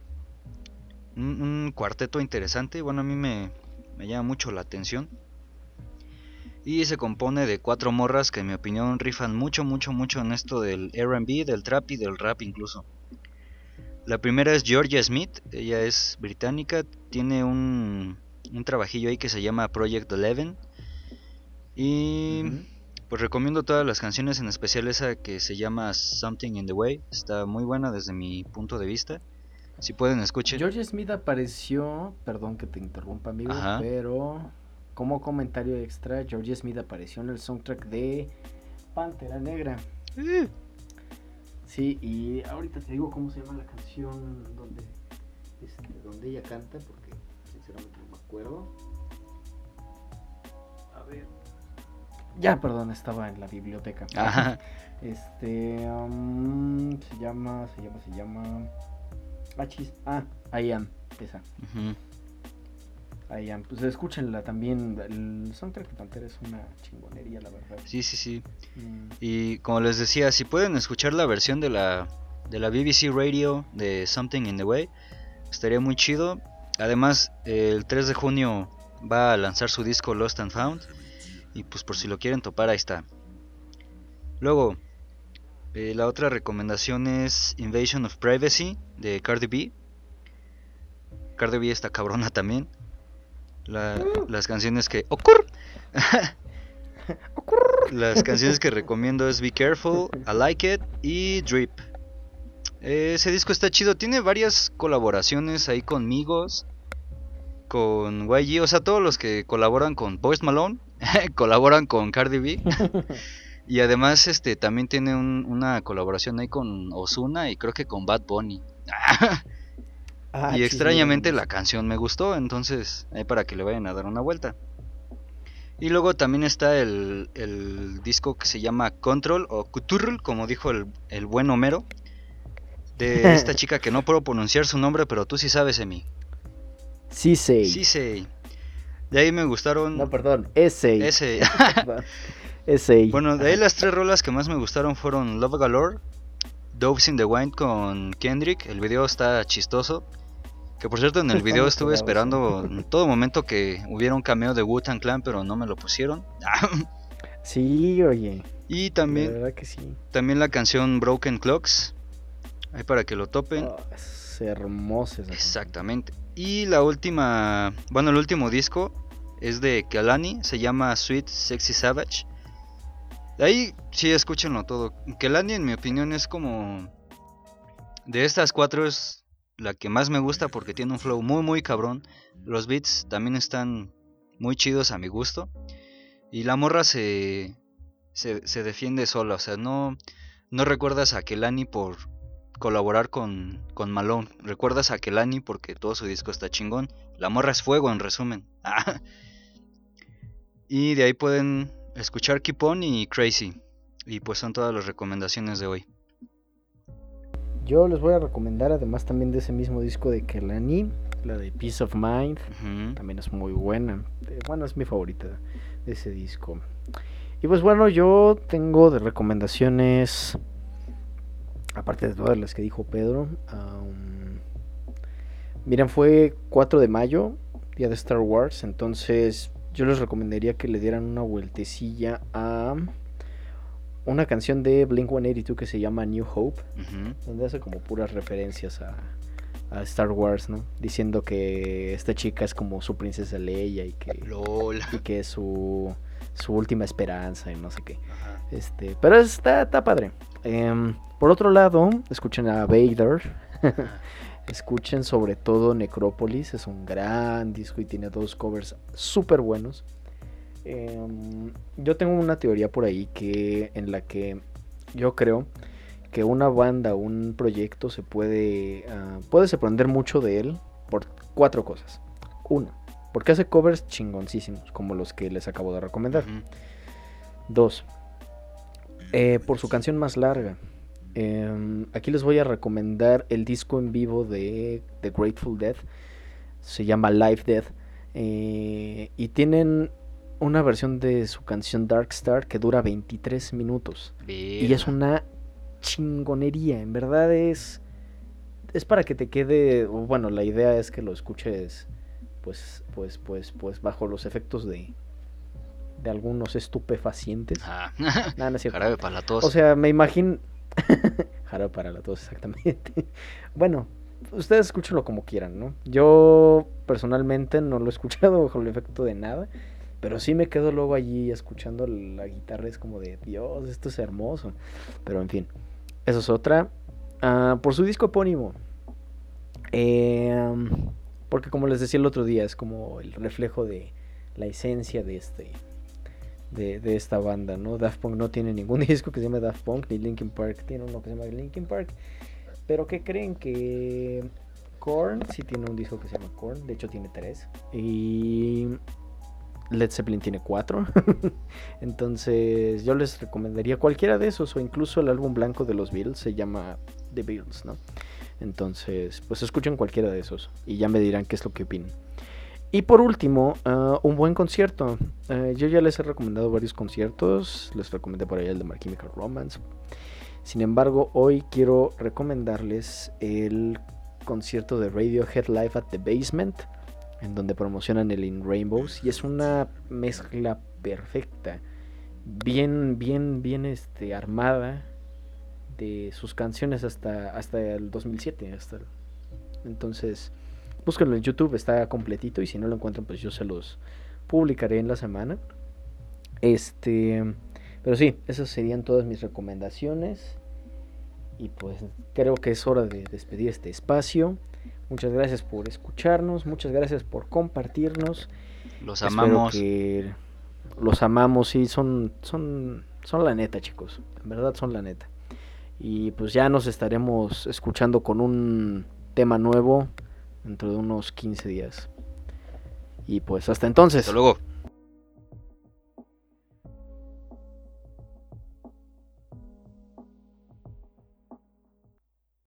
un cuarteto interesante. Bueno, a mí me llama mucho la atención. Y se compone de 4 morras que en mi opinión rifan mucho en esto del R&B, del trap y del rap incluso. La primera es Georgia Smith, ella es británica, tiene un trabajillo ahí que se llama Project 11. Y pues recomiendo todas las canciones, en especial esa que se llama Something in the Way, está muy buena desde mi punto de vista. Si pueden, escuchen. George Smith apareció, perdón que te interrumpa, amigo, Ajá. pero como comentario extra, George Smith apareció en el soundtrack de Pantera Negra. Sí, y ahorita te digo cómo se llama la canción donde ella canta, porque sinceramente no me acuerdo. A ver. Ya, perdón, estaba en la biblioteca. Ajá. Se llama. I Am, esa. Ujú. I Am. Pues escúchenla también. El soundtrack de Pantera es una chingonería, la verdad. Sí. Y como les decía, si pueden escuchar la versión de la BBC Radio de Something in the Way, estaría muy chido. Además, el 3 de junio va a lanzar su disco Lost and Found. Y pues por si lo quieren topar, ahí está. Luego, la otra recomendación es Invasion of Privacy de Cardi B. Cardi B está cabrona también. Las canciones que... Las canciones que recomiendo es Be Careful, I Like It y Drip. Ese disco está chido, tiene varias colaboraciones ahí con Migos, con YG, o sea, todos los que colaboran con Post Malone colaboran con Cardi B. Y además también tiene una colaboración ahí con Ozuna y creo que con Bad Bunny. Y extrañamente la canción me gustó, entonces ahí para que le vayan a dar una vuelta. Y luego también está el disco que se llama Control o Couture, como dijo el buen Homero, de esta chica que no puedo pronunciar su nombre, pero tú sí sabes, Emi. Sisei. De ahí me gustaron... No, perdón, Essay. Bueno, de ahí las 3 rolas que más me gustaron fueron Love Galore, Doves in the Wind con Kendrick. El video está chistoso. Que por cierto, en el video estuve esperando en todo momento que hubiera un cameo de Wu-Tang Clan, pero no me lo pusieron. Sí, oye. Y también, la verdad que sí. También la canción Broken Clocks. Ahí para que lo topen. Es hermosa esa Exactamente. Y la última, bueno, el último disco es de Kehlani, se llama Sweet Sexy Savage. De ahí sí, escúchenlo todo. Kehlani, en mi opinión, es como... De estas 4 es la que más me gusta porque tiene un flow muy cabrón. Los beats también están muy chidos a mi gusto. Y la morra se defiende sola. O sea, no recuerdas a Kehlani por colaborar con Malone. Recuerdas a Kehlani porque todo su disco está chingón. La morra es fuego, en resumen. Y de ahí pueden escuchar Keep On y Crazy. Y pues son todas las recomendaciones de hoy. Yo les voy a recomendar, además también de ese mismo disco de Kehlani, la de Peace of Mind. También es muy buena. Bueno, es mi favorita de ese disco. Y pues bueno, yo tengo de recomendaciones, aparte de todas las que dijo Pedro. Miren, fue 4 de mayo, día de Star Wars. Entonces yo les recomendaría que le dieran una vueltecilla a una canción de Blink-182 que se llama New Hope, donde hace como puras referencias a Star Wars, ¿no? Diciendo que esta chica es como su princesa Leia y que es su última esperanza y no sé qué. Pero está padre. Por otro lado, escuchen a Vader. Escuchen sobre todo Necrópolis, es un gran disco y tiene 2 covers súper buenos. Yo tengo una teoría por ahí en la que yo creo que una banda, un proyecto se puedes aprender mucho de él por 4 cosas. 1, porque hace covers chingoncísimos como los que les acabo de recomendar. 2, por su canción más larga. Aquí les voy a recomendar el disco en vivo de The Grateful Dead. Se llama Live Dead. Y tienen una versión de su canción Dark Star que dura 23 minutos. Y es una chingonería. En verdad es para que te quede. Bueno, la idea es que lo escuches pues bajo los efectos de algunos estupefacientes. Nada, no es cierto. Jarabe para la tos. O sea, me imagino. Jarabe para la tos, exactamente. Bueno, ustedes escúchenlo como quieran, ¿no? Yo personalmente no lo he escuchado bajo el efecto de nada, pero sí me quedo luego allí escuchando la guitarra, es como de Dios, esto es hermoso. Pero en fin, eso es otra. Por su disco epónimo. Porque como les decía el otro día, es como el reflejo de la esencia de esta banda, ¿no? Daft Punk no tiene ningún disco que se llame Daft Punk, ni Linkin Park tiene uno que se llama Linkin Park. Pero ¿qué creen? Que Korn sí tiene un disco que se llama Korn, de hecho tiene 3. Y Led Zeppelin tiene 4. Entonces yo les recomendaría cualquiera de esos, o incluso el álbum blanco de los Beatles se llama The Beatles, ¿no? Entonces pues escuchen cualquiera de esos y ya me dirán qué es lo que opinan. Y por último, un buen concierto. Yo ya les he recomendado varios conciertos. Les recomendé por ahí el de My Chemical Romance. Sin embargo, hoy quiero recomendarles el concierto de Radiohead Live at the Basement, en donde promocionan el In Rainbows. Y es una mezcla perfecta, bien armada de sus canciones hasta el 2007. Entonces, búsquenlo en YouTube, está completito. Y si no lo encuentran, pues yo se los publicaré en la semana. Pero sí, esas serían todas mis recomendaciones. Y pues creo que es hora de despedir este espacio. Muchas gracias por escucharnos. Muchas gracias por compartirnos. Los amamos. Los amamos, sí, son la neta, chicos. En verdad son la neta. Y pues ya nos estaremos escuchando con un tema nuevo dentro de unos 15 días. Y pues hasta entonces. Hasta luego.